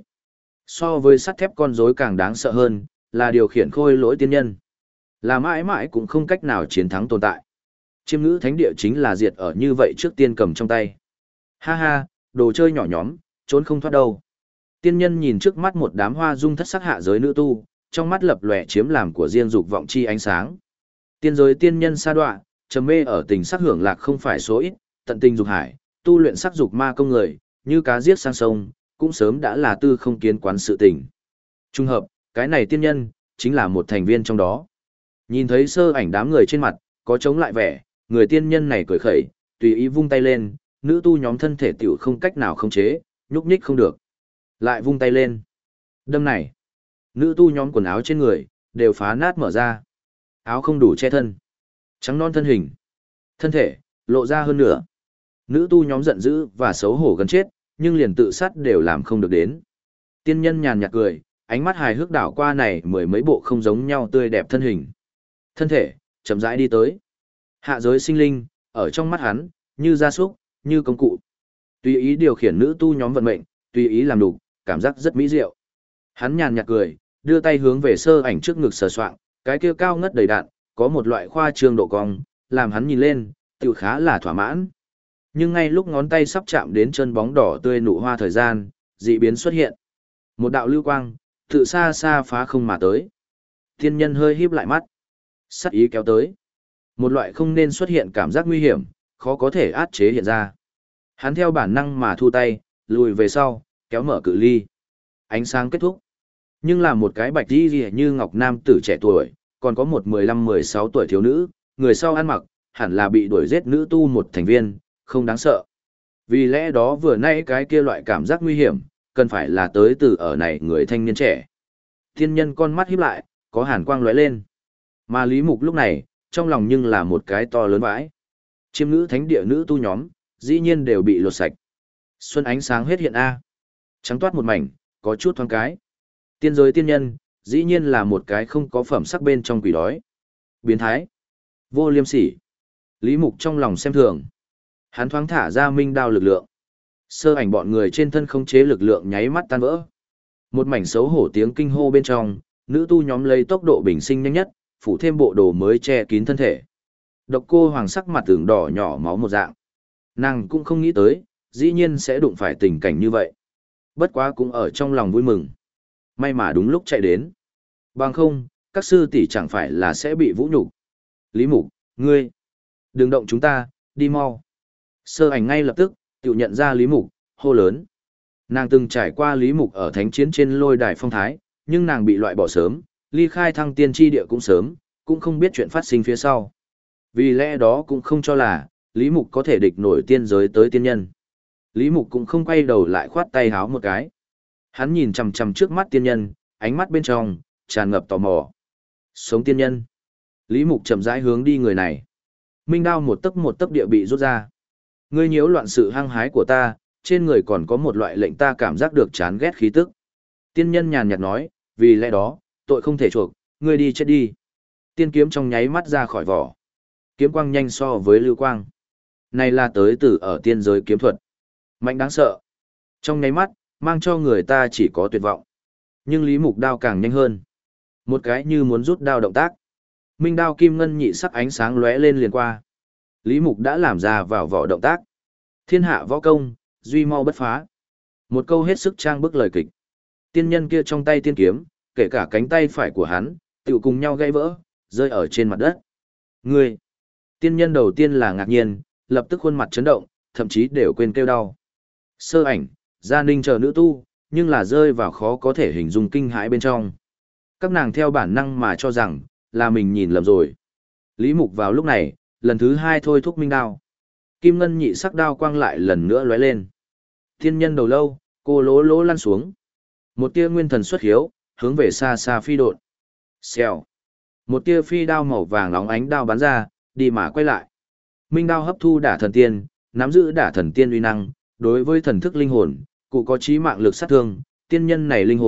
So với sắt thép con rối càng đáng sợ hơn, là điều khiển khôi lỗi tiên nhân. Là mãi mãi cũng không cách nào chiến thắng tồn tại. Chiêm ngữ thánh địa chính là diệt ở như vậy trước tiên cầm trong tay. Ha ha, đồ chơi nhỏ nhóm, trốn không thoát đâu. Tiên nhân nhìn trước mắt một đám hoa dung thất sắc hạ giới nữ tu, trong mắt lập lòe chiếm làm của riêng dục vọng chi ánh sáng. Tiên giới tiên nhân sa đọa, trầm mê ở tình sắc hưởng lạc không phải số ít, tận tình dục hải, tu luyện sắc dục ma công người, như cá giết sang sông, cũng sớm đã là tư không kiến quán sự tình. Trung hợp, cái này tiên nhân, chính là một thành viên trong đó. Nhìn thấy Sơ Ảnh đám người trên mặt, có chống lại vẻ, người tiên nhân này cười khẩy, tùy ý vung tay lên, nữ tu nhóm thân thể tiểu không cách nào khống chế, nhúc nhích không được. Lại vung tay lên. Đâm này, nữ tu nhóm quần áo trên người, đều phá nát mở ra. Áo không đủ che thân. Trắng non thân hình. Thân thể, lộ ra hơn nữa. Nữ tu nhóm giận dữ và xấu hổ gần chết, nhưng liền tự sát đều làm không được đến. Tiên nhân nhàn nhạt cười, ánh mắt hài hước đảo qua này mười mấy bộ không giống nhau tươi đẹp thân hình. Thân thể, chậm rãi đi tới. Hạ giới sinh linh, ở trong mắt hắn, như gia súc, như công cụ. Tùy ý điều khiển nữ tu nhóm vận mệnh, tùy ý làm đủ, cảm giác rất mỹ diệu. Hắn nhàn nhạt cười, đưa tay hướng về Sơ Ảnh trước ngực sờ soạng, cái kia cao ngất đầy đạn, có một loại khoa trương độ cong, làm hắn nhìn lên, tiểu khá là thỏa mãn. Nhưng ngay lúc ngón tay sắp chạm đến chân bóng đỏ tươi nụ hoa thời gian, dị biến xuất hiện. Một đạo lưu quang, tự xa xa phá không mà tới. Thiên nhân hơi híp lại mắt. Sắc ý kéo tới. Một loại không nên xuất hiện cảm giác nguy hiểm, khó có thể át chế hiện ra. Hắn theo bản năng mà thu tay, lùi về sau, kéo mở cự ly. Ánh sáng kết thúc. Nhưng là một cái bạch y như ngọc nam tử trẻ tuổi, còn có một 15-16 tuổi thiếu nữ, người sau ăn mặc, hẳn là bị đuổi giết nữ tu một thành viên, không đáng sợ. Vì lẽ đó vừa nãy cái kia loại cảm giác nguy hiểm, cần phải là tới từ ở này người thanh niên trẻ. Thiên nhân con mắt híp lại, có hàn quang lóe lên. Mà Lý Mục lúc này, trong lòng nhưng là một cái to lớn vãi. Chiêm ngữ thánh địa nữ tu nhóm, dĩ nhiên đều bị lột sạch. Xuân ánh sáng hết hiện A. Trắng toát một mảnh, có chút thoáng cái. Tiên giới tiên nhân, dĩ nhiên là một cái không có phẩm sắc bên trong quỷ đói. Biến thái. Vô liêm sỉ. Lý Mục trong lòng xem thường. Hắn thoáng thả ra minh đao lực lượng. Sơ Ảnh bọn người trên thân không chế lực lượng nháy mắt tan vỡ. Một mảnh xấu hổ tiếng kinh hô bên trong, nữ tu nhóm lấy tốc độ bình sinh nhanh nhất, phủ thêm bộ đồ mới che kín thân thể. Độc Cô Hoàng sắc mặt tưởng đỏ nhỏ máu một dạng. Nàng cũng không nghĩ tới, dĩ nhiên sẽ đụng phải tình cảnh như vậy. Bất quá cũng ở trong lòng vui mừng. May mà đúng lúc chạy đến. Bằng không, các sư tỷ chẳng phải là sẽ bị vũ nhục. Lý Mục, ngươi, đừng động chúng ta, đi mau. Sơ Ảnh ngay lập tức, tự nhận ra Lý Mục, hô lớn. Nàng từng trải qua Lý Mục ở thánh chiến trên lôi đài phong thái, nhưng nàng bị loại bỏ sớm, ly khai thăng tiên tri địa cũng sớm, cũng không biết chuyện phát sinh phía sau. Vì lẽ đó cũng không cho là, Lý Mục có thể địch nổi tiên giới tới tiên nhân. Lý Mục cũng không quay đầu lại khoát tay háo một cái. Hắn nhìn chằm chằm trước mắt tiên nhân, ánh mắt bên trong, tràn ngập tò mò. Sống tiên nhân. Lý Mục chậm rãi hướng đi người này. Minh đao một tấc địa bị rút ra. Ngươi nhiễu loạn sự hăng hái của ta, trên người còn có một loại lệnh ta cảm giác được chán ghét khí tức. Tiên nhân nhàn nhạt nói, vì lẽ đó, tội không thể chuộc, ngươi đi chết đi. Tiên kiếm trong nháy mắt ra khỏi vỏ. Kiếm quang nhanh so với lưu quang. Này là tới từ ở tiên giới kiếm thuật. Mạnh đáng sợ. Trong nháy mắt, mang cho người ta chỉ có tuyệt vọng. Nhưng Lý Mục đao càng nhanh hơn. Một cái như muốn rút đao động tác. Minh đao kim ngân nhị sắc ánh sáng lóe lên liền qua. Lý Mục đã làm ra vào vỏ động tác. Thiên hạ võ công, duy mau bất phá. Một câu hết sức trang bức lời kịch. Tiên nhân kia trong tay tiên kiếm, kể cả cánh tay phải của hắn, tự cùng nhau gãy vỡ, rơi ở trên mặt đất. Ngươi! Tiên nhân đầu tiên là ngạc nhiên, lập tức khuôn mặt chấn động, thậm chí đều quên kêu đau. Sơ Ảnh, Gia Ninh chờ nữ tu, nhưng là rơi vào khó có thể hình dung kinh hãi bên trong. Các nàng theo bản năng mà cho rằng, là mình nhìn lầm rồi. Lý Mục vào lúc này, lần thứ hai thôi thúc minh đao. Kim ngân nhị sắc đao quang lại lần nữa lóe lên. Tiên nhân đầu lâu, cô lỗ lỗ lăn xuống. Một tia nguyên thần xuất hiếu, hướng về xa xa phi độn. Xèo. Một tia phi đao màu vàng nóng ánh đao bắn ra, đi mà quay lại. Minh đao hấp thu đả thần tiên, nắm giữ đả thần tiên uy năng, đối với thần thức linh hồn, cụ có chí mạng lực sát thương, tiên nhân này linh hồn,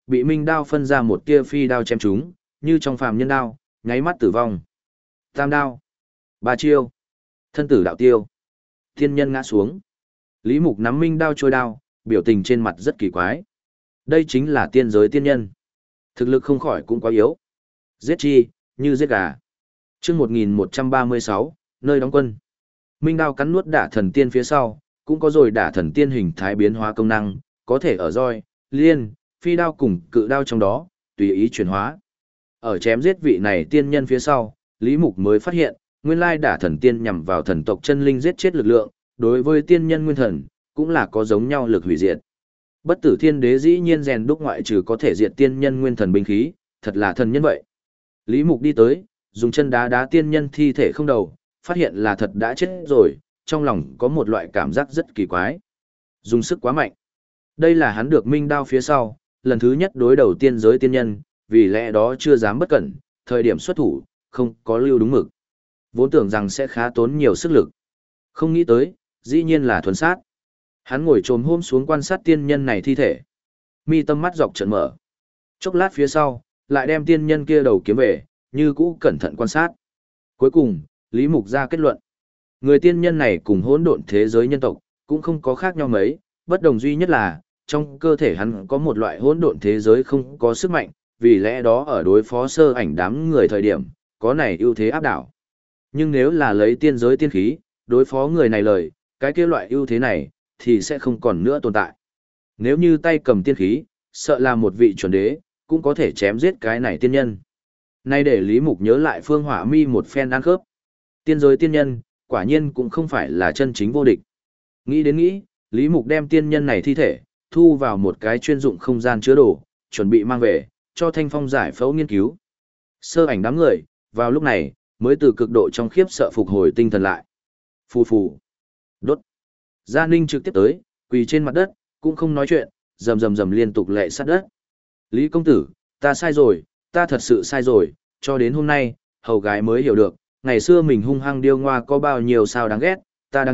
bị minh đao phân ra một tia phi đao chém trúng, như trong phàm nhân đao, nháy mắt tử vong. Tam đao, ba chiêu, thân tử đạo tiêu. Thiên nhân ngã xuống. Lý Mục nắm minh đao trôi đao, biểu tình trên mặt rất kỳ quái. Đây chính là tiên giới tiên nhân. Thực lực không khỏi cũng quá yếu. Giết chi, như giết gà. Chương 1136, nơi đóng quân. Minh đao cắn nuốt đả thần tiên phía sau, cũng có rồi đả thần tiên hình thái biến hóa công năng, có thể ở roi, liên, phi đao cùng cự đao trong đó, tùy ý chuyển hóa. Ở chém giết vị này tiên nhân phía sau, Lý Mục mới phát hiện, nguyên lai đả thần tiên nhằm vào thần tộc chân linh giết chết lực lượng, đối với tiên nhân nguyên thần, cũng là có giống nhau lực hủy diệt. Bất tử thiên đế dĩ nhiên rèn đúc ngoại trừ có thể diệt tiên nhân nguyên thần binh khí, thật là thần nhân vậy. Lý Mục đi tới, dùng chân đá đá tiên nhân thi thể không đầu, phát hiện là thật đã chết rồi, trong lòng có một loại cảm giác rất kỳ quái. Dùng sức quá mạnh. Đây là hắn được minh đao phía sau, lần thứ nhất đối đầu tiên giới tiên nhân, vì lẽ đó chưa dám bất cẩn, thời điểm xuất thủ, không có lưu đúng mực. Vốn tưởng rằng sẽ khá tốn nhiều sức lực. Không nghĩ tới, dĩ nhiên là thuần sát. Hắn ngồi trồm hôm xuống quan sát tiên nhân này thi thể. Mi tâm mắt dọc trận mở. Chốc lát phía sau, lại đem tiên nhân kia đầu kiếm về, như cũ cẩn thận quan sát. Cuối cùng, Lý Mục ra kết luận. Người tiên nhân này cùng hỗn độn thế giới nhân tộc, cũng không có khác nhau mấy, bất đồng duy nhất là, trong cơ thể hắn có một loại hỗn độn thế giới không có sức mạnh, vì lẽ đó ở đối phó sơ ảnh đám người thời điểm, có này ưu thế áp đảo. Nhưng nếu là lấy tiên giới tiên khí, đối phó người này lời, cái kia loại ưu thế này, thì sẽ không còn nữa tồn tại. Nếu như tay cầm tiên khí, sợ là một vị chuẩn đế, cũng có thể chém giết cái này tiên nhân. Nay để Lý Mục nhớ lại Phương Hỏa Mi một phen ăn khớp. Tiên giới tiên nhân, quả nhiên cũng không phải là chân chính vô địch. Nghĩ đến nghĩ, Lý Mục đem tiên nhân này thi thể, thu vào một cái chuyên dụng không gian chứa đồ, chuẩn bị mang về, cho Thanh Phong giải phẫu nghiên cứu. Sơ ảnh đám người, vào lúc này, mới từ cực độ trong khiếp sợ phục hồi tinh thần lại. Phù phù. Đốt. Gia Ninh trực tiếp tới, quỳ trên mặt đất, cũng không nói chuyện, rầm rầm rầm liên tục lệ sát đất. Lý công tử, ta sai rồi, ta thật sự sai rồi, cho đến hôm nay, hầu gái mới hiểu được, ngày xưa mình hung hăng điêu ngoa có bao nhiêu sao đáng ghét,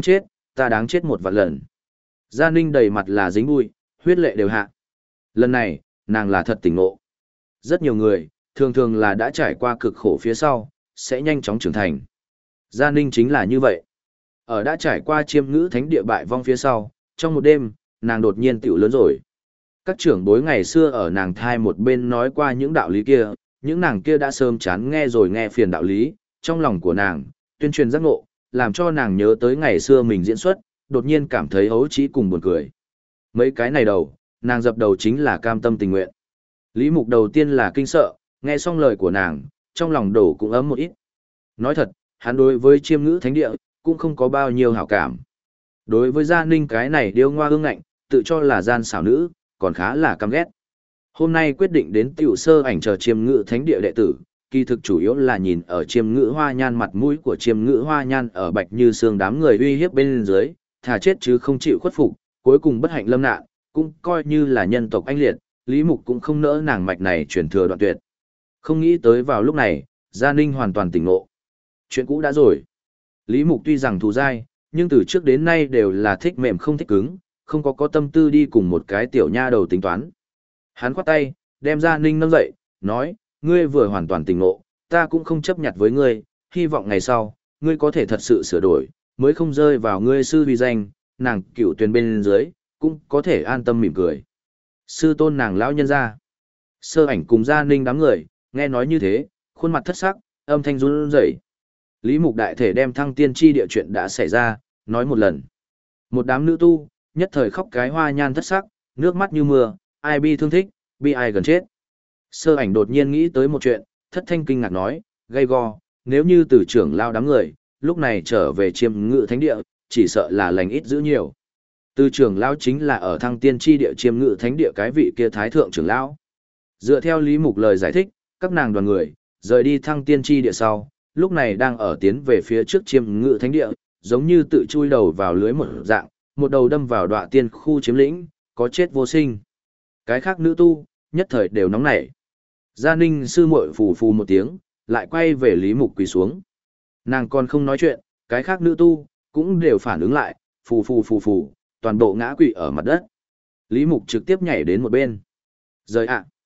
ta đáng chết một vạn lần. Gia Ninh đầy mặt là dính bụi, huyết lệ đều hạ. Lần này, nàng là thật tỉnh ngộ. Rất nhiều người, thường thường là đã trải qua cực khổ phía sau, sẽ nhanh chóng trưởng thành. Gia Ninh chính là như vậy. Ở đã trải qua chiêm ngữ thánh địa bại vong phía sau, trong một đêm, nàng đột nhiên tiểu lớn rồi. Các trưởng bối ngày xưa ở nàng thai một bên nói qua những đạo lý kia, những nàng kia đã sớm chán nghe rồi nghe phiền đạo lý, trong lòng của nàng, tuyên truyền giác ngộ, làm cho nàng nhớ tới ngày xưa mình diễn xuất, đột nhiên cảm thấy hấu trí cùng buồn cười. Mấy cái này đầu, nàng dập đầu chính là cam tâm tình nguyện. Lý Mục đầu tiên là kinh sợ, nghe xong lời của nàng, trong lòng đổ cũng ấm một ít. Nói thật, hắn đối với chiêm ngữ thánh địa, cũng không có bao nhiêu hảo cảm. Đối với Gia Ninh cái này điêu ngoa ương ngạnh, tự cho là gian xảo nữ, còn khá là căm ghét. Hôm nay quyết định đến tiểu sơ ảnh chờ chiêm ngữ thánh địa đệ tử, kỳ thực chủ yếu là nhìn ở chiêm ngữ hoa nhan mặt mũi của chiêm ngữ hoa nhan ở bạch như xương đám người uy hiếp bên dưới, thà chết chứ không chịu khuất phục, cuối cùng bất hạnh lâm nạn, cũng coi như là nhân tộc anh liệt, Lý Mục cũng không nỡ nàng mạch này truyền thừa đoạn tuyệt. Không nghĩ tới vào lúc này, Gia Ninh hoàn toàn tỉnh ngộ. Chuyện cũ đã rồi. Lý Mục tuy rằng thù dai, nhưng từ trước đến nay đều là thích mềm không thích cứng, không có tâm tư đi cùng một cái tiểu nha đầu tính toán. Hắn khoát tay, đem Gia Ninh nâng dậy, nói, ngươi vừa hoàn toàn tỉnh ngộ, ta cũng không chấp nhặt với ngươi, hy vọng ngày sau, ngươi có thể thật sự sửa đổi, mới không rơi vào ngươi sư vi danh, nàng cựu tuyển bên dưới, cũng có thể an tâm mỉm cười. Sư tôn nàng lão nhân ra. Sơ ảnh cùng Gia Ninh đám người, nghe nói như thế, khuôn mặt thất sắc, âm thanh run rẩy. Lý Mục đại thể đem thăng tiên tri địa chuyện đã xảy ra, nói một lần. Một đám nữ tu, nhất thời khóc cái hoa nhan thất sắc, nước mắt như mưa, ai bi thương thích, bi ai gần chết. Sơ ảnh đột nhiên nghĩ tới một chuyện, thất thanh kinh ngạc nói, gay go, nếu như từ trưởng lao đám người, lúc này trở về chiêm ngự thánh địa, chỉ sợ là lành ít giữ nhiều. Từ trưởng lao chính là ở thăng tiên tri địa chiêm ngự thánh địa cái vị kia thái thượng trưởng lão. Dựa theo Lý Mục lời giải thích, các nàng đoàn người, rời đi thăng tiên tri địa sau, lúc này đang ở tiến về phía trước chiêm ngự thánh địa, giống như tự chui đầu vào lưới một dạng, một đầu đâm vào đọa tiên khu chiếm lĩnh, có chết vô sinh. Cái khác nữ tu, nhất thời đều nóng nảy. Gia Ninh sư muội phù phù một tiếng, lại quay về Lý Mục quỳ xuống. Nàng còn không nói chuyện, cái khác nữ tu, cũng đều phản ứng lại, phù phù phù phù, toàn bộ ngã quỵ ở mặt đất. Lý Mục trực tiếp nhảy đến một bên. Rời ạ!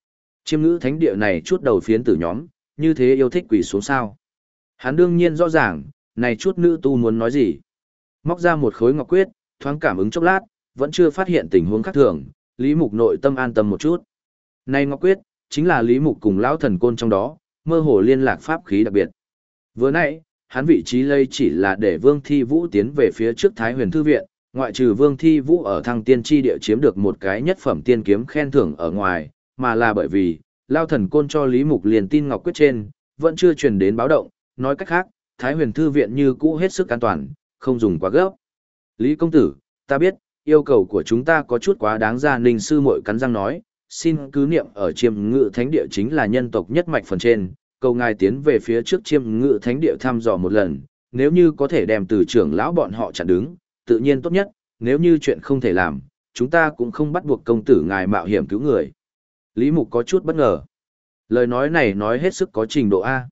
Chiêm ngữ thánh địa này chút đầu phiến tử nhóm, như thế yêu thích quỳ xuống sao. Hắn đương nhiên rõ ràng, này chút nữ tu muốn nói gì. Móc ra một khối ngọc quyết, thoáng cảm ứng chốc lát, vẫn chưa phát hiện tình huống khác thường, Lý Mục nội tâm an tâm một chút. Này ngọc quyết, chính là Lý Mục cùng lão thần côn trong đó, mơ hồ liên lạc pháp khí đặc biệt. Vừa nãy, hắn vị trí lây chỉ là để Vương Thi Vũ tiến về phía trước Thái Huyền Thư Viện, ngoại trừ Vương Thi Vũ ở Thăng Tiên Chi địa chiếm được một cái nhất phẩm tiên kiếm khen thưởng ở ngoài, mà là bởi vì, Lao Thần Côn cho Lý Mục liền tin ngọc quyết trên, vẫn chưa truyền đến báo động, nói cách khác, Thái Huyền Thư Viện như cũ hết sức an toàn, không dùng quá gấp. Lý công tử, ta biết, yêu cầu của chúng ta có chút quá đáng ra. Ninh sư muội cắn răng nói, xin cứ niệm ở Chiêm Ngự Thánh địa chính là nhân tộc nhất mạch phần trên, cầu ngài tiến về phía trước Chiêm Ngự Thánh địa thăm dò một lần, nếu như có thể đem từ trưởng lão bọn họ chặn đứng, tự nhiên tốt nhất, nếu như chuyện không thể làm, chúng ta cũng không bắt buộc công tử ngài mạo hiểm cứu người. Lý Mục có chút bất ngờ. Lời nói này nói hết sức có trình độ A.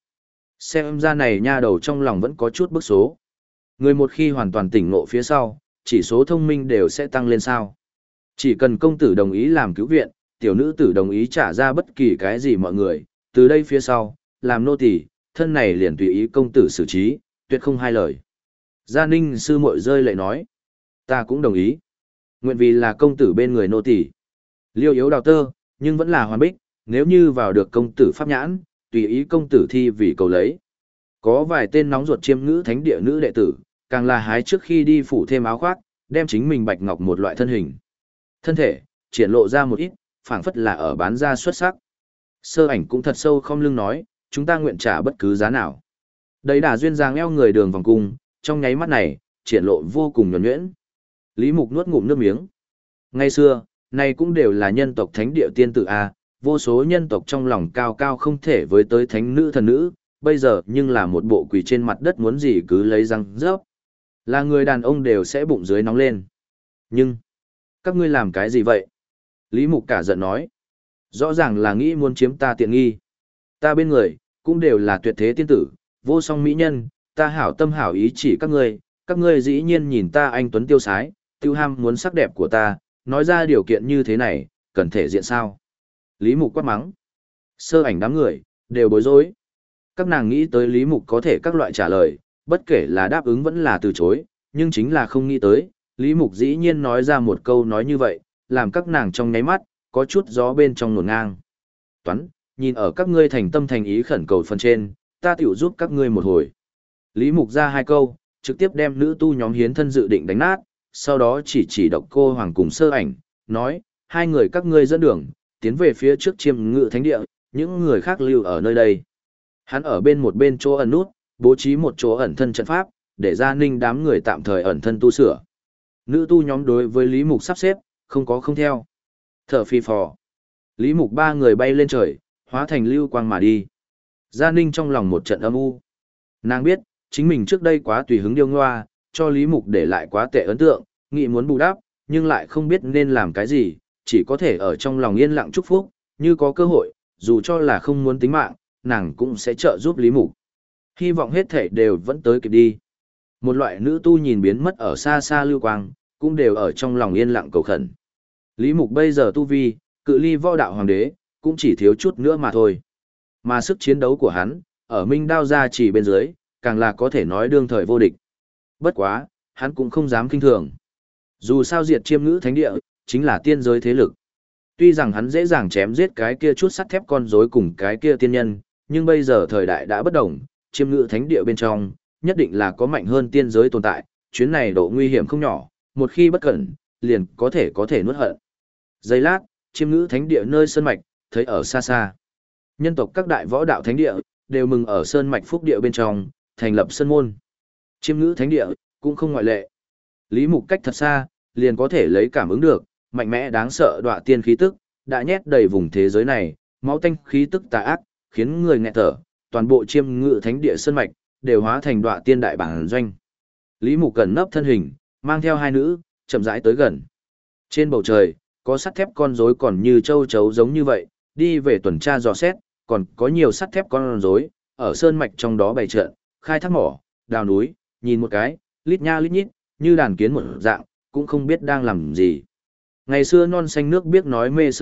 Xem ra này nha đầu trong lòng vẫn có chút bức số. Người một khi hoàn toàn tỉnh ngộ phía sau, chỉ số thông minh đều sẽ tăng lên sao. Chỉ cần công tử đồng ý làm cứu viện, tiểu nữ tử đồng ý trả ra bất kỳ cái gì mọi người, từ đây phía sau, làm nô tỳ, thân này liền tùy ý công tử xử trí, tuyệt không hai lời. Gia Ninh sư muội rơi lệ nói, ta cũng đồng ý. Nguyện vì là công tử bên người nô tỳ. Liêu yếu đào tơ, nhưng vẫn là hoàn bích, nếu như vào được công tử pháp nhãn, tùy ý công tử thi vì cầu lấy. Có vài tên nóng ruột Chiêm Ngữ Thánh địa nữ đệ tử, càng là hái trước khi đi phủ thêm áo khoác, đem chính mình bạch ngọc một loại thân hình. Thân thể, triển lộ ra một ít, phảng phất là ở bán ra xuất sắc. Sơ ảnh cũng thật sâu không lưng nói, chúng ta nguyện trả bất cứ giá nào. Đấy đà duyên dáng eo người đường vòng cung, trong nháy mắt này, triển lộ vô cùng nhuần nhuyễn. Lý Mục nuốt ngụm nước miếng. Ngày xưa, này cũng đều là nhân tộc thánh địa tiên tử A, vô số nhân tộc trong lòng cao cao không thể với tới thánh nữ thần nữ, bây giờ nhưng là một bộ quỳ trên mặt đất muốn gì cứ lấy răng rớp. Là người đàn ông đều sẽ bụng dưới nóng lên. Nhưng, các ngươi làm cái gì vậy? Lý Mục cả giận nói. Rõ ràng là nghĩ muốn chiếm ta tiện nghi. Ta bên người, cũng đều là tuyệt thế tiên tử, vô song mỹ nhân, ta hảo tâm hảo ý chỉ các ngươi dĩ nhiên nhìn ta anh tuấn tiêu sái, tiêu ham muốn sắc đẹp của ta, nói ra điều kiện như thế này, cần thể diện sao? Lý Mục quát mắng. Sơ ảnh đám người, đều bối rối. Các nàng nghĩ tới Lý Mục có thể các loại trả lời, bất kể là đáp ứng vẫn là từ chối, nhưng chính là không nghĩ tới, Lý Mục dĩ nhiên nói ra một câu nói như vậy, làm các nàng trong nháy mắt, có chút gió bên trong nổn ngang. Toán, nhìn ở các ngươi thành tâm thành ý khẩn cầu phần trên, ta tiểu giúp các ngươi một hồi. Lý Mục ra hai câu, trực tiếp đem nữ tu nhóm hiến thân dự định đánh nát, sau đó chỉ độc cô hoàng cùng sơ ảnh, nói, hai người các ngươi dẫn đường, tiến về phía trước Chiêm Ngự Thánh địa, những người khác lưu ở nơi đây. Hắn ở bên một bên chỗ ẩn nút, bố trí một chỗ ẩn thân trận pháp, để Gia Ninh đám người tạm thời ẩn thân tu sửa. Nữ tu nhóm đối với Lý Mục sắp xếp, không có không theo. Thở phi phò. Lý Mục ba người bay lên trời, hóa thành lưu quang mà đi. Gia Ninh trong lòng một trận âm u. Nàng biết, chính mình trước đây quá tùy hứng điêu ngoa, cho Lý Mục để lại quá tệ ấn tượng, nghĩ muốn bù đắp, nhưng lại không biết nên làm cái gì, chỉ có thể ở trong lòng yên lặng chúc phúc, như có cơ hội, dù cho là không muốn tính mạng, nàng cũng sẽ trợ giúp Lý Mục. Hy vọng hết thể đều vẫn tới kịp đi. Một loại nữ tu nhìn biến mất ở xa xa lưu quang, cũng đều ở trong lòng yên lặng cầu khẩn. Lý Mục bây giờ tu vi, cự ly võ đạo hoàng đế, cũng chỉ thiếu chút nữa mà thôi. Mà sức chiến đấu của hắn, ở Minh Đao gia chỉ bên dưới, càng là có thể nói đương thời vô địch. Bất quá, hắn cũng không dám kinh thường. Dù sao diệt Chiêm Ngữ Thánh địa, chính là tiên giới thế lực. Tuy rằng hắn dễ dàng chém giết cái kia chút sắt thép con rối cùng cái kia tiên nhân, nhưng bây giờ thời đại đã bất đồng, Chiêm Ngữ Thánh địa bên trong, nhất định là có mạnh hơn tiên giới tồn tại, chuyến này độ nguy hiểm không nhỏ, một khi bất cẩn, liền có thể nuốt hận. Giây lát, Chiêm Ngữ Thánh địa nơi sơn mạch, thấy ở xa xa. Nhân tộc các đại võ đạo thánh địa, đều mừng ở sơn mạch phúc địa bên trong, thành lập sơn môn. Chiêm Ngữ Thánh địa, cũng không ngoại lệ. Lý Mục cách thật xa, liền có thể lấy cảm ứng được, mạnh mẽ đáng sợ đọa tiên khí tức, đã nhét đầy vùng thế giới này, máu tanh khí tức tà ác, khiến người nghẹt thở, toàn bộ Chiêm Ngự Thánh địa sơn mạch đều hóa thành đọa tiên đại bản doanh. Lý Mục cẩn nấp thân hình, mang theo hai nữ, chậm rãi tới gần. Trên bầu trời, có sắt thép con rối còn như châu chấu giống như vậy, đi về tuần tra dò xét, còn có nhiều sắt thép con rối ở sơn mạch trong đó bày trận, khai thác mỏ, đào núi, nhìn một cái, lít nha lít nhít, như đàn kiến một dạng, cũng không biết đang làm gì. Ngày xưa non xanh nước biếc nói mê sơn mạch,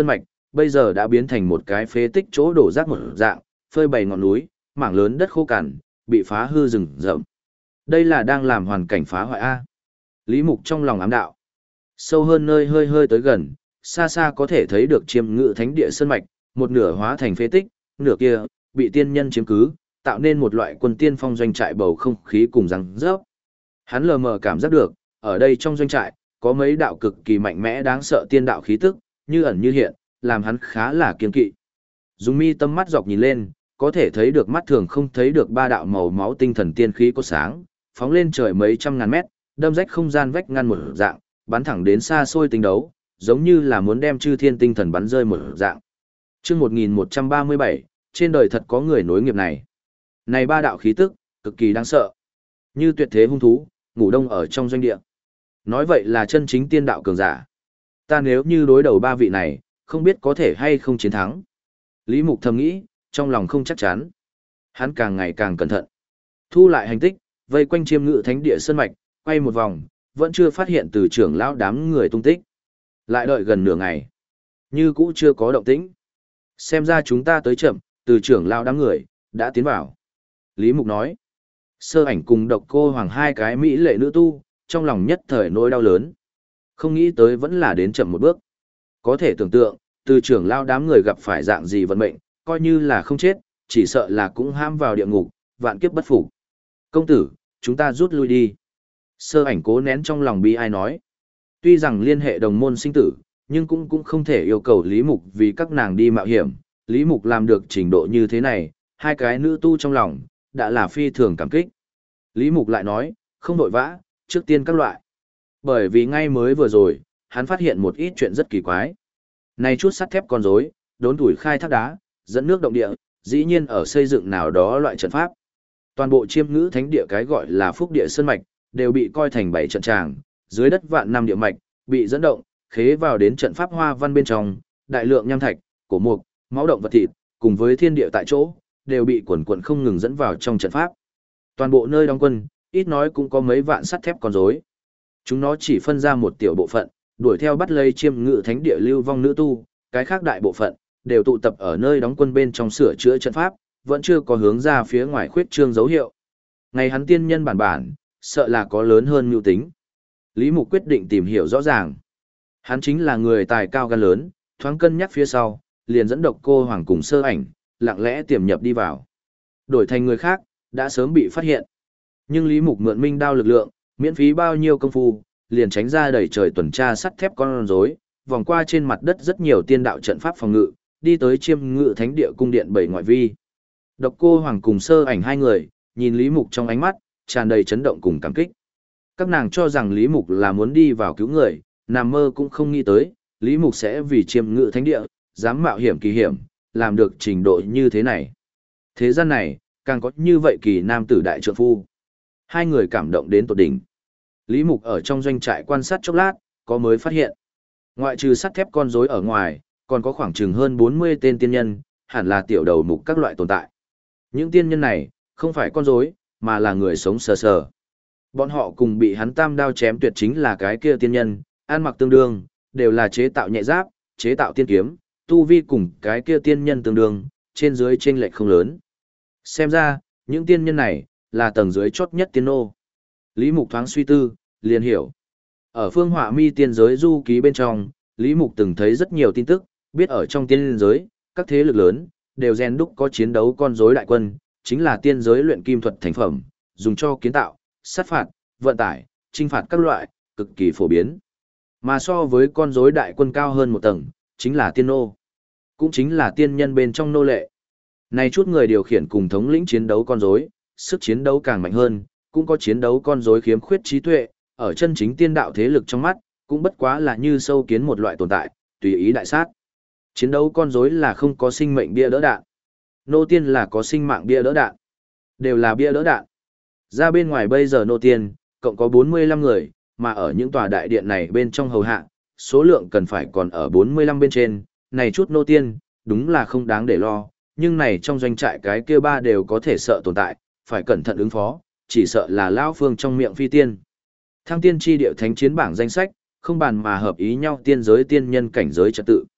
bây giờ đã biến thành một cái phế tích chỗ đổ rác một dạng, phơi bày ngọn núi, mảng lớn đất khô cằn, bị phá hư rừng rậm. Đây là đang làm hoàn cảnh phá hoại A. Lý Mục trong lòng ám đạo. Sâu hơn nơi hơi hơi tới gần, xa xa có thể thấy được Chiêm Ngự Thánh Địa sơn mạch, một nửa hóa thành phế tích, nửa kia bị tiên nhân chiếm cứ, tạo nên một loại quân tiên phong doanh trại bầu không khí cùng răng rớp. Hắn lờ mờ cảm giác được, ở đây trong doanh trại, có mấy đạo cực kỳ mạnh mẽ đáng sợ tiên đạo khí tức, như ẩn như hiện, làm hắn khá là kiên kỵ. Dùng mi tâm mắt dọc nhìn lên, có thể thấy được mắt thường không thấy được ba đạo màu máu tinh thần tiên khí có sáng, phóng lên trời mấy trăm ngàn mét, đâm rách không gian vách ngăn một dạng, bắn thẳng đến xa xôi tinh đấu, giống như là muốn đem chư thiên tinh thần bắn rơi một dạng. Chương 1137, trên đời thật có người nối nghiệp này. Này ba đạo khí tức, cực kỳ đáng sợ. Như tuyệt thế hung thú, ngủ đông ở trong doanh địa. Nói vậy là chân chính tiên đạo cường giả. Ta nếu như đối đầu ba vị này, không biết có thể hay không chiến thắng. Lý Mục thầm nghĩ, trong lòng không chắc chắn. Hắn càng ngày càng cẩn thận. Thu lại hành tích, vây quanh Chiêm Ngự Thánh Địa sơn mạch, quay một vòng, vẫn chưa phát hiện từ trưởng lão đám người tung tích. Lại đợi gần nửa ngày, như cũ chưa có động tĩnh. Xem ra chúng ta tới chậm, từ trưởng lão đám người đã tiến vào. Lý Mục nói. Sơ Ảnh cùng Độc Cô Hoàng hai cái mỹ lệ nữ tu, trong lòng nhất thời nỗi đau lớn. Không nghĩ tới vẫn là đến chậm một bước. Có thể tưởng tượng, từ trưởng lão đám người gặp phải dạng gì vận mệnh, coi như là không chết, chỉ sợ là cũng ham vào địa ngục, vạn kiếp bất phục. Công tử, chúng ta rút lui đi. Sơ Ảnh cố nén trong lòng bi ai nói. Tuy rằng liên hệ đồng môn sinh tử, nhưng cũng không thể yêu cầu Lý Mục vì các nàng đi mạo hiểm. Lý Mục làm được trình độ như thế này, hai cái nữ tu trong lòng, đã là phi thường cảm kích. Lý Mục lại nói, không vội vã, trước tiên các loại. Bởi vì ngay mới vừa rồi, hắn phát hiện một ít chuyện rất kỳ quái. Này chút sắt thép con rối, đốn tuổi khai thác đá, dẫn nước động địa, dĩ nhiên ở xây dựng nào đó loại trận pháp. Toàn bộ Chiêm Ngữ Thánh Địa cái gọi là Phúc Địa Sơn Mạch, đều bị coi thành bảy trận tràng, dưới đất vạn năm địa mạch, bị dẫn động, khế vào đến trận pháp hoa văn bên trong, đại lượng nham thạch, cổ mục, máu động vật thịt, cùng với thiên địa tại chỗ, đều bị quần quần không ngừng dẫn vào trong trận pháp. Toàn bộ nơi đóng quân, ít nói cũng có mấy vạn sắt thép con rối. Chúng nó chỉ phân ra một tiểu bộ phận, đuổi theo bắt lấy Chiêm Ngự Thánh Địa lưu vong nữ tu, cái khác đại bộ phận đều tụ tập ở nơi đóng quân bên trong sửa chữa trận pháp, vẫn chưa có hướng ra phía ngoài khuyết trương dấu hiệu. Ngày hắn tiên nhân bản, sợ là có lớn hơn mưu tính. Lý Mục quyết định tìm hiểu rõ ràng. Hắn chính là người tài cao gan lớn, thoáng cân nhắc phía sau, liền dẫn Độc Cô Hoàng cùng Sơ Ảnh, lặng lẽ tiềm nhập đi vào. Đổi thành người khác, đã sớm bị phát hiện. Nhưng Lý Mục mượn minh đao lực lượng, miễn phí bao nhiêu công phu, liền tránh ra đầy trời tuần tra sắt thép con rối, vòng qua trên mặt đất rất nhiều tiên đạo trận pháp phòng ngự, đi tới Chiêm Ngự Thánh Địa cung điện bảy ngoại vi. Độc Cô Hoàng cùng Sơ Ảnh hai người, nhìn Lý Mục trong ánh mắt, tràn đầy chấn động cùng cảm kích. Các nàng cho rằng Lý Mục là muốn đi vào cứu người, nằm mơ cũng không nghĩ tới, Lý Mục sẽ vì Chiêm Ngự Thánh Địa, dám mạo hiểm kỳ hiểm, làm được trình độ như thế này. Thế gian này, càng có như vậy kỳ nam tử đại trượng phu. Hai người cảm động đến tột đỉnh. Lý Mục ở trong doanh trại quan sát chốc lát, có mới phát hiện. Ngoại trừ sắt thép con rối ở ngoài, còn có khoảng chừng hơn 40 tên tiên nhân, hẳn là tiểu đầu mục các loại tồn tại. Những tiên nhân này, không phải con rối, mà là người sống sờ sờ. Bọn họ cùng bị hắn tam đao chém tuyệt chính là cái kia tiên nhân, ăn mặc tương đương, đều là chế tạo nhẹ giáp, chế tạo tiên kiếm, tu vi cùng cái kia tiên nhân tương đương, trên dưới chênh lệch không lớn. Xem ra, những tiên nhân này, là tầng dưới chốt nhất tiên nô. Lý Mục thoáng suy tư, liền hiểu. Ở phương họa mi tiên giới du ký bên trong, Lý Mục từng thấy rất nhiều tin tức, biết ở trong tiên giới, các thế lực lớn, đều rèn đúc có chiến đấu con rối đại quân, chính là tiên giới luyện kim thuật thành phẩm, dùng cho kiến tạo, sát phạt, vận tải, trinh phạt các loại, cực kỳ phổ biến. Mà so với con rối đại quân cao hơn một tầng, chính là tiên nô. Cũng chính là tiên nhân bên trong nô lệ. Này chút người điều khiển cùng thống lĩnh chiến đấu con rối, sức chiến đấu càng mạnh hơn, cũng có chiến đấu con rối khiếm khuyết trí tuệ, ở chân chính tiên đạo thế lực trong mắt, cũng bất quá là như sâu kiến một loại tồn tại, tùy ý đại sát. Chiến đấu con rối là không có sinh mệnh bia đỡ đạn. Nô tiên là có sinh mạng bia đỡ đạn. Đều là bia đỡ đạn. Ra bên ngoài bây giờ nô tiên, cộng có 45 người, mà ở những tòa đại điện này bên trong hầu hạ, số lượng cần phải còn ở 45 bên trên, này chút nô tiên, đúng là không đáng để lo, nhưng này trong doanh trại cái kia ba đều có thể sợ tồn tại, phải cẩn thận ứng phó, chỉ sợ là lão phương trong miệng phi tiên. Thăng tiên chi điệu thánh chiến bảng danh sách, không bàn mà hợp ý nhau tiên giới tiên nhân cảnh giới trật tự.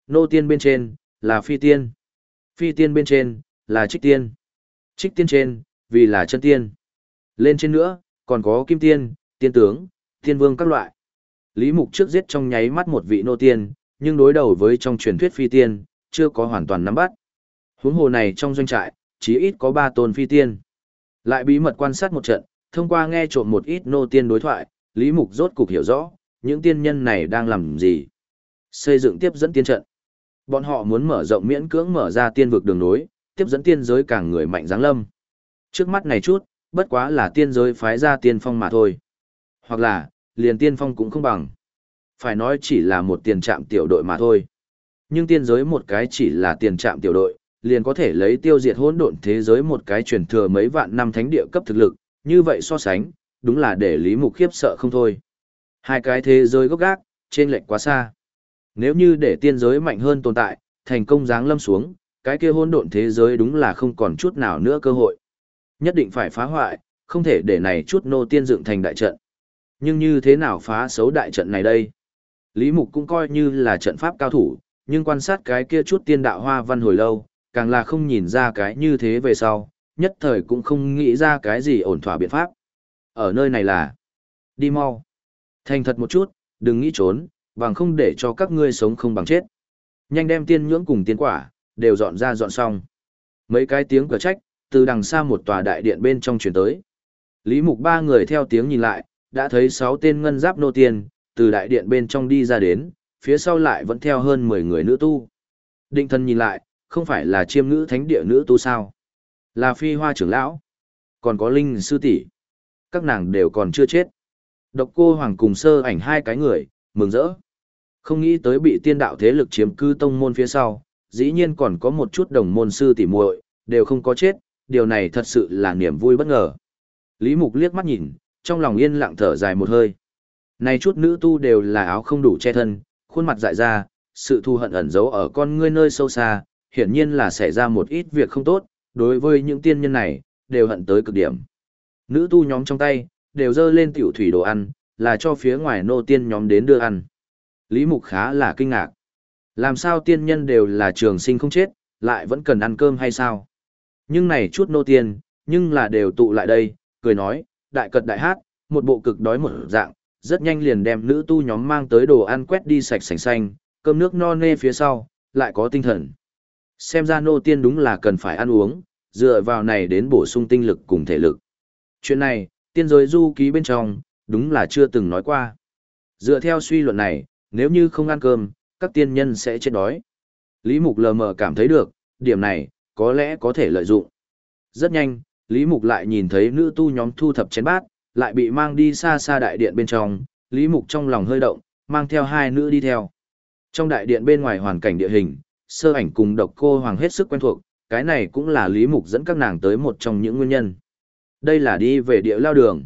nô tiên bên trên, là phi tiên. Phi tiên bên trên, là trích tiên. Trích tiên trên, vì là chân tiên. Lên trên nữa, còn có kim tiên, tiên tướng, tiên vương các loại. Lý Mục trước giết trong nháy mắt một vị nô tiên, nhưng đối đầu với trong truyền thuyết phi tiên, chưa có hoàn toàn nắm bắt. Huống hồ này trong doanh trại, chí ít có 3 tôn phi tiên. Lại bí mật quan sát một trận, thông qua nghe trộm một ít nô tiên đối thoại, Lý Mục rốt cục hiểu rõ, những tiên nhân này đang làm gì. Xây dựng tiếp dẫn tiên trận. Bọn họ muốn mở rộng miễn cưỡng mở ra tiên vực đường nối, tiếp dẫn tiên giới càng người mạnh giáng lâm. Trước mắt này chút, bất quá là tiên giới phái ra tiên phong mà thôi. Hoặc là, liền tiên phong cũng không bằng. Phải nói chỉ là một tiền trạm tiểu đội mà thôi. Nhưng tiên giới một cái chỉ là tiền trạm tiểu đội, liền có thể lấy tiêu diệt hỗn độn thế giới một cái truyền thừa mấy vạn năm thánh địa cấp thực lực, như vậy so sánh, đúng là để Lý Mục khiếp sợ không thôi. Hai cái thế giới gốc gác, trên lệch quá xa. Nếu như để tiên giới mạnh hơn tồn tại, thành công giáng lâm xuống, cái kia hỗn độn thế giới đúng là không còn chút nào nữa cơ hội. Nhất định phải phá hoại, không thể để này chút nô tiên dựng thành đại trận. Nhưng như thế nào phá xấu đại trận này đây? Lý Mục cũng coi như là trận pháp cao thủ, nhưng quan sát cái kia chút tiên đạo hoa văn hồi lâu, càng là không nhìn ra cái như thế về sau, nhất thời cũng không nghĩ ra cái gì ổn thỏa biện pháp. Ở nơi này là, đi mau. Thành thật một chút, đừng nghĩ trốn, bằng không để cho các ngươi sống không bằng chết. Nhanh đem tiên nhưỡng cùng tiên quả, đều dọn ra dọn xong. Mấy cái tiếng cửa trách, từ đằng xa một tòa đại điện bên trong truyền tới. Lý Mục 3 người theo tiếng nhìn lại, đã thấy 6 tên ngân giáp nô tiên, từ đại điện bên trong đi ra đến, phía sau lại vẫn theo hơn 10 người nữ tu. Định thần nhìn lại, không phải là chiêm ngữ thánh địa nữ tu sao? Là phi hoa trưởng lão, còn có linh sư tỷ. Các nàng đều còn chưa chết. Độc Cô Hoàng cùng Sơ Ảnh 2 cái người, mừng rỡ. Không nghĩ tới bị tiên đạo thế lực chiếm cư tông môn phía sau, dĩ nhiên còn có một chút đồng môn sư tỷ muội đều không có chết, điều này thật sự là niềm vui bất ngờ. Lý Mục liếc mắt nhìn, trong lòng yên lặng thở dài một hơi. Này chút nữ tu đều là áo không đủ che thân, khuôn mặt dại ra, sự thù hận ẩn giấu ở con ngươi nơi sâu xa, hiển nhiên là xảy ra một ít việc không tốt, đối với những tiên nhân này, đều hận tới cực điểm. Nữ tu nhóm trong tay, đều dơ lên tiểu thủy đồ ăn, là cho phía ngoài nô tiên nhóm đến đưa ăn. Lý Mục khá là kinh ngạc. Làm sao tiên nhân đều là trường sinh không chết, lại vẫn cần ăn cơm hay sao? Nhưng này chút nô tiên, nhưng là đều tụ lại đây, cười nói, đại cật đại hát, một bộ cực đói một dạng, rất nhanh liền đem nữ tu nhóm mang tới đồ ăn quét đi sạch sành xanh, cơm nước no nê phía sau, lại có tinh thần. Xem ra nô tiên đúng là cần phải ăn uống, dựa vào này đến bổ sung tinh lực cùng thể lực. Chuyện này, tiên giới du ký bên trong, đúng là chưa từng nói qua. Dựa theo suy luận này, nếu như không ăn cơm, các tiên nhân sẽ chết đói. Lý Mục lờ mờ cảm thấy được, điểm này, có lẽ có thể lợi dụng. Rất nhanh, Lý Mục lại nhìn thấy nữ tu nhóm thu thập chén bát, lại bị mang đi xa xa đại điện bên trong, Lý Mục trong lòng hơi động, mang theo 2 nữ đi theo. Trong đại điện bên ngoài hoàn cảnh địa hình, Sơ Ảnh cùng Độc Cô Hoàng hết sức quen thuộc, cái này cũng là Lý Mục dẫn các nàng tới một trong những nguyên nhân. Đây là đi về địa lao đường.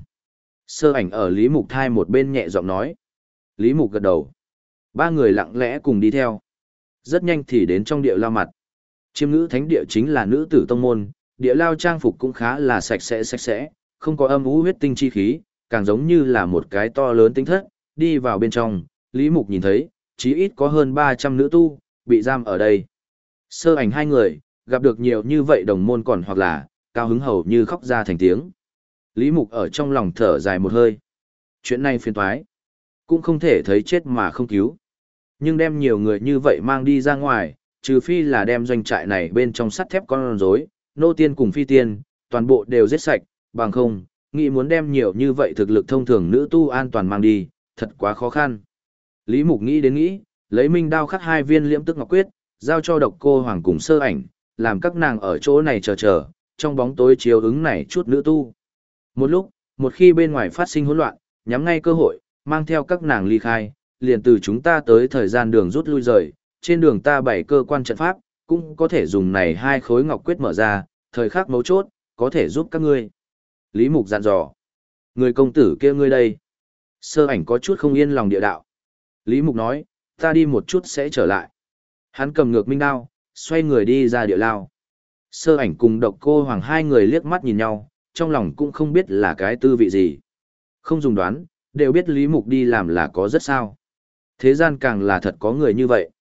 Sơ Ảnh ở Lý Mục thai một bên nhẹ giọng nói. Lý Mục gật đầu. 3 người lặng lẽ cùng đi theo. Rất nhanh thì đến trong địa lao mặt. Chiêm ngữ thánh địa chính là nữ tử tông môn, địa lao trang phục cũng khá là sạch sẽ, không có âm u huyết tinh chi khí, càng giống như là một cái to lớn tinh thất. Đi vào bên trong, Lý Mục nhìn thấy, chí ít có hơn 300 nữ tu, bị giam ở đây. Sơ Ảnh 2 người, gặp được nhiều như vậy đồng môn còn hoặc là, cao hứng hầu như khóc ra thành tiếng. Lý Mục ở trong lòng thở dài một hơi. Chuyện này phiền toái, cũng không thể thấy chết mà không cứu. Nhưng đem nhiều người như vậy mang đi ra ngoài, trừ phi là đem doanh trại này bên trong sắt thép con rối, nô tiên cùng phi tiên, toàn bộ đều giết sạch, bằng không, nghĩ muốn đem nhiều như vậy thực lực thông thường nữ tu an toàn mang đi, thật quá khó khăn. Lý Mục nghĩ đến nghĩ, lấy minh đao khắc 2 viên liễm tức ngọc quyết, giao cho Độc Cô Hoàng cùng Sơ Ảnh, làm các nàng ở chỗ này chờ, trong bóng tối chiếu ứng này chút nữ tu. Một lúc, một khi bên ngoài phát sinh hỗn loạn, nhắm ngay cơ hội, mang theo các nàng ly khai, liền từ chúng ta tới thời gian đường rút lui rời, trên đường ta bày cơ quan trận pháp, cũng có thể dùng này 2 khối ngọc quyết mở ra, thời khắc mấu chốt, có thể giúp các ngươi. Lý Mục dặn dò. Người công tử kia ngươi đây. Sơ Ảnh có chút không yên lòng địa đạo. Lý Mục nói, ta đi một chút sẽ trở lại. Hắn cầm ngược minh đao, xoay người đi ra địa lao. Sơ Ảnh cùng Độc Cô Hoàng 2 người liếc mắt nhìn nhau, trong lòng cũng không biết là cái tư vị gì. Không dùng đoán, đều biết Lý Mục đi làm là có rất sao. Thế gian càng là thật có người như vậy.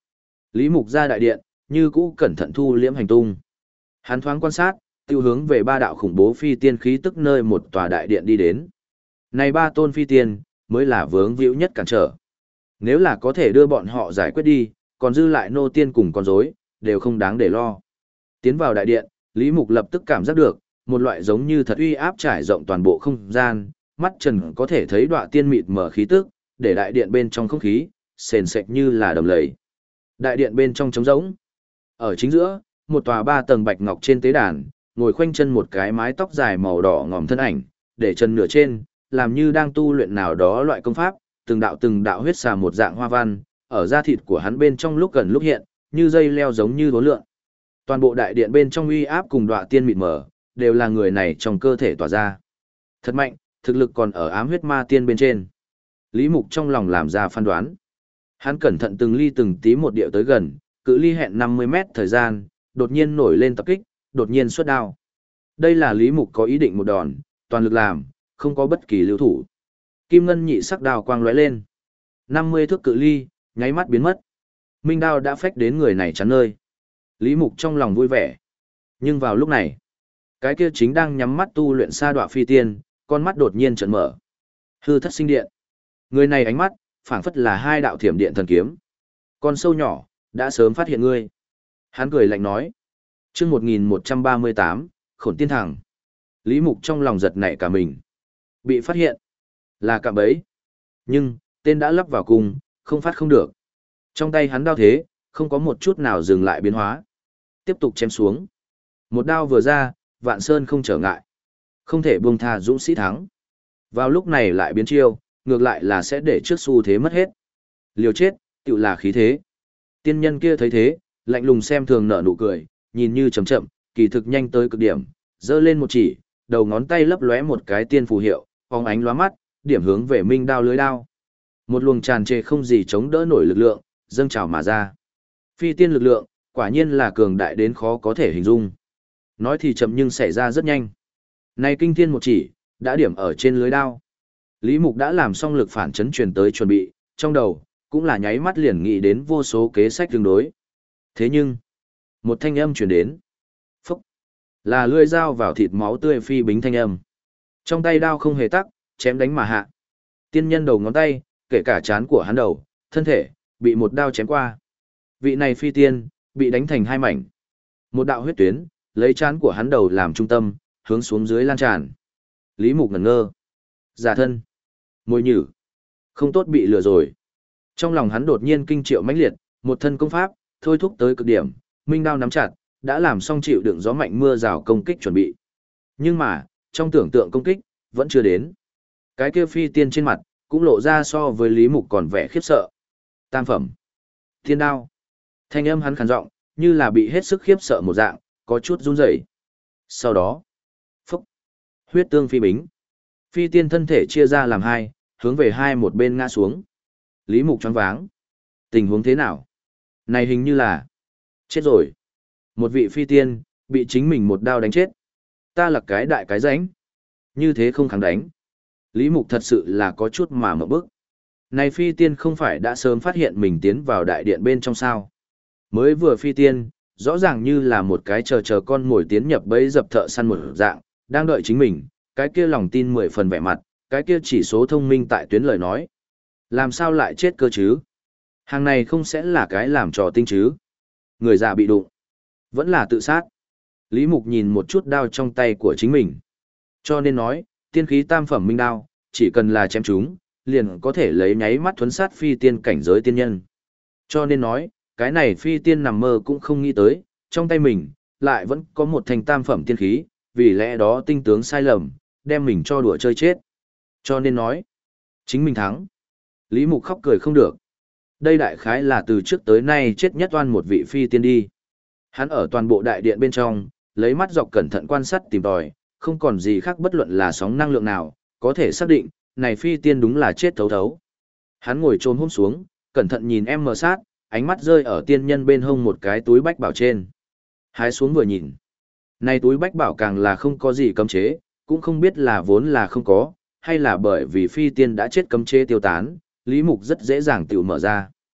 Lý Mục ra đại điện, như cũ cẩn thận thu liễm hành tung. Hắn thoáng quan sát, tiêu hướng về ba đạo khủng bố phi tiên khí tức nơi một tòa đại điện đi đến. Này ba tôn phi tiên, mới là vướng víu nhất cản trở. Nếu là có thể đưa bọn họ giải quyết đi, còn dư lại nô tiên cùng con rối, đều không đáng để lo. Tiến vào đại điện, Lý Mục lập tức cảm giác được, một loại giống như thật uy áp trải rộng toàn bộ không gian, mắt trần có thể thấy đọa tiên mịt mở khí tức, để đại điện bên trong không khí, sền sệt như là đầm lầy. Đại điện bên trong trống rỗng. Ở chính giữa, một tòa 3 tầng bạch ngọc trên tế đàn, ngồi khoanh chân một cái mái tóc dài màu đỏ ngòm thân ảnh, để chân nửa trên, làm như đang tu luyện nào đó loại công pháp, từng đạo huyết xà một dạng hoa văn, ở da thịt của hắn bên trong lúc gần lúc hiện, như dây leo giống như đố lượn. Toàn bộ đại điện bên trong uy áp cùng đọa tiên mịt mờ, đều là người này trong cơ thể tỏa ra. Thật mạnh, thực lực còn ở ám huyết ma tiên bên trên. Lý Mục trong lòng làm ra phán đoán. Hắn cẩn thận từng ly từng tí một điệu tới gần, cự ly hẹn 50 mét thời gian, đột nhiên nổi lên tập kích, đột nhiên xuất đao. Đây là Lý Mục có ý định một đòn, toàn lực làm, không có bất kỳ lưu thủ. Kim ngân nhị sắc đao quang lóe lên. 50 thước cự ly, nháy mắt biến mất. Minh đao đã phách đến người này chắn nơi. Lý Mục trong lòng vui vẻ. Nhưng vào lúc này, cái kia chính đang nhắm mắt tu luyện sa đọa phi tiên, con mắt đột nhiên trợn mở. Hư thất sinh điện. Người này ánh mắt, phảng phất là hai đạo thiểm điện thần kiếm. Con sâu nhỏ, đã sớm phát hiện ngươi. Hắn cười lạnh nói. Chương 1138, Khổn Tiên Thẳng. Lý Mục trong lòng giật nảy cả mình. Bị phát hiện. Là cạm bẫy. Nhưng, tên đã lắp vào cùng, không phát không được. Trong tay hắn đao thế, không có một chút nào dừng lại biến hóa. Tiếp tục chém xuống. Một đao vừa ra, vạn sơn không trở ngại. Không thể buông tha dũng sĩ thắng. Vào lúc này lại biến chiêu, ngược lại là sẽ để trước xu thế mất hết. Liều chết, tự là khí thế. Tiên nhân kia thấy thế, lạnh lùng xem thường nở nụ cười, nhìn như chậm chậm, kỳ thực nhanh tới cực điểm, giơ lên một chỉ, đầu ngón tay lấp lóe một cái tiên phù hiệu, phóng ánh lóa mắt, điểm hướng về minh đao lưới đao. Một luồng tràn trề không gì chống đỡ nổi lực lượng, dâng trào mà ra. Phi tiên lực lượng, quả nhiên là cường đại đến khó có thể hình dung. Nói thì chậm nhưng xảy ra rất nhanh. Này kinh thiên một chỉ, đã điểm ở trên lưới đao. Lý Mục đã làm xong lực phản chấn truyền tới chuẩn bị, trong đầu, cũng là nháy mắt liền nghĩ đến vô số kế sách tương đối. Thế nhưng, một thanh âm truyền đến. Phúc! Là lưỡi dao vào thịt máu tươi phi bính thanh âm. Trong tay đao không hề tắc, chém đánh mà hạ. Tiên nhân đầu ngón tay, kể cả trán của hắn đầu, thân thể, bị một đao chém qua. Vị này phi tiên, bị đánh thành hai mảnh. Một đạo huyết tuyến, lấy trán của hắn đầu làm trung tâm, hướng xuống dưới lan tràn. Lý Mục ngẩn ngơ. Giả thân. Môi nhử. Không tốt bị lừa rồi. Trong lòng hắn đột nhiên kinh triệu mãnh liệt, một thân công pháp, thôi thúc tới cực điểm, minh đao nắm chặt, đã làm xong chịu đựng gió mạnh mưa rào công kích chuẩn bị. Nhưng mà, trong tưởng tượng công kích, vẫn chưa đến. Cái kia phi tiên trên mặt, cũng lộ ra so với Lý Mục còn vẻ khiếp sợ. Tam phẩm. Thiên đao. Thanh âm hắn khàn giọng, như là bị hết sức khiếp sợ một dạng, có chút run rẩy. Sau đó, phúc, huyết tương phi bính. Phi tiên thân thể chia ra làm hai, hướng về hai một bên ngã xuống. Lý Mục choáng váng. Tình huống thế nào? Này hình như là chết rồi. Một vị phi tiên, bị chính mình một đao đánh chết. Ta là cái đại cái ránh. Như thế không kháng đánh. Lý Mục thật sự là có chút mà mở bức. Này phi tiên không phải đã sớm phát hiện mình tiến vào đại điện bên trong sao. Mới vừa phi tiên, rõ ràng như là một cái chờ con mồi tiến nhập bẫy dập thợ săn một dạng, đang đợi chính mình, cái kia lòng tin 10 phần vẻ mặt, cái kia chỉ số thông minh tại tuyến lời nói. Làm sao lại chết cơ chứ? Hàng này không sẽ là cái làm trò tinh chứ? Người già bị đụng. Vẫn là tự sát. Lý Mục nhìn một chút đao trong tay của chính mình. Cho nên nói, tiên khí tam phẩm minh đao, chỉ cần là chém chúng, liền có thể lấy nháy mắt thuấn sát phi tiên cảnh giới tiên nhân. Cho nên nói, cái này phi tiên nằm mơ cũng không nghĩ tới, trong tay mình, lại vẫn có một thanh tam phẩm tiên khí, vì lẽ đó tinh tướng sai lầm, đem mình cho đùa chơi chết. Cho nên nói, chính mình thắng. Lý Mục khóc cười không được. Đây đại khái là từ trước tới nay chết nhất oan một vị phi tiên đi. Hắn ở toàn bộ đại điện bên trong, lấy mắt dọc cẩn thận quan sát tìm tòi, không còn gì khác bất luận là sóng năng lượng nào, có thể xác định, này phi tiên đúng là chết thấu thấu. Hắn ngồi chôn hôm xuống, cẩn thận nhìn em mờ sát, ánh mắt rơi ở tiên nhân bên hông một cái túi bách bảo trên. Hái xuống vừa nhìn. Này túi bách bảo càng là không có gì cấm chế, cũng không biết là vốn là không có, hay là bởi vì phi tiên đã chết cấm chế tiêu tán, Lý Mục rất dễ dàng tự mở ra.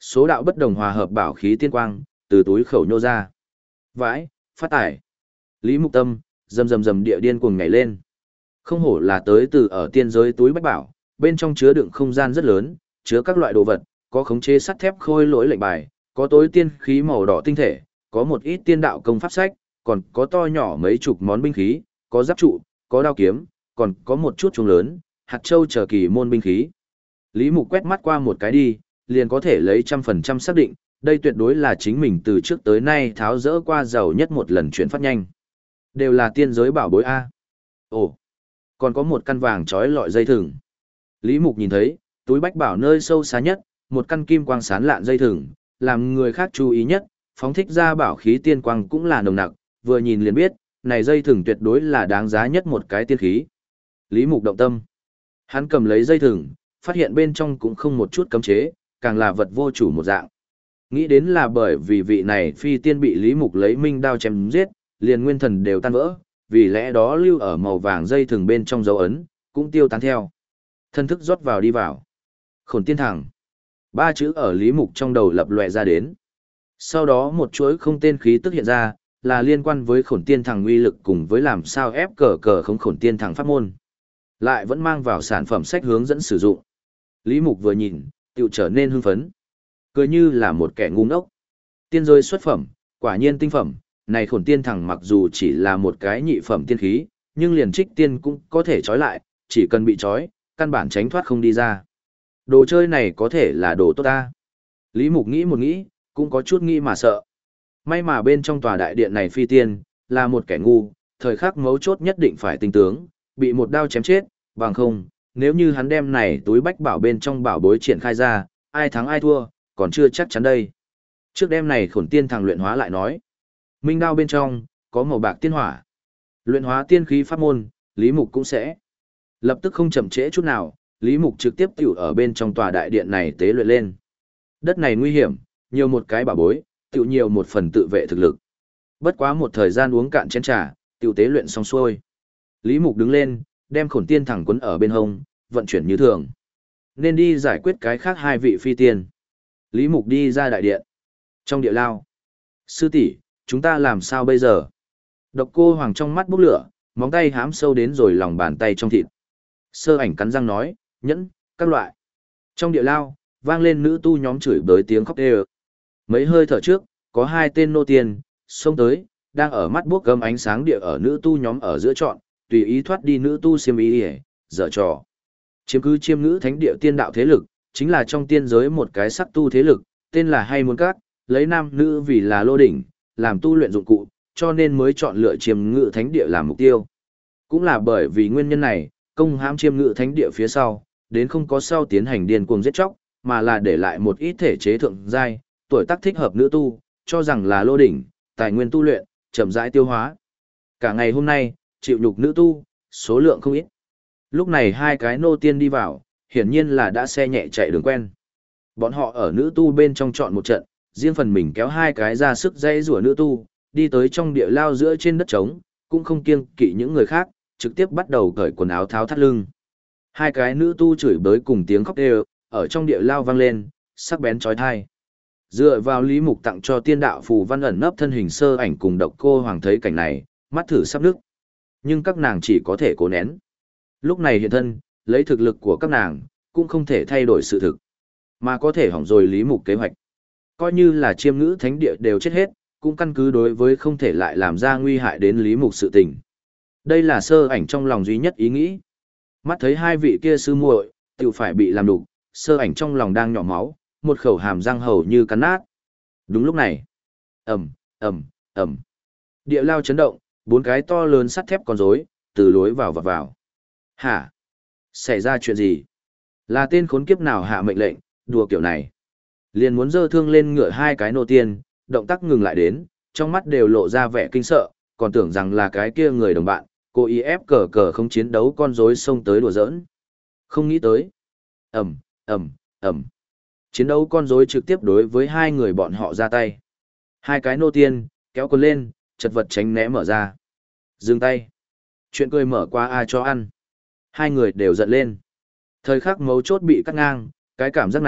Số đạo bất đồng hòa hợp bảo khí tiên quang, từ túi khẩu nhô ra. Vãi, phát tải. Lý Mục Tâm, rầm rầm rầm địa điên cuồng nhảy lên. Không hổ là tới từ ở tiên giới túi bách bảo, bên trong chứa đựng không gian rất lớn, chứa các loại đồ vật, có khống chế sắt thép khôi lỗi lệnh bài, có tối tiên khí màu đỏ tinh thể, có một ít tiên đạo công pháp sách, còn có to nhỏ mấy chục món binh khí, có giáp trụ, có đao kiếm, còn có một chút chuông lớn, hạt châu chờ kỳ môn binh khí. Lý Mục quét mắt qua một cái đi, liền có thể lấy 100% xác định, đây tuyệt đối là chính mình từ trước tới nay tháo dỡ qua giàu nhất một lần chuyển phát nhanh. Đều là tiên giới bảo bối A. Ồ, còn có một căn vàng trói lọi dây thừng. Lý Mục nhìn thấy, túi bách bảo nơi sâu xa nhất, một căn kim quang sán lạn dây thừng, làm người khác chú ý nhất, phóng thích ra bảo khí tiên quang cũng là nồng nặc, vừa nhìn liền biết, này dây thừng tuyệt đối là đáng giá nhất một cái tiên khí. Lý Mục động tâm. Hắn cầm lấy dây thừng, phát hiện bên trong cũng không một chút cấm chế, càng là vật vô chủ một dạng. Nghĩ đến là bởi vì vị này phi tiên bị Lý Mục lấy minh đao chém giết, liền nguyên thần đều tan vỡ, vì lẽ đó lưu ở màu vàng dây thừng bên trong dấu ấn, cũng tiêu tán theo. Thân thức rót vào đi vào. Khổn tiên thẳng. Ba chữ ở Lý Mục trong đầu lập lòe ra đến. Sau đó một chuỗi không tên khí tức hiện ra, là liên quan với khổn tiên thẳng uy lực cùng với làm sao ép cờ không khổn tiên thẳng pháp môn. Lại vẫn mang vào sản phẩm sách hướng dẫn sử dụng. Lý Mục vừa nhìn, tựu trở nên hưng phấn. Cười như là một kẻ ngu ngốc. Tiên rơi xuất phẩm, quả nhiên tinh phẩm, này khổn tiên thẳng mặc dù chỉ là một cái nhị phẩm tiên khí, nhưng liền trích tiên cũng có thể trói lại, chỉ cần bị trói, căn bản tránh thoát không đi ra. Đồ chơi này có thể là đồ tốt ta. Lý Mục nghĩ một nghĩ, cũng có chút nghĩ mà sợ. May mà bên trong tòa đại điện này phi tiên, là một kẻ ngu, thời khắc mấu chốt nhất định phải tinh tướng, bị một đao chém chết, bằng không, nếu như hắn đem này túi bách bảo bên trong bảo bối triển khai ra, ai thắng ai thua, còn chưa chắc chắn đây. Trước đêm này khổn tiên thằng luyện hóa lại nói. Minh đao bên trong, có màu bạc tiên hỏa. Luyện hóa tiên khí pháp môn, Lý Mục cũng sẽ. Lập tức không chậm trễ chút nào, Lý Mục trực tiếp tiểu ở bên trong tòa đại điện này tế luyện lên. Đất này nguy hiểm, nhiều một cái bảo bối, tiểu nhiều một phần tự vệ thực lực. Bất quá một thời gian uống cạn chén trà, tiểu tế luyện xong xuôi. Lý Mục đứng lên, đem khổn tiên thẳng quấn ở bên hông, vận chuyển như thường. Nên đi giải quyết cái khác hai vị phi tiên. Lý Mục đi ra đại điện. Trong địa lao. Sư tỷ, chúng ta làm sao bây giờ? Độc Cô Hoàng trong mắt bốc lửa, móng tay hãm sâu đến rồi lòng bàn tay trong thịt. Sơ Ảnh cắn răng nói, nhẫn, các loại. Trong địa lao, vang lên nữ tu nhóm chửi bới tiếng khóc ê. Mấy hơi thở trước, có hai tên nô tiền, xông tới, đang ở mắt buốc gấm ánh sáng địa ở nữ tu nhóm ở giữa trọn, tùy ý thoát đi nữ tu xiêm ý hề, dở trò. Chiếm cứ chiêm ngữ thánh địa tiên đạo thế lực, chính là trong tiên giới một cái sắc tu thế lực, tên là Hay Muốn Các, lấy nam nữ vì là lô đỉnh, làm tu luyện dụng cụ, cho nên mới chọn lựa chiêm ngữ thánh địa làm mục tiêu. Cũng là bởi vì nguyên nhân này, công hãm chiêm ngữ thánh địa phía sau, đến không có sau tiến hành điên cuồng giết chóc, mà là để lại một ít thể chế thượng giai, tuổi tác thích hợp nữ tu, cho rằng là lô đỉnh, tài nguyên tu luyện, chậm rãi tiêu hóa. Cả ngày hôm nay, chịu nhục nữ tu, số lượng không ít. Lúc này hai cái nô tiên đi vào, hiển nhiên là đã xe nhẹ chạy đường quen. Bọn họ ở nữ tu bên trong chọn một trận, riêng phần mình kéo hai cái ra sức dây rủa nữ tu, đi tới trong địa lao giữa trên đất trống, cũng không kiêng kỵ những người khác, trực tiếp bắt đầu cởi quần áo tháo thắt lưng. Hai cái nữ tu chửi bới cùng tiếng khóc đều, ở trong địa lao vang lên, sắc bén chói tai. Dựa vào Lý Mục tặng cho tiên đạo phù văn ẩn nấp thân hình Sơ Ảnh cùng Độc Cô Hoàng thấy cảnh này, mắt thử sắp nức. Nhưng các nàng chỉ có thể cố nén. Lúc này hiện thân, lấy thực lực của các nàng, cũng không thể thay đổi sự thực, mà có thể hỏng rồi Lý Mục kế hoạch. Coi như là chiêm ngữ thánh địa đều chết hết, cũng căn cứ đối với không thể lại làm ra nguy hại đến Lý Mục sự tình. Đây là Sơ Ảnh trong lòng duy nhất ý nghĩ. Mắt thấy hai vị kia sư muội, tự phải bị làm đục, Sơ Ảnh trong lòng đang nhỏ máu, một khẩu hàm răng hầu như cắn nát. Đúng lúc này, ầm, ầm, ầm, địa lao chấn động, bốn cái to lớn sắt thép con rối từ lối vào vọt vào. Hả? Xảy ra chuyện gì? Là tên khốn kiếp nào hạ mệnh lệnh, đùa kiểu này? Liền muốn giơ thương lên ngựa hai cái nô tiên, động tác ngừng lại đến, trong mắt đều lộ ra vẻ kinh sợ, còn tưởng rằng là cái kia người đồng bạn, cố ý ép không chiến đấu con rối xông tới đùa giỡn. Không nghĩ tới. Ầm, ầm, ầm. Chiến đấu con rối trực tiếp đối với hai người bọn họ ra tay. Hai cái nô tiên, kéo quần lên, chật vật tránh né mở ra. Dừng tay. Chuyện cười mở qua ai cho ăn. Hai người đều giận lên. Thời khắc mấu chốt bị cắt ngang, cái cảm giác này,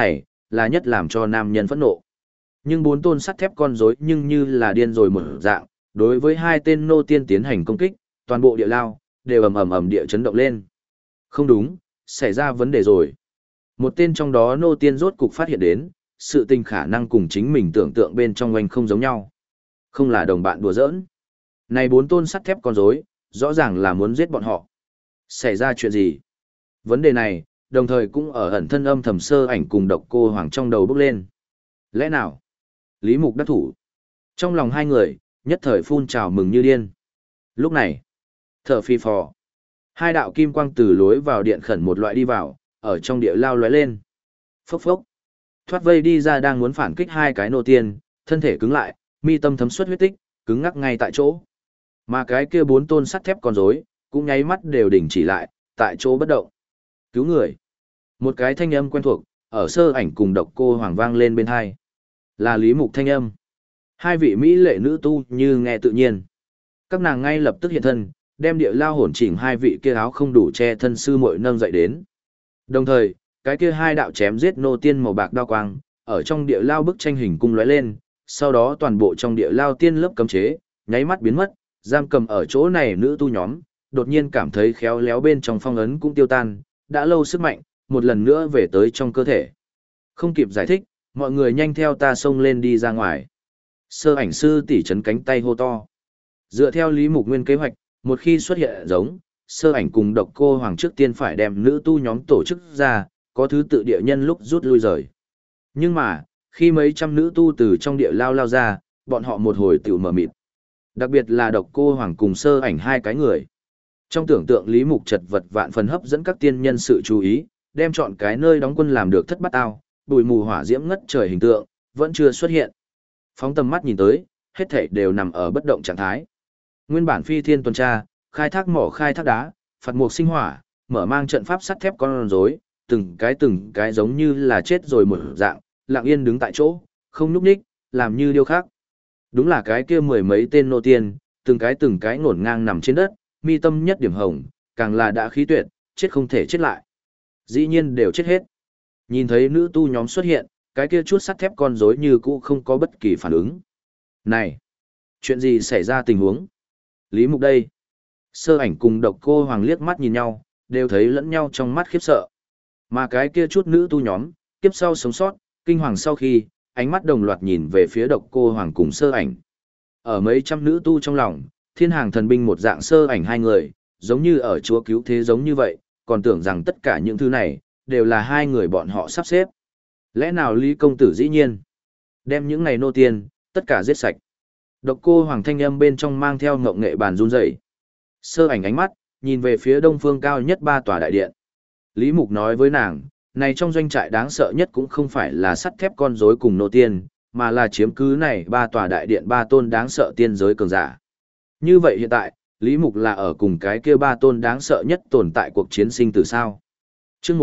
là nhất làm cho nam nhân phẫn nộ. Nhưng bốn tôn sắt thép con rối nhưng như là điên rồi một dạng, đối với hai tên nô tiên tiến hành công kích, toàn bộ địa lao đều ầm ầm địa chấn động lên. Không đúng, xảy ra vấn đề rồi. Một tên trong đó nô tiên rốt cục phát hiện đến, sự tình khả năng cùng chính mình tưởng tượng bên trong oanh không giống nhau. Không là đồng bạn đùa giỡn. Này bốn tôn sắt thép con rối, rõ ràng là muốn giết bọn họ. Xảy ra chuyện gì? Vấn đề này, đồng thời cũng ở ẩn thân âm thầm Sơ Ảnh cùng Độc Cô Hoàng trong đầu bốc lên. Lẽ nào? Lý Mục đắc thủ. Trong lòng hai người, nhất thời phun trào mừng như điên. Lúc này, thở phi phò. Hai đạo kim quang từ lối vào điện khẩn một loại đi vào, ở trong địa lao lóe lên. Phốc phốc. Thoát vây đi ra đang muốn phản kích hai cái nô tiên, thân thể cứng lại, mi tâm thấm xuất huyết tích, cứng ngắc ngay tại chỗ. Mà cái kia bốn tôn sắt thép con rối, cũng nháy mắt đều đình chỉ lại, tại chỗ bất động. Cứu người. Một cái thanh âm quen thuộc, ở Sơ Ảnh cùng Độc Cô Hoàng vang lên bên hai. Là Lý Mục thanh âm. Hai vị mỹ lệ nữ tu như nghe tự nhiên. Các nàng ngay lập tức hiện thân, đem địa lao hỗn chỉnh hai vị kia áo không đủ che thân sư muội nâng dậy đến. Đồng thời, cái kia hai đạo chém giết nô tiên màu bạc đao quang, ở trong địa lao bức tranh hình cung lóe lên, sau đó toàn bộ trong địa lao tiên lớp cấm chế, nháy mắt biến mất, giam cầm ở chỗ này nữ tu nhóm, đột nhiên cảm thấy khéo léo bên trong phong ấn cũng tiêu tan, đã lâu sức mạnh, một lần nữa về tới trong cơ thể. Không kịp giải thích, mọi người nhanh theo ta xông lên đi ra ngoài. Sơ Ảnh sư tỷ chấn cánh tay hô to. Dựa theo Lý Mục Nguyên kế hoạch, một khi xuất hiện giống, Sơ Ảnh cùng Độc Cô Hoàng trước tiên phải đem nữ tu nhóm tổ chức ra, có thứ tự địa nhân lúc rút lui rời. Nhưng mà, khi mấy trăm nữ tu từ trong địa lao ra, bọn họ một hồi tiểu mở mịt. Đặc biệt là Độc Cô Hoàng cùng Sơ Ảnh hai cái người. Trong tưởng tượng Lý Mục chật vật vạn phần hấp dẫn các tiên nhân sự chú ý, đem chọn cái nơi đóng quân làm được thất bát ao, bụi mù hỏa diễm ngất trời hình tượng, vẫn chưa xuất hiện. Phóng tầm mắt nhìn tới, hết thảy đều nằm ở bất động trạng thái. Nguyên bản phi thiên tuần tra, khai thác mỏ khai thác đá, phạt mục sinh hỏa, mở mang trận pháp sắt thép con rối, từng cái giống như là chết rồi một dạng, lặng yên đứng tại chỗ, không nhúc nhích, làm như điêu khắc. Đúng là cái kia mười mấy tên nô tiên, từng cái ngổn ngang nằm trên đất, mi tâm nhất điểm hồng, càng là đã khí tuyệt, chết không thể chết lại. Dĩ nhiên đều chết hết. Nhìn thấy nữ tu nhóm xuất hiện, cái kia chút sắt thép con rối như cũ không có bất kỳ phản ứng. Này, chuyện gì xảy ra tình huống? Lý Mục đây. Sơ Ảnh cùng Độc Cô Hoàng liếc mắt nhìn nhau, đều thấy lẫn nhau trong mắt khiếp sợ. Mà cái kia chút nữ tu nhóm, kiếp sau sống sót, kinh hoàng sau khi, ánh mắt đồng loạt nhìn về phía Độc Cô Hoàng cùng Sơ Ảnh. Ở mấy trăm nữ tu trong lòng, thiên hàng thần binh một dạng Sơ Ảnh hai người, giống như ở chúa cứu thế giống như vậy, còn tưởng rằng tất cả những thứ này, đều là hai người bọn họ sắp xếp. Lẽ nào Lý công tử dĩ nhiên đem những này nô tiên, tất cả giết sạch. Độc Cô Hoàng thanh âm bên trong mang theo ngộng nghệ bàn run rẩy. Sơ Ảnh ánh mắt, nhìn về phía đông phương cao nhất ba tòa đại điện. Lý Mục nói với nàng, này trong doanh trại đáng sợ nhất cũng không phải là sắt thép con rối cùng nô tiên, mà là chiếm cứ này ba tòa đại điện ba tôn đáng sợ tiên giới cường giả. Như vậy hiện tại, Lý Mục là ở cùng cái kia ba tôn đáng sợ nhất tồn tại cuộc chiến sinh tử sao. Chương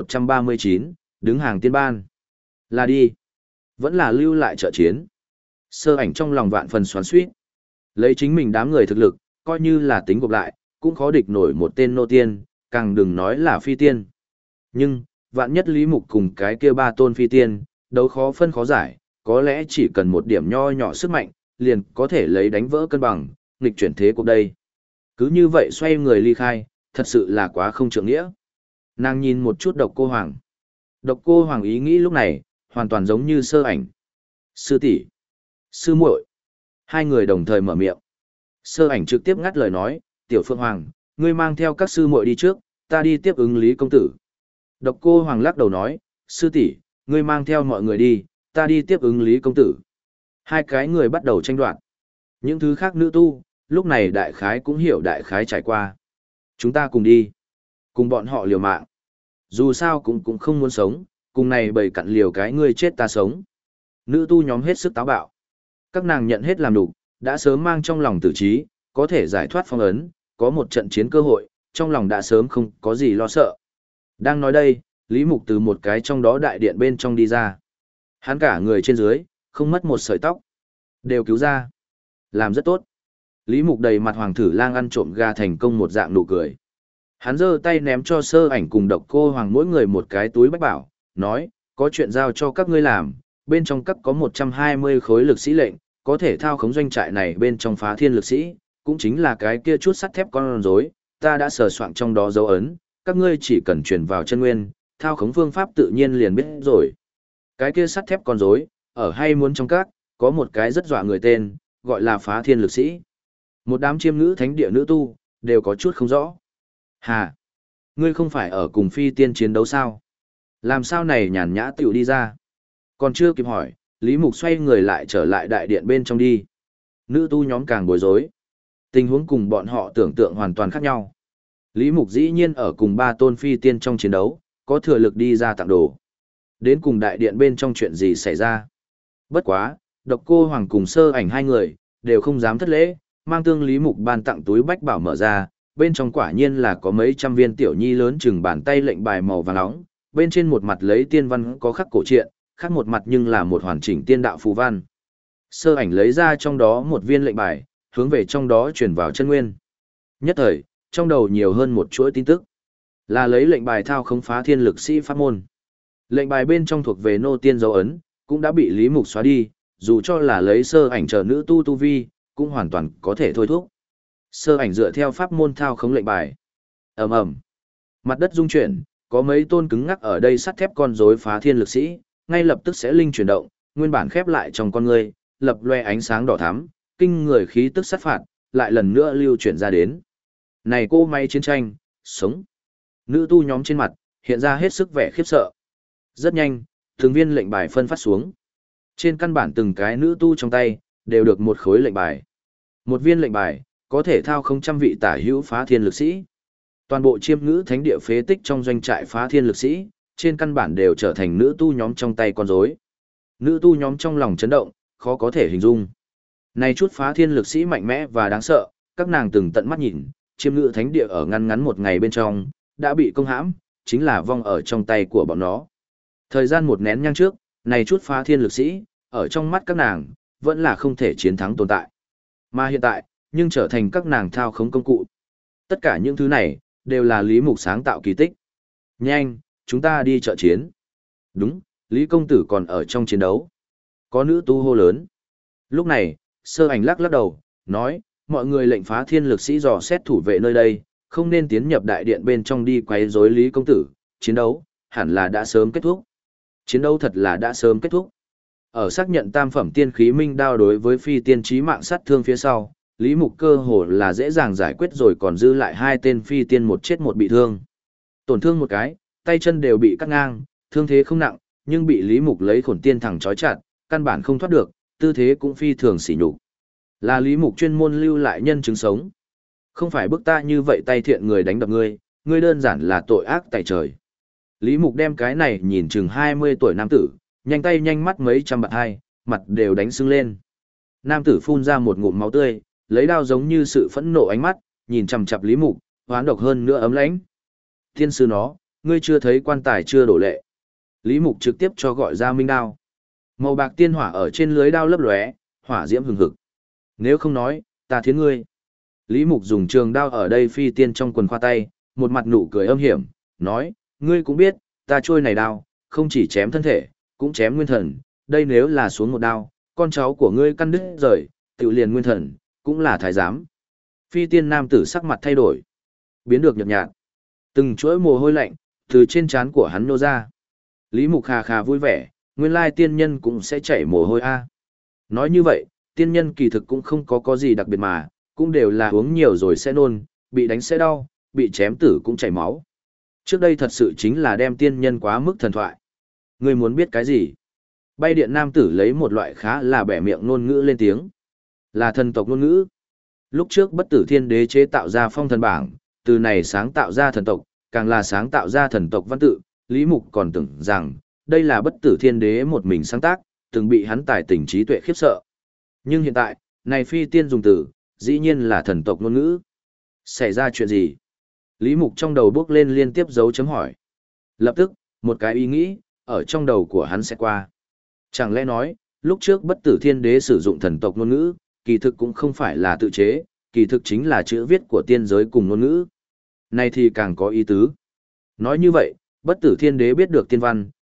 1139, đứng hàng tiên ban. Là đi, vẫn là lưu lại trợ chiến. Sơ Ảnh trong lòng vạn phần xoắn xuýt. Lấy chính mình đám người thực lực, coi như là tính gộp lại, cũng khó địch nổi một tên nô tiên, càng đừng nói là phi tiên. Nhưng, vạn nhất Lý Mục cùng cái kia ba tôn phi tiên, đấu khó phân khó giải, có lẽ chỉ cần một điểm nho nhỏ sức mạnh, liền có thể lấy đánh vỡ cân bằng, nghịch chuyển thế cuộc đây. Cứ như vậy xoay người ly khai, thật sự là quá không trượng nghĩa. Nàng nhìn một chút Độc Cô Hoàng. Độc Cô Hoàng ý nghĩ lúc này, hoàn toàn giống như Sơ Ảnh. Sư tỷ, sư muội. Hai người đồng thời mở miệng. Sơ Ảnh trực tiếp ngắt lời nói, Tiểu Phượng Hoàng, ngươi mang theo các sư muội đi trước, ta đi tiếp ứng Lý công tử. Độc Cô Hoàng lắc đầu nói, sư tỷ, ngươi mang theo mọi người đi, ta đi tiếp ứng Lý công tử. Hai cái người bắt đầu tranh đoạt. Những thứ khác nữ tu, lúc này đại khái cũng hiểu đại khái trải qua. Chúng ta cùng đi. Cùng bọn họ liều mạng. Dù sao cũng không muốn sống, cùng này bầy cặn liều cái ngươi chết ta sống. Nữ tu nhóm hết sức táo bạo. Các nàng nhận hết làm đủ, đã sớm mang trong lòng tử trí, có thể giải thoát phong ấn, có một trận chiến cơ hội, trong lòng đã sớm không có gì lo sợ. Đang nói đây, Lý Mục từ một cái trong đó đại điện bên trong đi ra. Hắn cả người trên dưới, không mất một sợi tóc. Đều cứu ra. Làm rất tốt. Lý Mục đầy mặt Hoàng Thử Lang ăn trộm gà thành công một dạng nụ cười. Hắn giơ tay ném cho Sơ Ảnh cùng Độc Cô Hoàng mỗi người một cái túi bách bảo, nói, có chuyện giao cho các ngươi làm, bên trong các có 120 khối lực sĩ lệnh, có thể thao khống doanh trại này bên trong phá thiên lực sĩ, cũng chính là cái kia chút sắt thép con rối, ta đã sờ soạn trong đó dấu ấn, các ngươi chỉ cần truyền vào chân nguyên, thao khống phương pháp tự nhiên liền biết rồi. Cái kia sắt thép con rối, ở hay muốn trong các, có một cái rất dọa người tên, gọi là phá thiên lực sĩ. Một đám chiêm ngữ thánh địa nữ tu, đều có chút không rõ. Hà, ngươi không phải ở cùng phi tiên chiến đấu sao? Làm sao này nhàn nhã tiểu đi ra? Còn chưa kịp hỏi, Lý Mục xoay người lại trở lại đại điện bên trong đi. Nữ tu nhóm càng bối rối. Tình huống cùng bọn họ tưởng tượng hoàn toàn khác nhau. Lý Mục dĩ nhiên ở cùng 3 tôn phi tiên trong chiến đấu, có thừa lực đi ra tặng đồ. Đến cùng đại điện bên trong chuyện gì xảy ra? Bất quá, Độc Cô Hoàng cùng Sơ Ảnh hai người, đều không dám thất lễ, mang tương Lý Mục ban tặng túi bách bảo mở ra, bên trong quả nhiên là có mấy trăm viên tiểu nhi lớn chừng bàn tay lệnh bài màu vàng nóng, bên trên một mặt lấy tiên văn có khắc cổ truyện, khác một mặt nhưng là một hoàn chỉnh tiên đạo phù văn. Sơ Ảnh lấy ra trong đó một viên lệnh bài, hướng về trong đó truyền vào chân nguyên. Nhất thời, trong đầu nhiều hơn một chuỗi tin tức. Là lấy lệnh bài thao khống phá thiên lực sĩ pháp môn. Lệnh bài bên trong thuộc về nô tiên dấu ấn, cũng đã bị Lý Mục xóa đi, dù cho là lấy Sơ Ảnh chờ nữ tu vi, cũng hoàn toàn có thể thôi thúc. Sơ Ảnh dựa theo pháp môn thao khống lệnh bài. Ầm ầm. Mặt đất rung chuyển, có mấy tôn cứng ngắc ở đây sắt thép con rối phá thiên lực sĩ, ngay lập tức sẽ linh chuyển động, nguyên bản khép lại trong con người, lập loe ánh sáng đỏ thắm, kinh người khí tức sát phạt, lại lần nữa lưu chuyển ra đến. Này cô máy chiến tranh, sống. Nữ tu nhóm trên mặt, hiện ra hết sức vẻ khiếp sợ. Rất nhanh, từng viên lệnh bài phân phát xuống. Trên căn bản từng cái nữ tu trong tay, đều được một khối lệnh bài. Một viên lệnh bài, có thể thao không trăm vị tả hữu phá thiên lực sĩ. Toàn bộ chiêm ngữ thánh địa phế tích trong doanh trại phá thiên lực sĩ, trên căn bản đều trở thành nữ tu nhóm trong tay con rối. Nữ tu nhóm trong lòng chấn động, khó có thể hình dung. Này chút phá thiên lực sĩ mạnh mẽ và đáng sợ, các nàng từng tận mắt nhìn, chiêm ngữ thánh địa ở ngăn ngắn một ngày bên trong, đã bị công hãm, chính là vong ở trong tay của bọn nó. Thời gian một nén nhang trước, này chút phá thiên lực sĩ, ở trong mắt các nàng, vẫn là không thể chiến thắng tồn tại. Mà hiện tại, nhưng trở thành các nàng thao khống công cụ. Tất cả những thứ này, đều là Lý Mục sáng tạo kỳ tích. Nhanh, chúng ta đi trợ chiến. Đúng, Lý công tử còn ở trong chiến đấu. Có nữ tu hô lớn. Lúc này, Sơ Ảnh lắc lắc đầu, nói, mọi người lệnh phá thiên lực sĩ dò xét thủ vệ nơi đây, không nên tiến nhập đại điện bên trong đi quấy rối Lý công tử, chiến đấu, hẳn là đã sớm kết thúc. Chiến đấu thật là đã sớm kết thúc. Ở xác nhận tam phẩm tiên khí minh đao đối với phi tiên chí mạng sát thương phía sau, Lý Mục cơ hồ là dễ dàng giải quyết rồi còn dư lại 2 tên phi tiên một chết một bị thương. Tổn thương một cái, tay chân đều bị cắt ngang, thương thế không nặng, nhưng bị Lý Mục lấy khổn tiên thẳng trói chặt, căn bản không thoát được, tư thế cũng phi thường sỉ nhục. Là Lý Mục chuyên môn lưu lại nhân chứng sống. Không phải bức ta như vậy tay thiện người đánh đập ngươi, ngươi đơn giản là tội ác tại trời. Lý Mục đem cái này nhìn chừng 20 tuổi nam tử, nhanh tay nhanh mắt mấy trăm bạt hai, mặt đều đánh sưng lên. Nam tử phun ra một ngụm máu tươi, lấy đao giống như sự phẫn nộ ánh mắt, nhìn chằm chằm Lý Mục, hoán độc hơn nữa ấm lãnh. Thiên sư nó, ngươi chưa thấy quan tài chưa đổ lệ. Lý Mục trực tiếp cho gọi ra minh đao. Màu bạc tiên hỏa ở trên lưới đao lấp lóe, hỏa diễm hừng hực. Nếu không nói, ta thiến ngươi. Lý Mục dùng trường đao ở đây phi tiên trong quần khoa tay, một mặt nụ cười âm hiểm, nói, ngươi cũng biết, ta trôi này đao, không chỉ chém thân thể, cũng chém nguyên thần, đây nếu là xuống một đao, con cháu của ngươi căn đứt rời, tự liền nguyên thần, cũng là thái giám. Phi tiên nam tử sắc mặt thay đổi, biến được nhợt nhạt. Từng chuỗi mồ hôi lạnh, từ trên trán của hắn nô ra. Lý Mục khà khà vui vẻ, nguyên lai tiên nhân cũng sẽ chảy mồ hôi a. Nói như vậy, tiên nhân kỳ thực cũng không có gì đặc biệt mà, cũng đều là uống nhiều rồi sẽ nôn, bị đánh sẽ đau, bị chém tử cũng chảy máu. Trước đây thật sự chính là đem tiên nhân quá mức thần thoại. Ngươi muốn biết cái gì? Bay điện nam tử lấy một loại khá là bẻ miệng ngôn ngữ lên tiếng. Là thần tộc ngôn ngữ. Lúc trước bất tử thiên đế chế tạo ra phong thần bảng, từ này sáng tạo ra thần tộc, càng là sáng tạo ra thần tộc văn tự, Lý Mục còn tưởng rằng, đây là bất tử thiên đế một mình sáng tác, từng bị hắn tài tình trí tuệ khiếp sợ. Nhưng hiện tại, này phi tiên dùng từ, dĩ nhiên là thần tộc ngôn ngữ. Xảy ra chuyện gì? Lý Mục trong đầu bước lên liên tiếp dấu chấm hỏi. Lập tức, một cái ý nghĩ, ở trong đầu của hắn sẽ qua. Chẳng lẽ nói, lúc trước bất tử thiên đế sử dụng thần tộc ngôn ngữ, kỳ thực cũng không phải là tự chế, kỳ thực chính là chữ viết của tiên giới cùng ngôn ngữ. Này thì càng có ý tứ. Nói như vậy, bất tử thiên đế biết được tiên văn,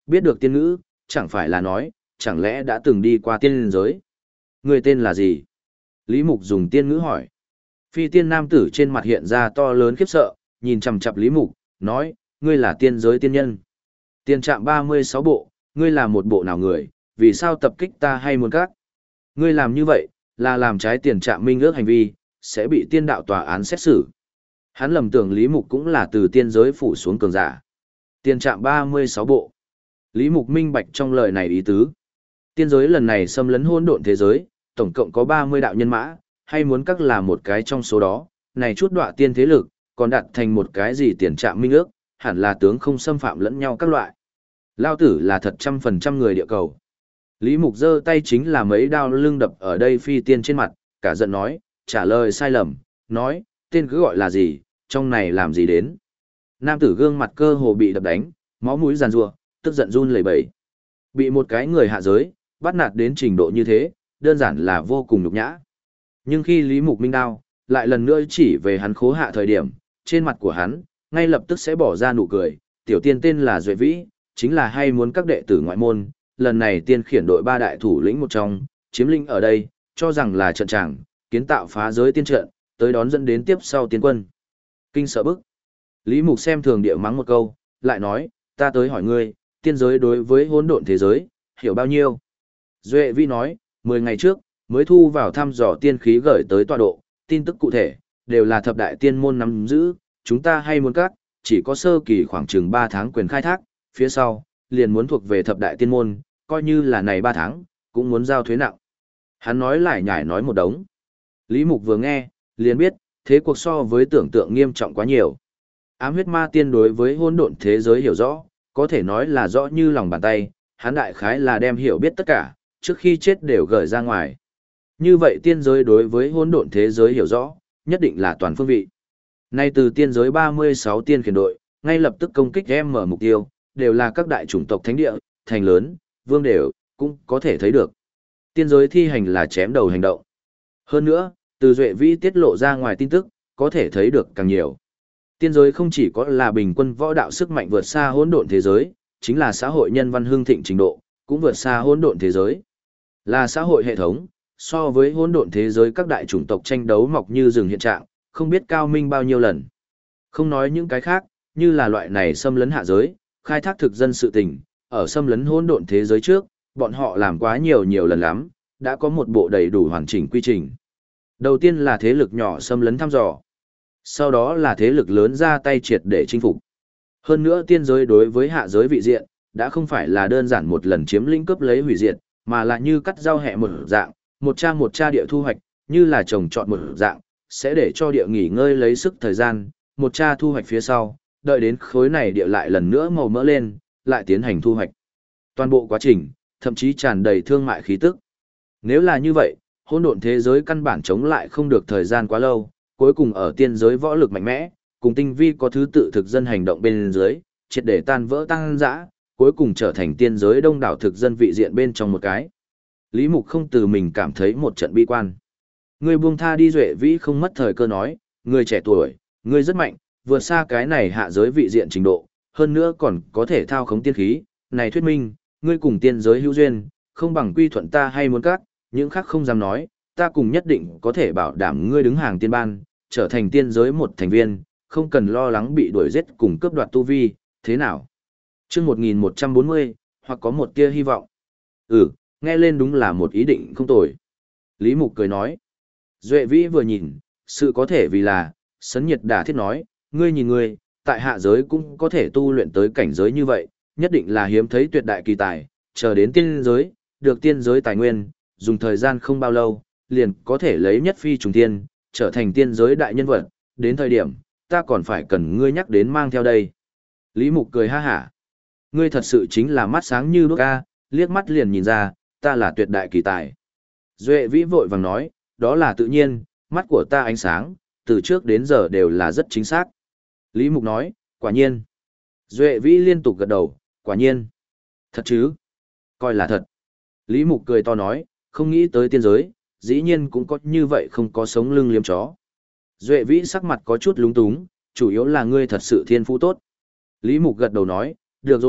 biết được tiên ngữ, chẳng phải là nói, chẳng lẽ đã từng đi qua tiên giới. Người tên là gì? Lý Mục dùng tiên ngữ hỏi. Phi tiên nam tử trên mặt hiện ra to lớn khiếp sợ, nhìn chằm chằm Lý Mục, nói, ngươi là tiên giới tiên nhân. Tiên trạm 36 bộ, ngươi là một bộ nào người, vì sao tập kích ta hay muốn các? Ngươi làm như vậy, là làm trái tiền trạm minh ước hành vi, sẽ bị tiên đạo tòa án xét xử. Hắn lầm tưởng Lý Mục cũng là từ tiên giới phủ xuống cường giả. Tiên trạm 36 bộ. Lý Mục minh bạch trong lời này ý tứ. Tiên giới lần này xâm lấn hỗn độn thế giới, tổng cộng có 30 đạo nhân mã, hay muốn các là một cái trong số đó, này chút đọa tiên thế lực, còn đặt thành một cái gì tiền trạm minh ước, hẳn là tướng không xâm phạm lẫn nhau các loại. Lao tử là thật 100% người địa cầu. Lý Mục giơ tay chính là mấy đao lưng đập ở đây phi tiên trên mặt, cả giận nói, trả lời sai lầm, nói, tên cứ gọi là gì, trong này làm gì đến. Nam tử gương mặt cơ hồ bị đập đánh, máu mũi giàn rủa, tức giận run lẩy bẩy. Bị một cái người hạ giới, bắt nạt đến trình độ như thế, đơn giản là vô cùng nhục nhã. Nhưng khi Lý Mục minh đao, lại lần nữa chỉ về hắn khố hạ thời điểm, trên mặt của hắn, ngay lập tức sẽ bỏ ra nụ cười, tiểu tiên tên là Duệ Vĩ, chính là hay muốn các đệ tử ngoại môn, lần này tiên khiển đội 3 đại thủ lĩnh một trong, chiếm lĩnh ở đây, cho rằng là trận tràng, kiến tạo phá giới tiên trận, tới đón dẫn đến tiếp sau tiên quân. Kinh sợ bức. Lý Mục xem thường địa mắng một câu, lại nói, ta tới hỏi ngươi, tiên giới đối với hỗn độn thế giới, hiểu bao nhiêu? Duệ Vi nói, 10 ngày trước, mới thu vào thăm dò tiên khí gửi tới tọa độ, tin tức cụ thể, đều là thập đại tiên môn nắm giữ, chúng ta hay muốn cắt, chỉ có sơ kỳ khoảng chừng 3 tháng quyền khai thác, phía sau, liền muốn thuộc về thập đại tiên môn, coi như là này 3 tháng, cũng muốn giao thuế nặng. Hắn nói lại nhải nói một đống. Lý Mục vừa nghe, liền biết, thế cuộc so với tưởng tượng nghiêm trọng quá nhiều. Ám huyết ma tiên đối với hỗn độn thế giới hiểu rõ, có thể nói là rõ như lòng bàn tay, hắn đại khái là đem hiểu biết tất cả, trước khi chết đều gửi ra ngoài. Như vậy tiên giới đối với hỗn độn thế giới hiểu rõ, nhất định là toàn phương vị. Nay từ tiên giới 36 tiên khiển đội, ngay lập tức công kích em mở mục tiêu, đều là các đại chủng tộc thánh địa, thành lớn, vương đều, cũng có thể thấy được. Tiên giới thi hành là chém đầu hành động. Hơn nữa, từ Duệ Vĩ tiết lộ ra ngoài tin tức, có thể thấy được càng nhiều. Tiên giới không chỉ có là bình quân võ đạo sức mạnh vượt xa hỗn độn thế giới, chính là xã hội nhân văn hương thịnh trình độ, cũng vượt xa hỗn độn thế giới. Là xã hội hệ thống, so với hỗn độn thế giới các đại chủng tộc tranh đấu mọc như rừng hiện trạng, không biết cao minh bao nhiêu lần. Không nói những cái khác, như là loại này xâm lấn hạ giới, khai thác thực dân sự tình, ở xâm lấn hỗn độn thế giới trước, bọn họ làm quá nhiều lần lắm, đã có một bộ đầy đủ hoàn chỉnh quy trình. Đầu tiên là thế lực nhỏ xâm lấn thăm dò, sau đó là thế lực lớn ra tay triệt để chinh phục. Hơn nữa tiên giới đối với hạ giới vị diện, đã không phải là đơn giản một lần chiếm lĩnh cướp lấy hủy diệt, mà là như cắt rau hẹ một dạng, một cha địa thu hoạch, như là trồng trọt một dạng, sẽ để cho địa nghỉ ngơi lấy sức thời gian, một cha thu hoạch phía sau, đợi đến khối này địa lại lần nữa màu mỡ lên, lại tiến hành thu hoạch. Toàn bộ quá trình, thậm chí tràn đầy thương mại khí tức. Nếu là như vậy, hỗn độn thế giới căn bản chống lại không được thời gian quá lâu, cuối cùng ở tiên giới võ lực mạnh mẽ, cùng tinh vi có thứ tự thực dân hành động bên dưới, triệt để tan vỡ tăng dã, cuối cùng trở thành tiên giới đông đảo thực dân vị diện bên trong một cái. Lý Mục không từ mình cảm thấy một trận bi quan. Người buông tha đi Duệ Vĩ không mất thời cơ nói, người trẻ tuổi, người rất mạnh, vượt xa cái này hạ giới vị diện trình độ, hơn nữa còn có thể thao khống tiên khí, này thuyết minh, ngươi cùng tiên giới hữu duyên, không bằng quy thuận ta hay muốn cắt, những khác không dám nói, ta cùng nhất định có thể bảo đảm ngươi đứng hàng tiên ban, trở thành tiên giới một thành viên, không cần lo lắng bị đuổi giết cùng cướp đoạt tu vi, thế nào? Chương 1140, hoặc có một tia hy vọng. Nghe lên đúng là một ý định không tồi. Lý Mục cười nói. Duệ Vĩ vừa nhìn, sự có thể vì là, Sấn Nhiệt đả thiết nói, ngươi nhìn ngươi, tại hạ giới cũng có thể tu luyện tới cảnh giới như vậy, nhất định là hiếm thấy tuyệt đại kỳ tài, chờ đến tiên giới, được tiên giới tài nguyên, dùng thời gian không bao lâu, liền có thể lấy nhất phi trùng tiên, trở thành tiên giới đại nhân vật, đến thời điểm, ta còn phải cần ngươi nhắc đến mang theo đây. Lý Mục cười ha hả. Ngươi thật sự chính là mắt sáng như đuốc a, liếc mắt liền nhìn ra, ta là tuyệt đại kỳ tài. Duệ Vĩ vội vàng nói, đó là tự nhiên, mắt của ta ánh sáng, từ trước đến giờ đều là rất chính xác. Lý Mục nói, quả nhiên. Duệ Vĩ liên tục gật đầu, quả nhiên. Thật chứ? Coi là thật. Lý Mục cười to nói, không nghĩ tới tiên giới, dĩ nhiên cũng có như vậy không có sống lưng liếm chó. Duệ Vĩ sắc mặt có chút lúng túng, chủ yếu là ngươi thật sự thiên phú tốt. Lý Mục gật đầu nói, được rồi,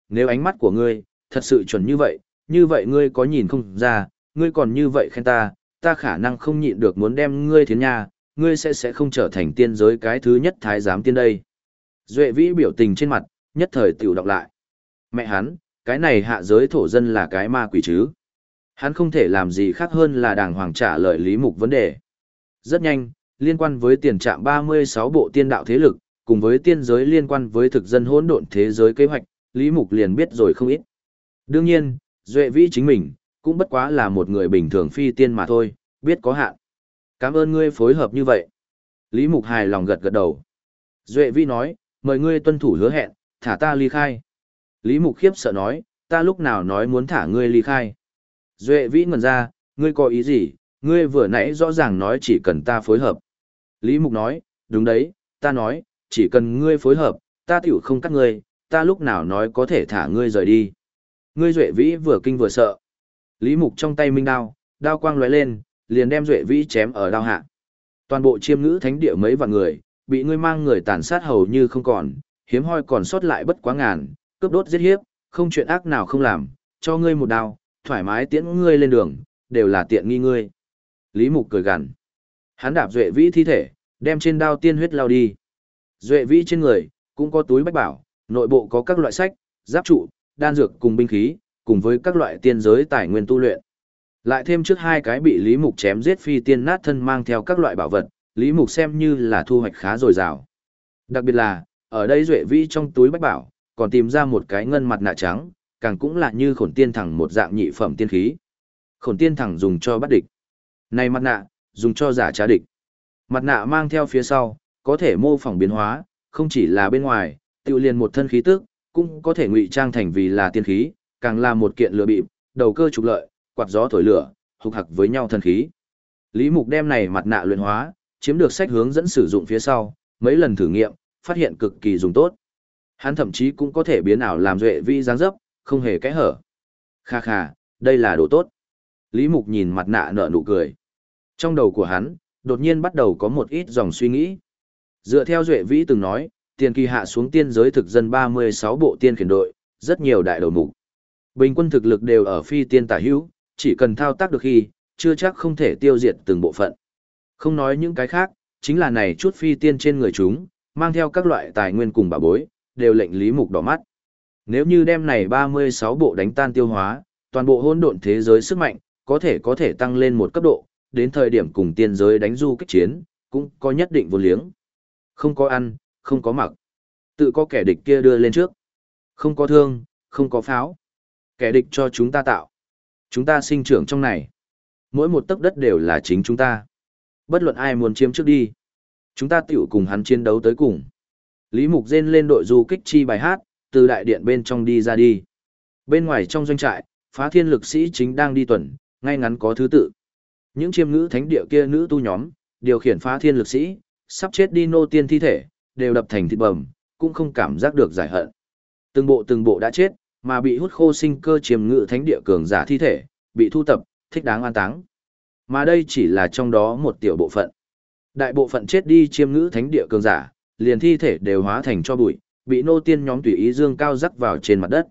nếu ánh mắt của ngươi, thật sự chuẩn như vậy ngươi có nhìn không ra, ngươi còn như vậy khen ta khả năng không nhịn được muốn đem ngươi thiến nha, ngươi sẽ không trở thành tiên giới cái thứ nhất thái giám tiên đây. Duệ vĩ biểu tình trên mặt, nhất thời tiểu đọc lại. Mẹ hắn, cái này hạ giới thổ dân là cái ma quỷ chứ. Hắn không thể làm gì khác hơn là đàng hoàng trả lời Lý Mục vấn đề. Rất nhanh, liên quan với tiền trạm 36 bộ tiên đạo thế lực, cùng với tiên giới liên quan với thực dân hỗn độn thế giới kế hoạch, Lý Mục liền biết rồi không ít. Đương nhiên, Duệ vĩ chính mình, cũng bất quá là một người bình thường phi tiên mà thôi, biết có hạn. Cảm ơn ngươi phối hợp như vậy. Lý Mục hài lòng gật gật đầu. Duệ vĩ nói, mời ngươi tuân thủ hứa hẹn, thả ta ly khai. Lý Mục khiếp sợ nói, ta lúc nào nói muốn thả ngươi ly khai. Duệ vĩ ngẩn ra, ngươi có ý gì, ngươi vừa nãy rõ ràng nói chỉ cần ta phối hợp. Lý Mục nói, đúng đấy, ta nói, chỉ cần ngươi phối hợp, ta tiểu không cắt ngươi, ta lúc nào nói có thể thả ngươi rời đi. Ngươi Duệ vĩ vừa kinh vừa sợ. Lý Mục trong tay minh đao, đao quang lóe lên, liền đem Duệ vĩ chém ở đao hạ. Toàn bộ Chiêm Ngữ Thánh Địa mấy vạn người, bị ngươi mang người tàn sát hầu như không còn, hiếm hoi còn sót lại bất quá ngàn, cướp đốt giết hiếp, không chuyện ác nào không làm, cho ngươi một đao, thoải mái tiễn ngươi lên đường, đều là tiện nghi ngươi. Lý Mục cười gằn. Hắn đạp Duệ vĩ thi thể, đem trên đao tiên huyết lao đi. Duệ vĩ trên người, cũng có túi bách bảo, nội bộ có các loại sách, giáp trụ, đan dược cùng binh khí, cùng với các loại tiên giới tài nguyên tu luyện. Lại thêm trước hai cái bị Lý Mục chém giết phi tiên nát thân mang theo các loại bảo vật, Lý Mục xem như là thu hoạch khá dồi dào. Đặc biệt là, ở đây Duệ vĩ trong túi bách bảo, còn tìm ra một cái ngân mặt nạ trắng, càng cũng là như khổn tiên thẳng một dạng nhị phẩm tiên khí. Khổn tiên thẳng dùng cho bắt địch. Này mặt nạ, dùng cho giả trá địch. Mặt nạ mang theo phía sau, có thể mô phỏng biến hóa, không chỉ là bên ngoài, tự liền một thân khí tức, cũng có thể ngụy trang thành vì là tiên khí, càng là một kiện lửa bịp, đầu cơ trục lợi, quạt gió thổi lửa, hục hặc với nhau thân khí. Lý Mục đem này mặt nạ luyện hóa, chiếm được sách hướng dẫn sử dụng phía sau, mấy lần thử nghiệm, phát hiện cực kỳ dùng tốt. Hắn thậm chí cũng có thể biến ảo làm Duệ vĩ dáng dấp, không hề kẽ hở. Kha kha, đây là đồ tốt. Lý Mục nhìn mặt nạ nở nụ cười. Trong đầu của hắn, đột nhiên bắt đầu có một ít dòng suy nghĩ. Dựa theo Duệ vĩ từng nói, tiền kỳ hạ xuống tiên giới thực dân 36 bộ tiên khiển đội, rất nhiều đại đầu mục. Bình quân thực lực đều ở phi tiên tả hữu, chỉ cần thao tác được khi, chưa chắc không thể tiêu diệt từng bộ phận. Không nói những cái khác, chính là này chút phi tiên trên người chúng, mang theo các loại tài nguyên cùng bảo bối, đều lệnh Lý Mục đỏ mắt. Nếu như đem này 36 bộ đánh tan tiêu hóa, toàn bộ hỗn độn thế giới sức mạnh, có thể tăng lên một cấp độ, đến thời điểm cùng tiên giới đánh du kích chiến, cũng có nhất định vô liếng. Không có ăn, không có mặc. Tự có kẻ địch kia đưa lên trước. Không có thương, không có pháo. Kẻ địch cho chúng ta tạo. Chúng ta sinh trưởng trong này. Mỗi một tấc đất đều là chính chúng ta. Bất luận ai muốn chiếm trước đi. Chúng ta tiểu cùng hắn chiến đấu tới cùng. Lý Mục rên lên đội du kích chi bài hát, từ đại điện bên trong đi ra đi. Bên ngoài trong doanh trại, phá thiên lực sĩ chính đang đi tuần, ngay ngắn có thứ tự. Những Chiêm Ngữ Thánh Địa kia nữ tu nhóm, điều khiển phá thiên lực sĩ, sắp chết đi nô tiên thi thể, đều đập thành thịt bầm, cũng không cảm giác được giải hận. Từng bộ đã chết, mà bị hút khô sinh cơ Chiêm Ngữ Thánh Địa cường giả thi thể, bị thu tập, thích đáng an táng. Mà đây chỉ là trong đó một tiểu bộ phận. Đại bộ phận chết đi Chiêm Ngữ Thánh Địa cường giả, liền thi thể đều hóa thành cho bụi, bị nô tiên nhóm tùy ý dương cao rắc vào trên mặt đất.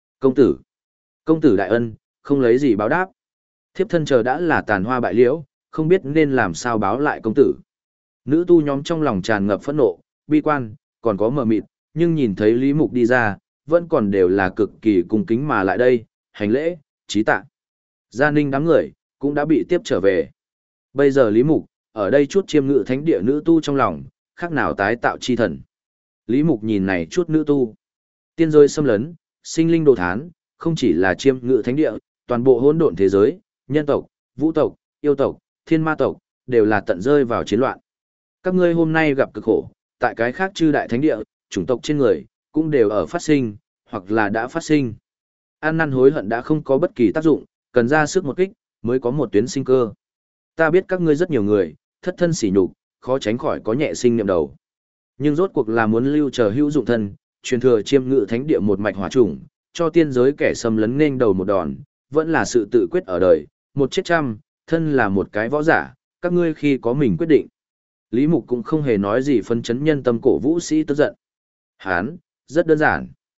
Công tử đại ân, không lấy gì báo đáp. Thiếp thân chờ đã là tàn hoa bại liễu, không biết nên làm sao báo lại công tử. Nữ tu nhóm trong lòng tràn ngập phẫn nộ, bi quan, còn có mờ mịt, nhưng nhìn thấy Lý Mục đi ra, vẫn còn đều là cực kỳ cung kính mà lại đây, hành lễ, trí tạ. Gia Ninh đám người, cũng đã bị tiếp trở về. Bây giờ Lý Mục, ở đây chút Chiêm Ngữ Thánh Địa nữ tu trong lòng, khác nào tái tạo chi thần. Lý Mục nhìn này chút nữ tu. Tiên giới xâm lấn, sinh linh đồ thán, không chỉ là Chiêm Ngữ Thánh Địa, toàn bộ hỗn độn thế giới, nhân tộc, vũ tộc, yêu tộc, thiên ma tộc, đều là tận rơi vào chiến loạn. Các ngươi hôm nay gặp cực khổ, tại cái khác chư đại thánh địa, chủng tộc trên người, cũng đều ở phát sinh, hoặc là đã phát sinh. Ăn năn hối hận đã không có bất kỳ tác dụng, cần ra sức một kích, mới có một tuyến sinh cơ. Ta biết các ngươi rất nhiều người, thất thân sỉ nhục, khó tránh khỏi có nhẹ sinh niệm đầu. Nhưng rốt cuộc là muốn lưu chờ hữu dụng thân, truyền thừa Chiêm Ngữ Thánh Địa một mạch hỏa chủng, cho tiên giới kẻ xâm lấn nên đầu một đòn, vẫn là sự tự quyết ở đời, một chết trăm, thân là một cái võ giả, các ngươi khi có mình quyết định. Lý Mục cũng không hề nói gì phân chấn nhân tâm cổ vũ sĩ tức giận. Hán, rất đơn giản.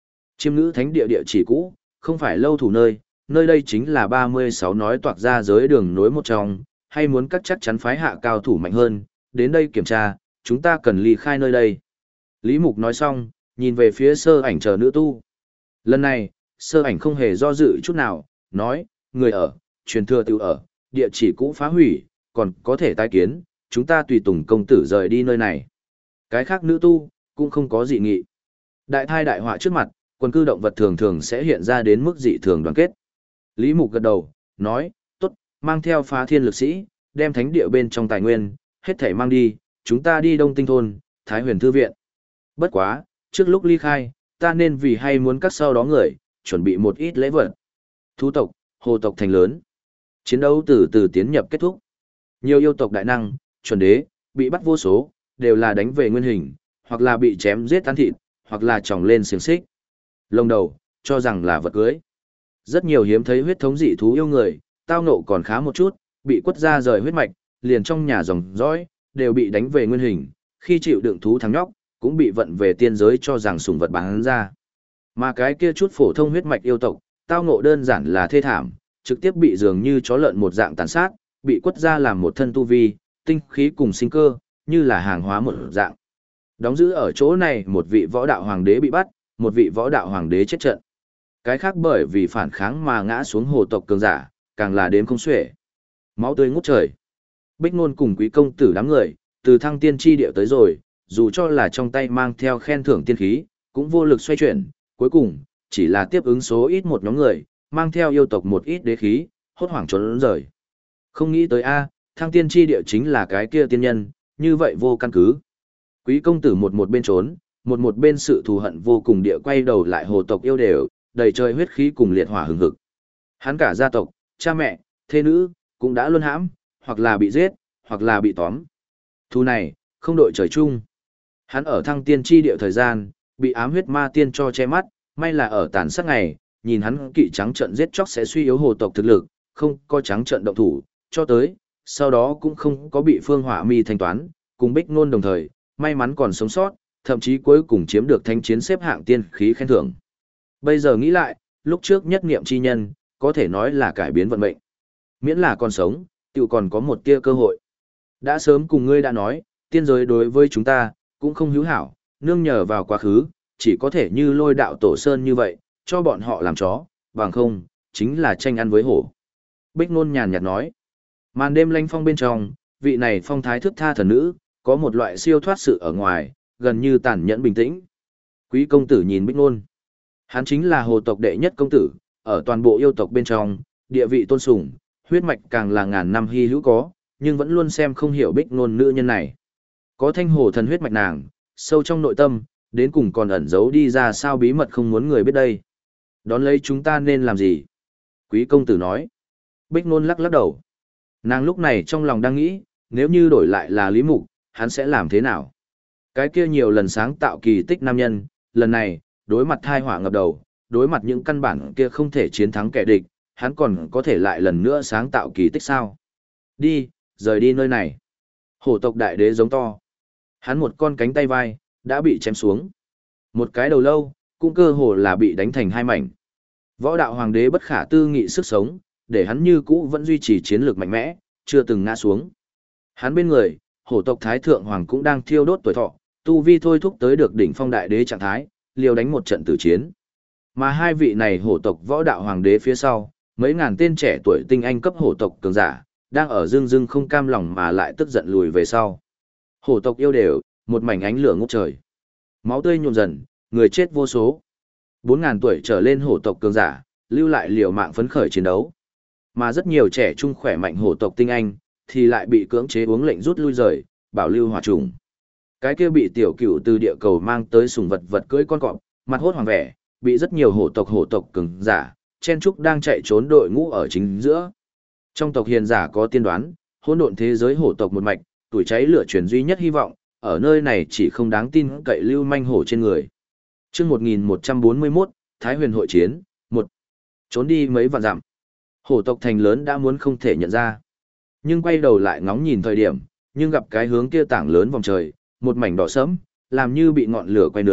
Chiêm ngữ thánh địa địa chỉ cũ, không phải lâu thủ nơi, nơi đây chính là 36 nói toạc ra giới đường nối một trong, hay muốn các chắc chắn phái hạ cao thủ mạnh hơn, đến đây kiểm tra, chúng ta cần ly khai nơi đây. Lý Mục nói xong, nhìn về phía sơ ảnh chờ nữ tu. Lần này, sơ ảnh không hề do dự chút nào, nói, người ở, truyền thừa tự ở, địa chỉ cũ phá hủy, còn có thể tái kiến, chúng ta tùy tùng công tử rời đi nơi này. Cái khác nữ tu, cũng không có dị nghị. Đại thai đại họa trước mặt, quần cư động vật thường thường sẽ hiện ra đến mức dị thường đoàn kết. Lý Mục gật đầu, nói, tốt, mang theo phá thiên lực sĩ, đem thánh địa bên trong tài nguyên, hết thảy mang đi, chúng ta đi Đông Tinh Thôn, Thái Huyền Thư Viện. Bất quá, trước lúc ly khai, ta nên vì hay muốn các sau đó người, chuẩn bị một ít lễ vật. Thú tộc, hồ tộc thành lớn. Chiến đấu từ từ tiến nhập kết thúc. Nhiều yêu tộc đại năng, chuẩn đế, bị bắt vô số, đều là đánh về nguyên hình, hoặc là bị chém giết tan thịt, hoặc là tròng lên xiềng xích. Lông đầu, cho rằng là vật cưới. Rất nhiều hiếm thấy huyết thống dị thú yêu người, tao nộ còn khá một chút, bị quất ra rời huyết mạch, liền trong nhà dòng dõi, đều bị đánh về nguyên hình, khi chịu đựng thú thắng nhóc, cũng bị vận về tiên giới cho rằng sủng vật bán ra. Mà cái kia chút phổ thông huyết mạch yêu tộc, tao ngộ đơn giản là thê thảm, trực tiếp bị dường như chó lợn một dạng tàn sát, bị quất ra làm một thân tu vi, tinh khí cùng sinh cơ, như là hàng hóa một dạng. Đóng giữ ở chỗ này một vị võ đạo hoàng đế bị bắt, một vị võ đạo hoàng đế chết trận. Cái khác bởi vì phản kháng mà ngã xuống hồ tộc cường giả, càng là đếm không xuể. Máu tươi ngút trời. Bích Nôn cùng quý công tử đám người, từ thăng tiên tri địa tới rồi, dù cho là trong tay mang theo khen thưởng tiên khí, cũng vô lực xoay chuyển, cuối cùng, chỉ là tiếp ứng số ít một nhóm người, mang theo yêu tộc một ít đế khí, hốt hoảng trốn rời. Không nghĩ tới a, thăng tiên tri địa chính là cái kia tiên nhân, như vậy vô căn cứ. Quý công tử một bên trốn, một bên sự thù hận vô cùng địa quay đầu lại hồ tộc yêu đều, đầy trời huyết khí cùng liệt hỏa hừng hực. Hắn cả gia tộc, cha mẹ, thê nữ, cũng đã luân hãm, hoặc là bị giết, hoặc là bị tóm. Thù này, không đội trời chung. Hắn ở thăng tiên tri địa thời gian, bị ám huyết ma tiên cho che mắt, may là ở tàn sát ngày, nhìn hắn kỵ trắng trận giết chóc sẽ suy yếu hồ tộc thực lực, không có trắng trận động thủ, cho tới, sau đó cũng không có bị Phương Hỏa Mi thanh toán, cùng Bích Nôn đồng thời, may mắn còn sống sót, thậm chí cuối cùng chiếm được thanh chiến xếp hạng tiên khí khen thưởng. Bây giờ nghĩ lại, lúc trước nhất niệm chi nhân, có thể nói là cải biến vận mệnh. Miễn là còn sống, tự còn có một tia cơ hội. Đã sớm cùng ngươi đã nói, tiên giới đối với chúng ta, cũng không hữu hảo, nương nhờ vào quá khứ, chỉ có thể như Lôi đạo tổ sơn như vậy, cho bọn họ làm chó, bằng không, chính là tranh ăn với hổ. Bích Nôn nhàn nhạt nói, màn đêm lanh phong bên trong, vị này phong thái thức tha thần nữ, có một loại siêu thoát sự ở ngoài, gần như tàn nhẫn bình tĩnh. Quý công tử nhìn Bích Nôn. Hắn chính là hồ tộc đệ nhất công tử, ở toàn bộ yêu tộc bên trong, địa vị tôn sùng, huyết mạch càng là ngàn năm hy hữu có, nhưng vẫn luôn xem không hiểu Bích Nôn nữ nhân này. Có thanh hồ thần huyết mạch nàng, sâu trong nội tâm, đến cùng còn ẩn giấu đi ra sao bí mật không muốn người biết đây. Đón lấy chúng ta nên làm gì? Quý công tử nói. Bích Nôn lắc lắc đầu. Nàng lúc này trong lòng đang nghĩ, nếu như đổi lại là Lý Mục, hắn sẽ làm thế nào? Cái kia nhiều lần sáng tạo kỳ tích nam nhân, lần này, đối mặt thai họa ngập đầu, đối mặt những căn bản kia không thể chiến thắng kẻ địch, hắn còn có thể lại lần nữa sáng tạo kỳ tích sao? Đi, rời đi nơi này. Hổ tộc đại đế giống to. Hắn một con cánh tay vai, đã bị chém xuống. Một cái đầu lâu, cũng cơ hồ là bị đánh thành hai mảnh. Võ đạo hoàng đế bất khả tư nghị sức sống, để hắn như cũ vẫn duy trì chiến lược mạnh mẽ, chưa từng ngã xuống. Hắn bên người, hổ tộc thái thượng hoàng cũng đang thiêu đốt tuổi thọ, tu vi thôi thúc tới được đỉnh phong đại đế trạng thái, liều đánh một trận tử chiến. Mà hai vị này hổ tộc võ đạo hoàng đế phía sau, mấy ngàn tên trẻ tuổi tinh anh cấp hổ tộc cường giả, đang ở dưng dưng không cam lòng mà lại tức giận lùi về sau. Hổ tộc yêu đều, một mảnh ánh lửa ngút trời. Máu tươi nhuộm dần, người chết vô số. 4.000 tuổi trở lên hổ tộc cường giả, lưu lại liều mạng phấn khởi chiến đấu. Mà rất nhiều trẻ trung khỏe mạnh hổ tộc tinh anh, thì lại bị cưỡng chế uống lệnh rút lui rời, bảo lưu hỏa trùng. Cái kia bị tiểu cửu từ địa cầu mang tới sùng vật vật cưỡi con cọp, mặt hốt hoàng vẻ, bị rất nhiều hổ tộc cường giả, chen trúc đang chạy trốn đội ngũ ở chính giữa. Trong tộc hiền giả có tiên đoán, hỗn độn thế giới hổ tộc một mạch, tuổi cháy lửa truyền duy nhất hy vọng, ở nơi này chỉ không đáng tin cậy lưu manh hổ trên người. Chương 1141, Thái Huyền hội chiến, 1. Trốn đi mấy vạn dặm. Hổ tộc thành lớn đã muốn không thể nhận ra. Nhưng quay đầu lại ngóng nhìn thời điểm, nhưng gặp cái hướng kia tảng lớn vòng trời, một mảnh đỏ sẫm, làm như bị ngọn lửa quay nướng,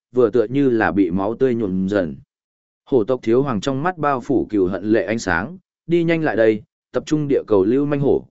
vừa tựa như là bị máu tươi nhuộm dần. Hổ tộc thiếu hoàng trong mắt bao phủ cừu hận lệ ánh sáng, đi nhanh lại đây, tập trung địa cầu Lưu Manh Hổ,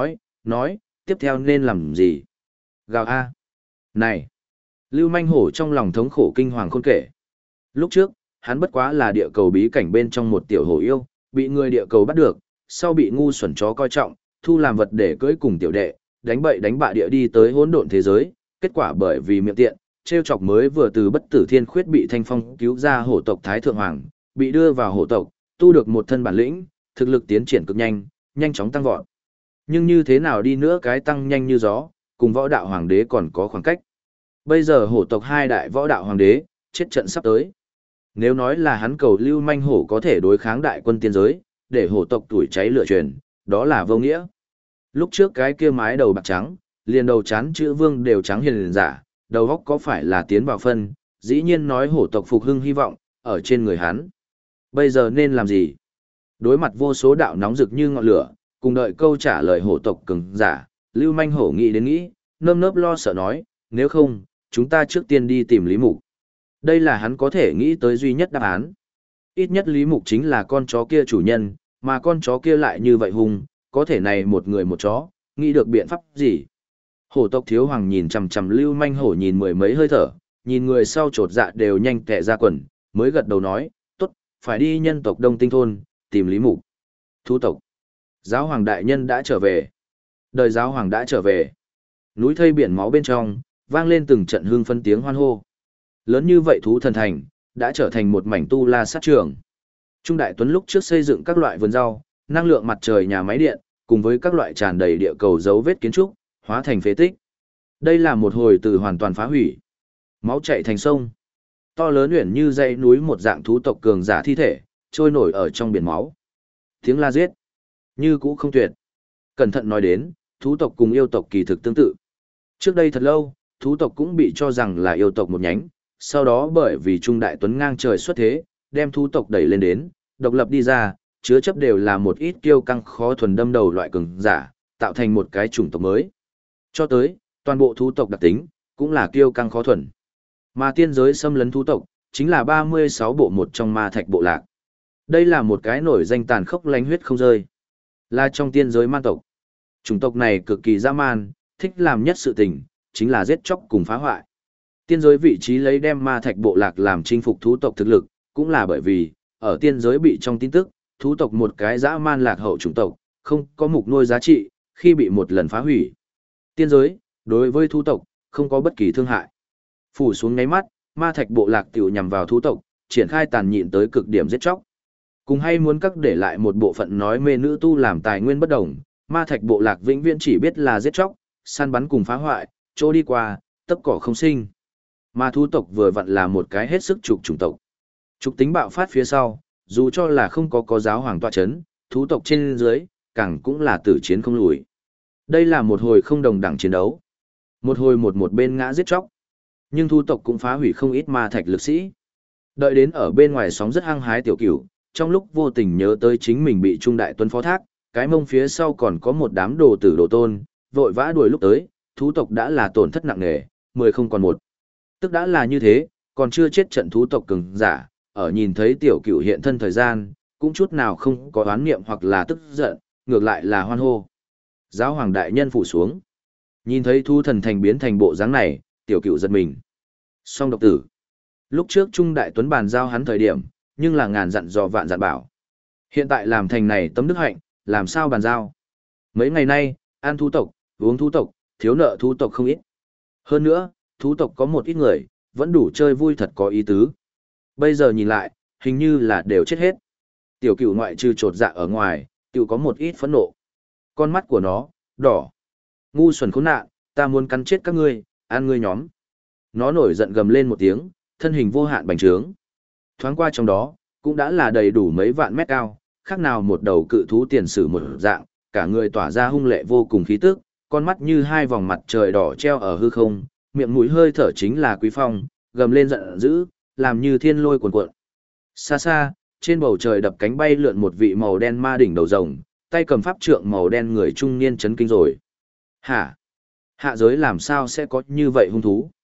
nói, tiếp theo nên làm gì? Gào a. Này! Lưu Manh Hổ trong lòng thống khổ kinh hoàng khôn kể. Lúc trước, hắn bất quá là địa cầu bí cảnh bên trong một tiểu hổ yêu, bị người địa cầu bắt được, sau bị ngu xuẩn chó coi trọng, thu làm vật để cưỡi cùng tiểu đệ, đánh bậy đánh bạ địa đi tới hỗn độn thế giới, kết quả bởi vì miệng tiện, trêu chọc mới vừa từ bất tử thiên khuyết bị Thanh Phong cứu ra hổ tộc Thái Thượng Hoàng, bị đưa vào hổ tộc, tu được một thân bản lĩnh, thực lực tiến triển cực nhanh, nhanh chóng tăng vọt. Nhưng như thế nào đi nữa cái tăng nhanh như gió, cùng võ đạo hoàng đế còn có khoảng cách. Bây giờ hổ tộc hai đại võ đạo hoàng đế, chết trận sắp tới. Nếu nói là hắn cầu Lưu Manh Hổ có thể đối kháng đại quân tiên giới, để hổ tộc tuổi cháy lửa truyền, đó là vô nghĩa. Lúc trước cái kia mái đầu bạc trắng, liền đầu chán chữ vương đều trắng hiền giả, đầu góc có phải là tiến vào phân, dĩ nhiên nói hổ tộc phục hưng hy vọng, ở trên người hắn. Bây giờ nên làm gì? Đối mặt vô số đạo nóng rực như ngọn lửa, cùng đợi câu trả lời hổ tộc cứng giả, Lưu Manh Hổ nghĩ đến nghĩ, nơm nớp lo sợ nói, nếu không, chúng ta trước tiên đi tìm Lý Mục. Đây là hắn có thể nghĩ tới duy nhất đáp án. Ít nhất Lý Mục chính là con chó kia chủ nhân, mà con chó kia lại như vậy hung, có thể này một người một chó, nghĩ được biện pháp gì? Hổ tộc thiếu hoàng nhìn chằm chằm Lưu Manh Hổ nhìn mười mấy hơi thở, nhìn người sau trột dạ đều nhanh tệ ra quần, mới gật đầu nói, tốt, phải đi nhân tộc Đông Tinh Thôn, tìm Lý Mục. Thú tộc. Giáo hoàng đại nhân đã trở về. Đời giáo hoàng đã trở về. Núi thây biển máu bên trong, vang lên từng trận hương phân tiếng hoan hô. Lớn như vậy thú thần thành, đã trở thành một mảnh tu la sát trường. Trung Đại Tuấn lúc trước xây dựng các loại vườn rau, năng lượng mặt trời nhà máy điện, cùng với các loại tràn đầy địa cầu dấu vết kiến trúc, hóa thành phế tích. Đây là một hồi từ hoàn toàn phá hủy. Máu chảy thành sông. To lớn uyển như dãy núi một dạng thú tộc cường giả thi thể, trôi nổi ở trong biển máu. Tiếng la giết, như cũ không tuyệt. Cẩn thận nói đến, thú tộc cùng yêu tộc kỳ thực tương tự. Trước đây thật lâu, thú tộc cũng bị cho rằng là yêu tộc một nhánh, sau đó bởi vì Trung Đại Tuấn ngang trời xuất thế, đem thú tộc đẩy lên đến, độc lập đi ra, chứa chấp đều là một ít kiêu căng khó thuần đâm đầu loại cường giả, tạo thành một cái chủng tộc mới. Cho tới, toàn bộ thú tộc đặc tính, cũng là kiêu căng khó thuần. Mà tiên giới xâm lấn thú tộc, chính là 36 bộ một trong ma thạch bộ lạc. Đây là một cái nổi danh tàn khốc lánh huyết không rơi. Là trong tiên giới man tộc. Chủng tộc này cực kỳ dã man, thích làm nhất sự tình, chính là giết chóc cùng phá hoại. Tiên giới vị trí lấy đem ma thạch bộ lạc làm chinh phục thú tộc thực lực, cũng là bởi vì, ở tiên giới bị trong tin tức, thú tộc một cái dã man lạc hậu chủng tộc, không có mục nuôi giá trị, khi bị một lần phá hủy. Tiên giới, đối với thú tộc, không có bất kỳ thương hại. Phủ xuống ngáy mắt, ma thạch bộ lạc tiểu nhằm vào thú tộc, triển khai tàn nhịn tới cực điểm giết chóc. Cùng hay muốn các để lại một bộ phận nói mê nữ tu làm tài nguyên bất đồng, ma thạch bộ lạc vĩnh viễn chỉ biết là giết chóc, săn bắn cùng phá hoại, chỗ đi qua, tấp cỏ không sinh. Mà thú tộc vừa vặn là một cái hết sức trục chủng tộc. Trục tính bạo phát phía sau, dù cho là không có giáo hoàng tọa chấn, thú tộc trên dưới, càng cũng là tử chiến không lùi. Đây là một hồi không đồng đẳng chiến đấu. Một hồi một bên ngã giết chóc. Nhưng thú tộc cũng phá hủy không ít ma thạch lực sĩ. Đợi đến ở bên ngoài sóng rất hăng hái tiểu cửu, trong lúc vô tình nhớ tới chính mình bị Trung Đại Tuấn phó thác, cái mông phía sau còn có một đám đồ tử đồ tôn, vội vã đuổi lúc tới, thú tộc đã là tổn thất nặng nề, 10 không còn một. Tức đã là như thế, còn chưa chết trận thú tộc cường giả, ở nhìn thấy tiểu cửu hiện thân thời gian, cũng chút nào không có oán niệm hoặc là tức giận, ngược lại là hoan hô. Giáo hoàng đại nhân phủ xuống. Nhìn thấy thú thần thành biến thành bộ dáng này, tiểu cửu giật mình. Song độc tử. Lúc trước Trung Đại Tuấn bàn giao hắn thời điểm, nhưng là ngàn dặn dò vạn dặn bảo. Hiện tại làm thành này tấm đức hạnh, làm sao bàn giao. Mấy ngày nay, ăn thú tộc, uống thú tộc, thiếu nợ thú tộc không ít. Hơn nữa, thú tộc có một ít người, vẫn đủ chơi vui thật có ý tứ. Bây giờ nhìn lại, hình như là đều chết hết. Tiểu cửu ngoại trừ trột dạ ở ngoài, tiểu có một ít phẫn nộ. Con mắt của nó, đỏ. Ngu xuẩn khốn nạn, ta muốn cắn chết các ngươi, ăn ngươi nhóm. Nó nổi giận gầm lên một tiếng, thân hình vô hạn bành trướng. Thoáng qua trong đó, cũng đã là đầy đủ mấy vạn mét cao, khác nào một đầu cự thú tiền sử một dạng, cả người tỏa ra hung lệ vô cùng khí tức, con mắt như hai vòng mặt trời đỏ treo ở hư không, miệng mũi hơi thở chính là Quý Phong, gầm lên giận dữ, làm như thiên lôi cuồn cuộn. Xa xa, trên bầu trời đập cánh bay lượn một vị màu đen ma đỉnh đầu rồng, tay cầm pháp trượng màu đen người trung niên chấn kinh rồi. Hả? Hạ giới làm sao sẽ có như vậy hung thú?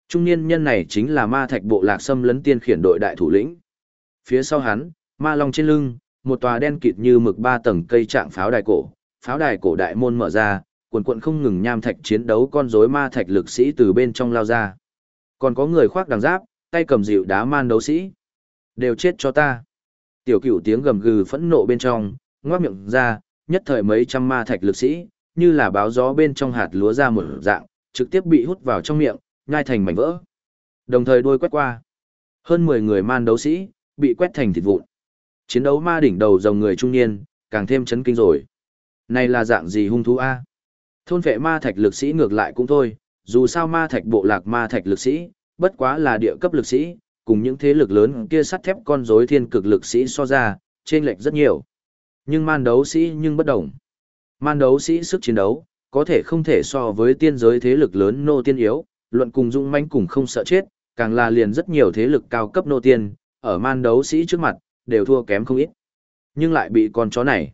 Trung niên nhân này chính là ma thạch bộ lạc xâm lấn tiên khiển đội đại thủ lĩnh. Phía sau hắn, ma long trên lưng, một tòa đen kịt như mực 3 tầng cây trạng pháo đài cổ đại môn mở ra, quần quần không ngừng nham thạch chiến đấu con rối ma thạch lực sĩ từ bên trong lao ra. Còn có người khoác đằng giáp, tay cầm dịu đá man đấu sĩ. Đều chết cho ta. Tiểu Cửu tiếng gầm gừ phẫn nộ bên trong, ngoác miệng ra, nhất thời mấy trăm ma thạch lực sĩ, như là báo gió bên trong hạt lúa ra một dạng, trực tiếp bị hút vào trong miệng, nhai thành mảnh vỡ. Đồng thời đôi quét qua. Hơn 10 người man đấu sĩ, bị quét thành thịt vụn. Chiến đấu ma đỉnh đầu dòng người trung niên, càng thêm chấn kinh rồi. Này là dạng gì hung thú a? Thôn vệ ma thạch lực sĩ ngược lại cũng thôi, dù sao ma thạch bộ lạc ma thạch lực sĩ, bất quá là địa cấp lực sĩ, cùng những thế lực lớn kia sắt thép con rối thiên cực lực sĩ so ra, chênh lệch rất nhiều. Nhưng man đấu sĩ nhưng bất đồng. Man đấu sĩ sức chiến đấu, có thể không thể so với tiên giới thế lực lớn nô tiên yếu, luận cùng dũng mãnh cùng không sợ chết, càng là liền rất nhiều thế lực cao cấp nô tiên, ở man đấu sĩ trước mặt, đều thua kém không ít. Nhưng lại bị con chó này.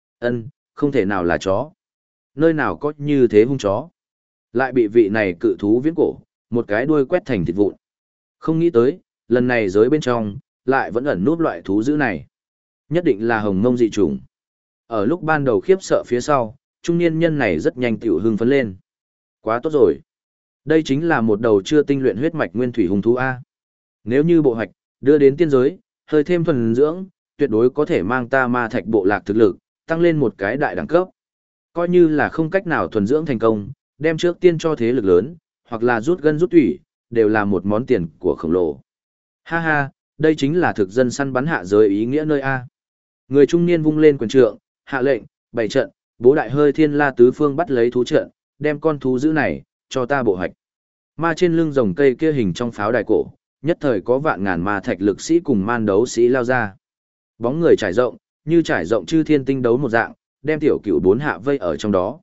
Không thể nào là chó. Nơi nào có như thế hung chó. Lại bị vị này cự thú viễn cổ, một cái đuôi quét thành thịt vụn. Không nghĩ tới, lần này giới bên trong, lại vẫn ẩn núp loại thú dữ này. Nhất định là hồng mông dị chủng. Ở lúc ban đầu khiếp sợ phía sau, trung niên nhân này rất nhanh tiểu hưng phấn lên. Quá tốt rồi. Đây chính là một đầu chưa tinh luyện huyết mạch nguyên thủy hung thú A. Nếu như bộ hoạch, đưa đến tiên giới, hơi thêm thuần dưỡng, tuyệt đối có thể mang ta ma thạch bộ lạc thực lực, tăng lên một cái đại đẳng cấp. Coi như là không cách nào thuần dưỡng thành công, đem trước tiên cho thế lực lớn, hoặc là rút gân rút tủy, đều là một món tiền của khổng lồ. Ha ha, đây chính là thực dân săn bắn hạ giới ý nghĩa nơi A. Người trung niên vung lên quyền trượng, hạ lệnh, bày trận, bố đại hơi thiên la tứ phương bắt lấy thú trận, đem con thú dữ này, cho ta bộ hoạch. Ma trên lưng rồng cây kia hình trong pháo đài cổ, nhất thời có vạn ngàn ma thạch lực sĩ cùng man đấu sĩ lao ra. Bóng người trải rộng, như trải rộng chư thiên tinh đấu một dạng, đem tiểu Cửu 4 hạ vây ở trong đó.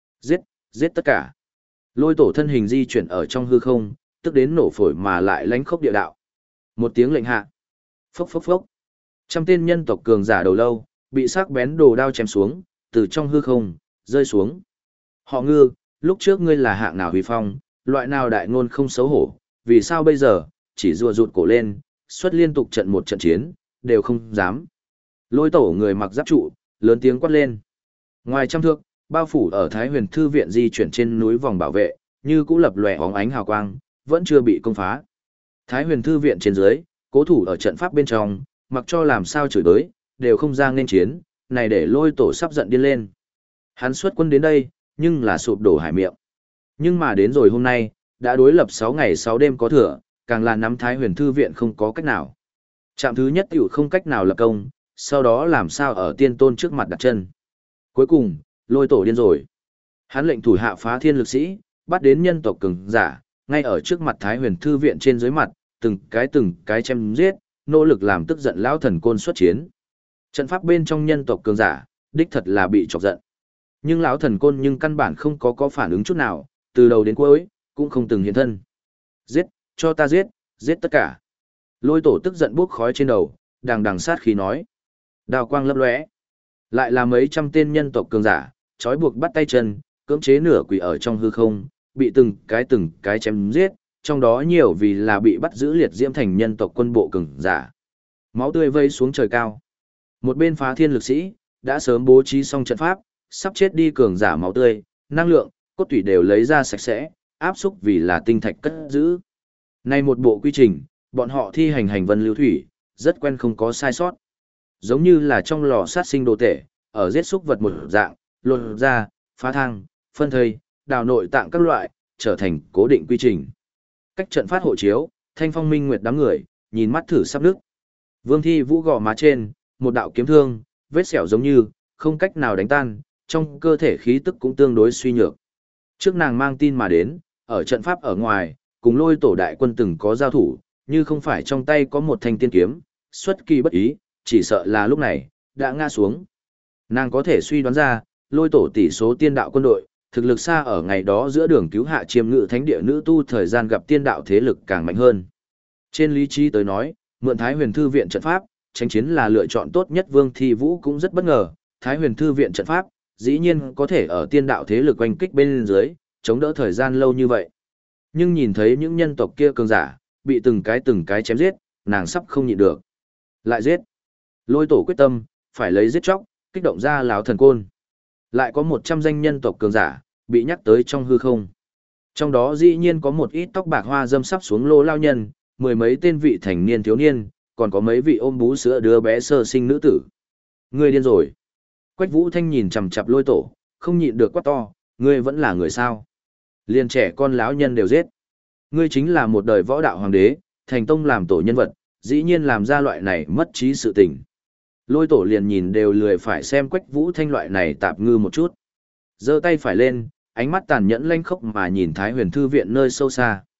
Giết tất cả. Lôi tổ thân hình di chuyển ở trong hư không, tức đến nổ phổi mà lại lánh khốc địa đạo. Một tiếng lệnh hạ. Phốc phốc phốc. Trăm tên nhân tộc cường giả đầu lâu, bị sắc bén đồ đao chém xuống, từ trong hư không, rơi xuống. Họ Ngư, lúc trước ngươi là hạng nào huy phong, loại nào đại ngôn không xấu hổ, vì sao bây giờ, chỉ rùa rụt cổ lên, xuất liên tục trận một trận chiến, đều không dám. Lôi tổ người mặc giáp trụ, lớn tiếng quát lên. Ngoài trăm thước, bao phủ ở Thái Huyền Thư viện di chuyển trên núi vòng bảo vệ, như cũ lập lòe óng ánh hào quang, vẫn chưa bị công phá. Thái Huyền Thư viện trên dưới, cố thủ ở trận pháp bên trong, mặc cho làm sao chửi đới, đều không ra nên chiến, này để Lôi tổ sắp giận điên lên. Hắn xuất quân đến đây, nhưng là sụp đổ hải miệng. Nhưng mà đến rồi hôm nay, đã đối lập 6 ngày 6 đêm có thừa, càng là nắm Thái Huyền Thư viện không có cách nào. Trạm thứ nhất tiểu không cách nào lập công, sau đó làm sao ở tiên tôn trước mặt đặt chân. Cuối cùng, Lôi tổ điên rồi. Hắn lệnh thủ hạ phá thiên lực sĩ, bắt đến nhân tộc cường giả, ngay ở trước mặt Thái Huyền Thư viện trên dưới mặt, từng cái chém giết, nỗ lực làm tức giận lão thần côn xuất chiến. Trận pháp bên trong nhân tộc cường giả, đích thật là bị chọc giận. Nhưng lão thần côn nhưng căn bản không có phản ứng chút nào, từ đầu đến cuối, cũng không từng hiện thân. Giết, cho ta giết, giết tất cả. Lôi tổ tức giận buốc khói trên đầu, đằng sát khí nói. Đào quang lấp lóe. Lại là mấy trăm tên nhân tộc cường giả, trói buộc bắt tay chân, cưỡng chế nửa quỷ ở trong hư không, bị từng cái chém giết, trong đó nhiều vì là bị bắt giữ liệt diễm thành nhân tộc quân bộ cường giả. Máu tươi vây xuống trời cao. Một bên phá thiên lực sĩ, đã sớm bố trí xong trận pháp, sắp chết đi cường giả máu tươi, năng lượng, cốt tủy đều lấy ra sạch sẽ, áp xúc vì là tinh thạch cất giữ. Này một bộ quy trình, bọn họ thi hành hành vân lưu thủy, rất quen không có sai sót. Giống như là trong lò sát sinh đồ tể, ở giết xúc vật một dạng, lột ra, phá thang, phân thây, đào nội tạng các loại, trở thành cố định quy trình. Cách trận phát hộ chiếu, Thanh Phong Minh Nguyệt đám người, nhìn mắt thử sắp nước. Vương Thi Vũ gò má trên, một đạo kiếm thương, vết sẹo giống như, không cách nào đánh tan, trong cơ thể khí tức cũng tương đối suy nhược. Trước nàng mang tin mà đến, ở trận pháp ở ngoài, cùng Lôi tổ đại quân từng có giao thủ, như không phải trong tay có một thanh tiên kiếm, xuất kỳ bất ý, chỉ sợ là lúc này, đã ngã xuống. Nàng có thể suy đoán ra, Lôi tổ tỷ số tiên đạo quân đội, thực lực xa ở ngày đó giữa đường cứu hạ chiêm ngự thánh địa nữ tu thời gian gặp tiên đạo thế lực càng mạnh hơn. Trên lý trí tới nói, mượn Thái Huyền Thư viện trận pháp, tranh chiến là lựa chọn tốt nhất. Vương Thi Vũ cũng rất bất ngờ, Thái Huyền Thư viện trận pháp, dĩ nhiên có thể ở tiên đạo thế lực oanh kích bên dưới, chống đỡ thời gian lâu như vậy. Nhưng nhìn thấy những nhân tộc kia cường giả, bị từng cái chém giết, nàng sắp không nhịn được. Lại giết. Lôi tổ quyết tâm, phải lấy giết chóc, kích động ra lão thần côn. Lại có 100 danh nhân tộc cường giả, bị nhắc tới trong hư không. Trong đó dĩ nhiên có một ít tóc bạc hoa dâm sắp xuống lô lao nhân, mười mấy tên vị thành niên thiếu niên, còn có mấy vị ôm bú sữa đứa bé sơ sinh nữ tử. Ngươi điên rồi. Quách Vũ Thanh nhìn chằm chằm lôi tổ, không nhịn được quát to, ngươi vẫn là người sao? Liền trẻ con lão nhân đều giết. Ngươi chính là một đời võ đạo hoàng đế, thành tông làm tổ nhân vật, dĩ nhiên làm ra loại này mất trí sự tình. Lôi tổ liền nhìn đều lười phải xem Quách Vũ Thanh loại này tạp ngư một chút. Giơ tay phải lên, ánh mắt tàn nhẫn lanh khốc mà nhìn Thái Huyền Thư viện nơi sâu xa.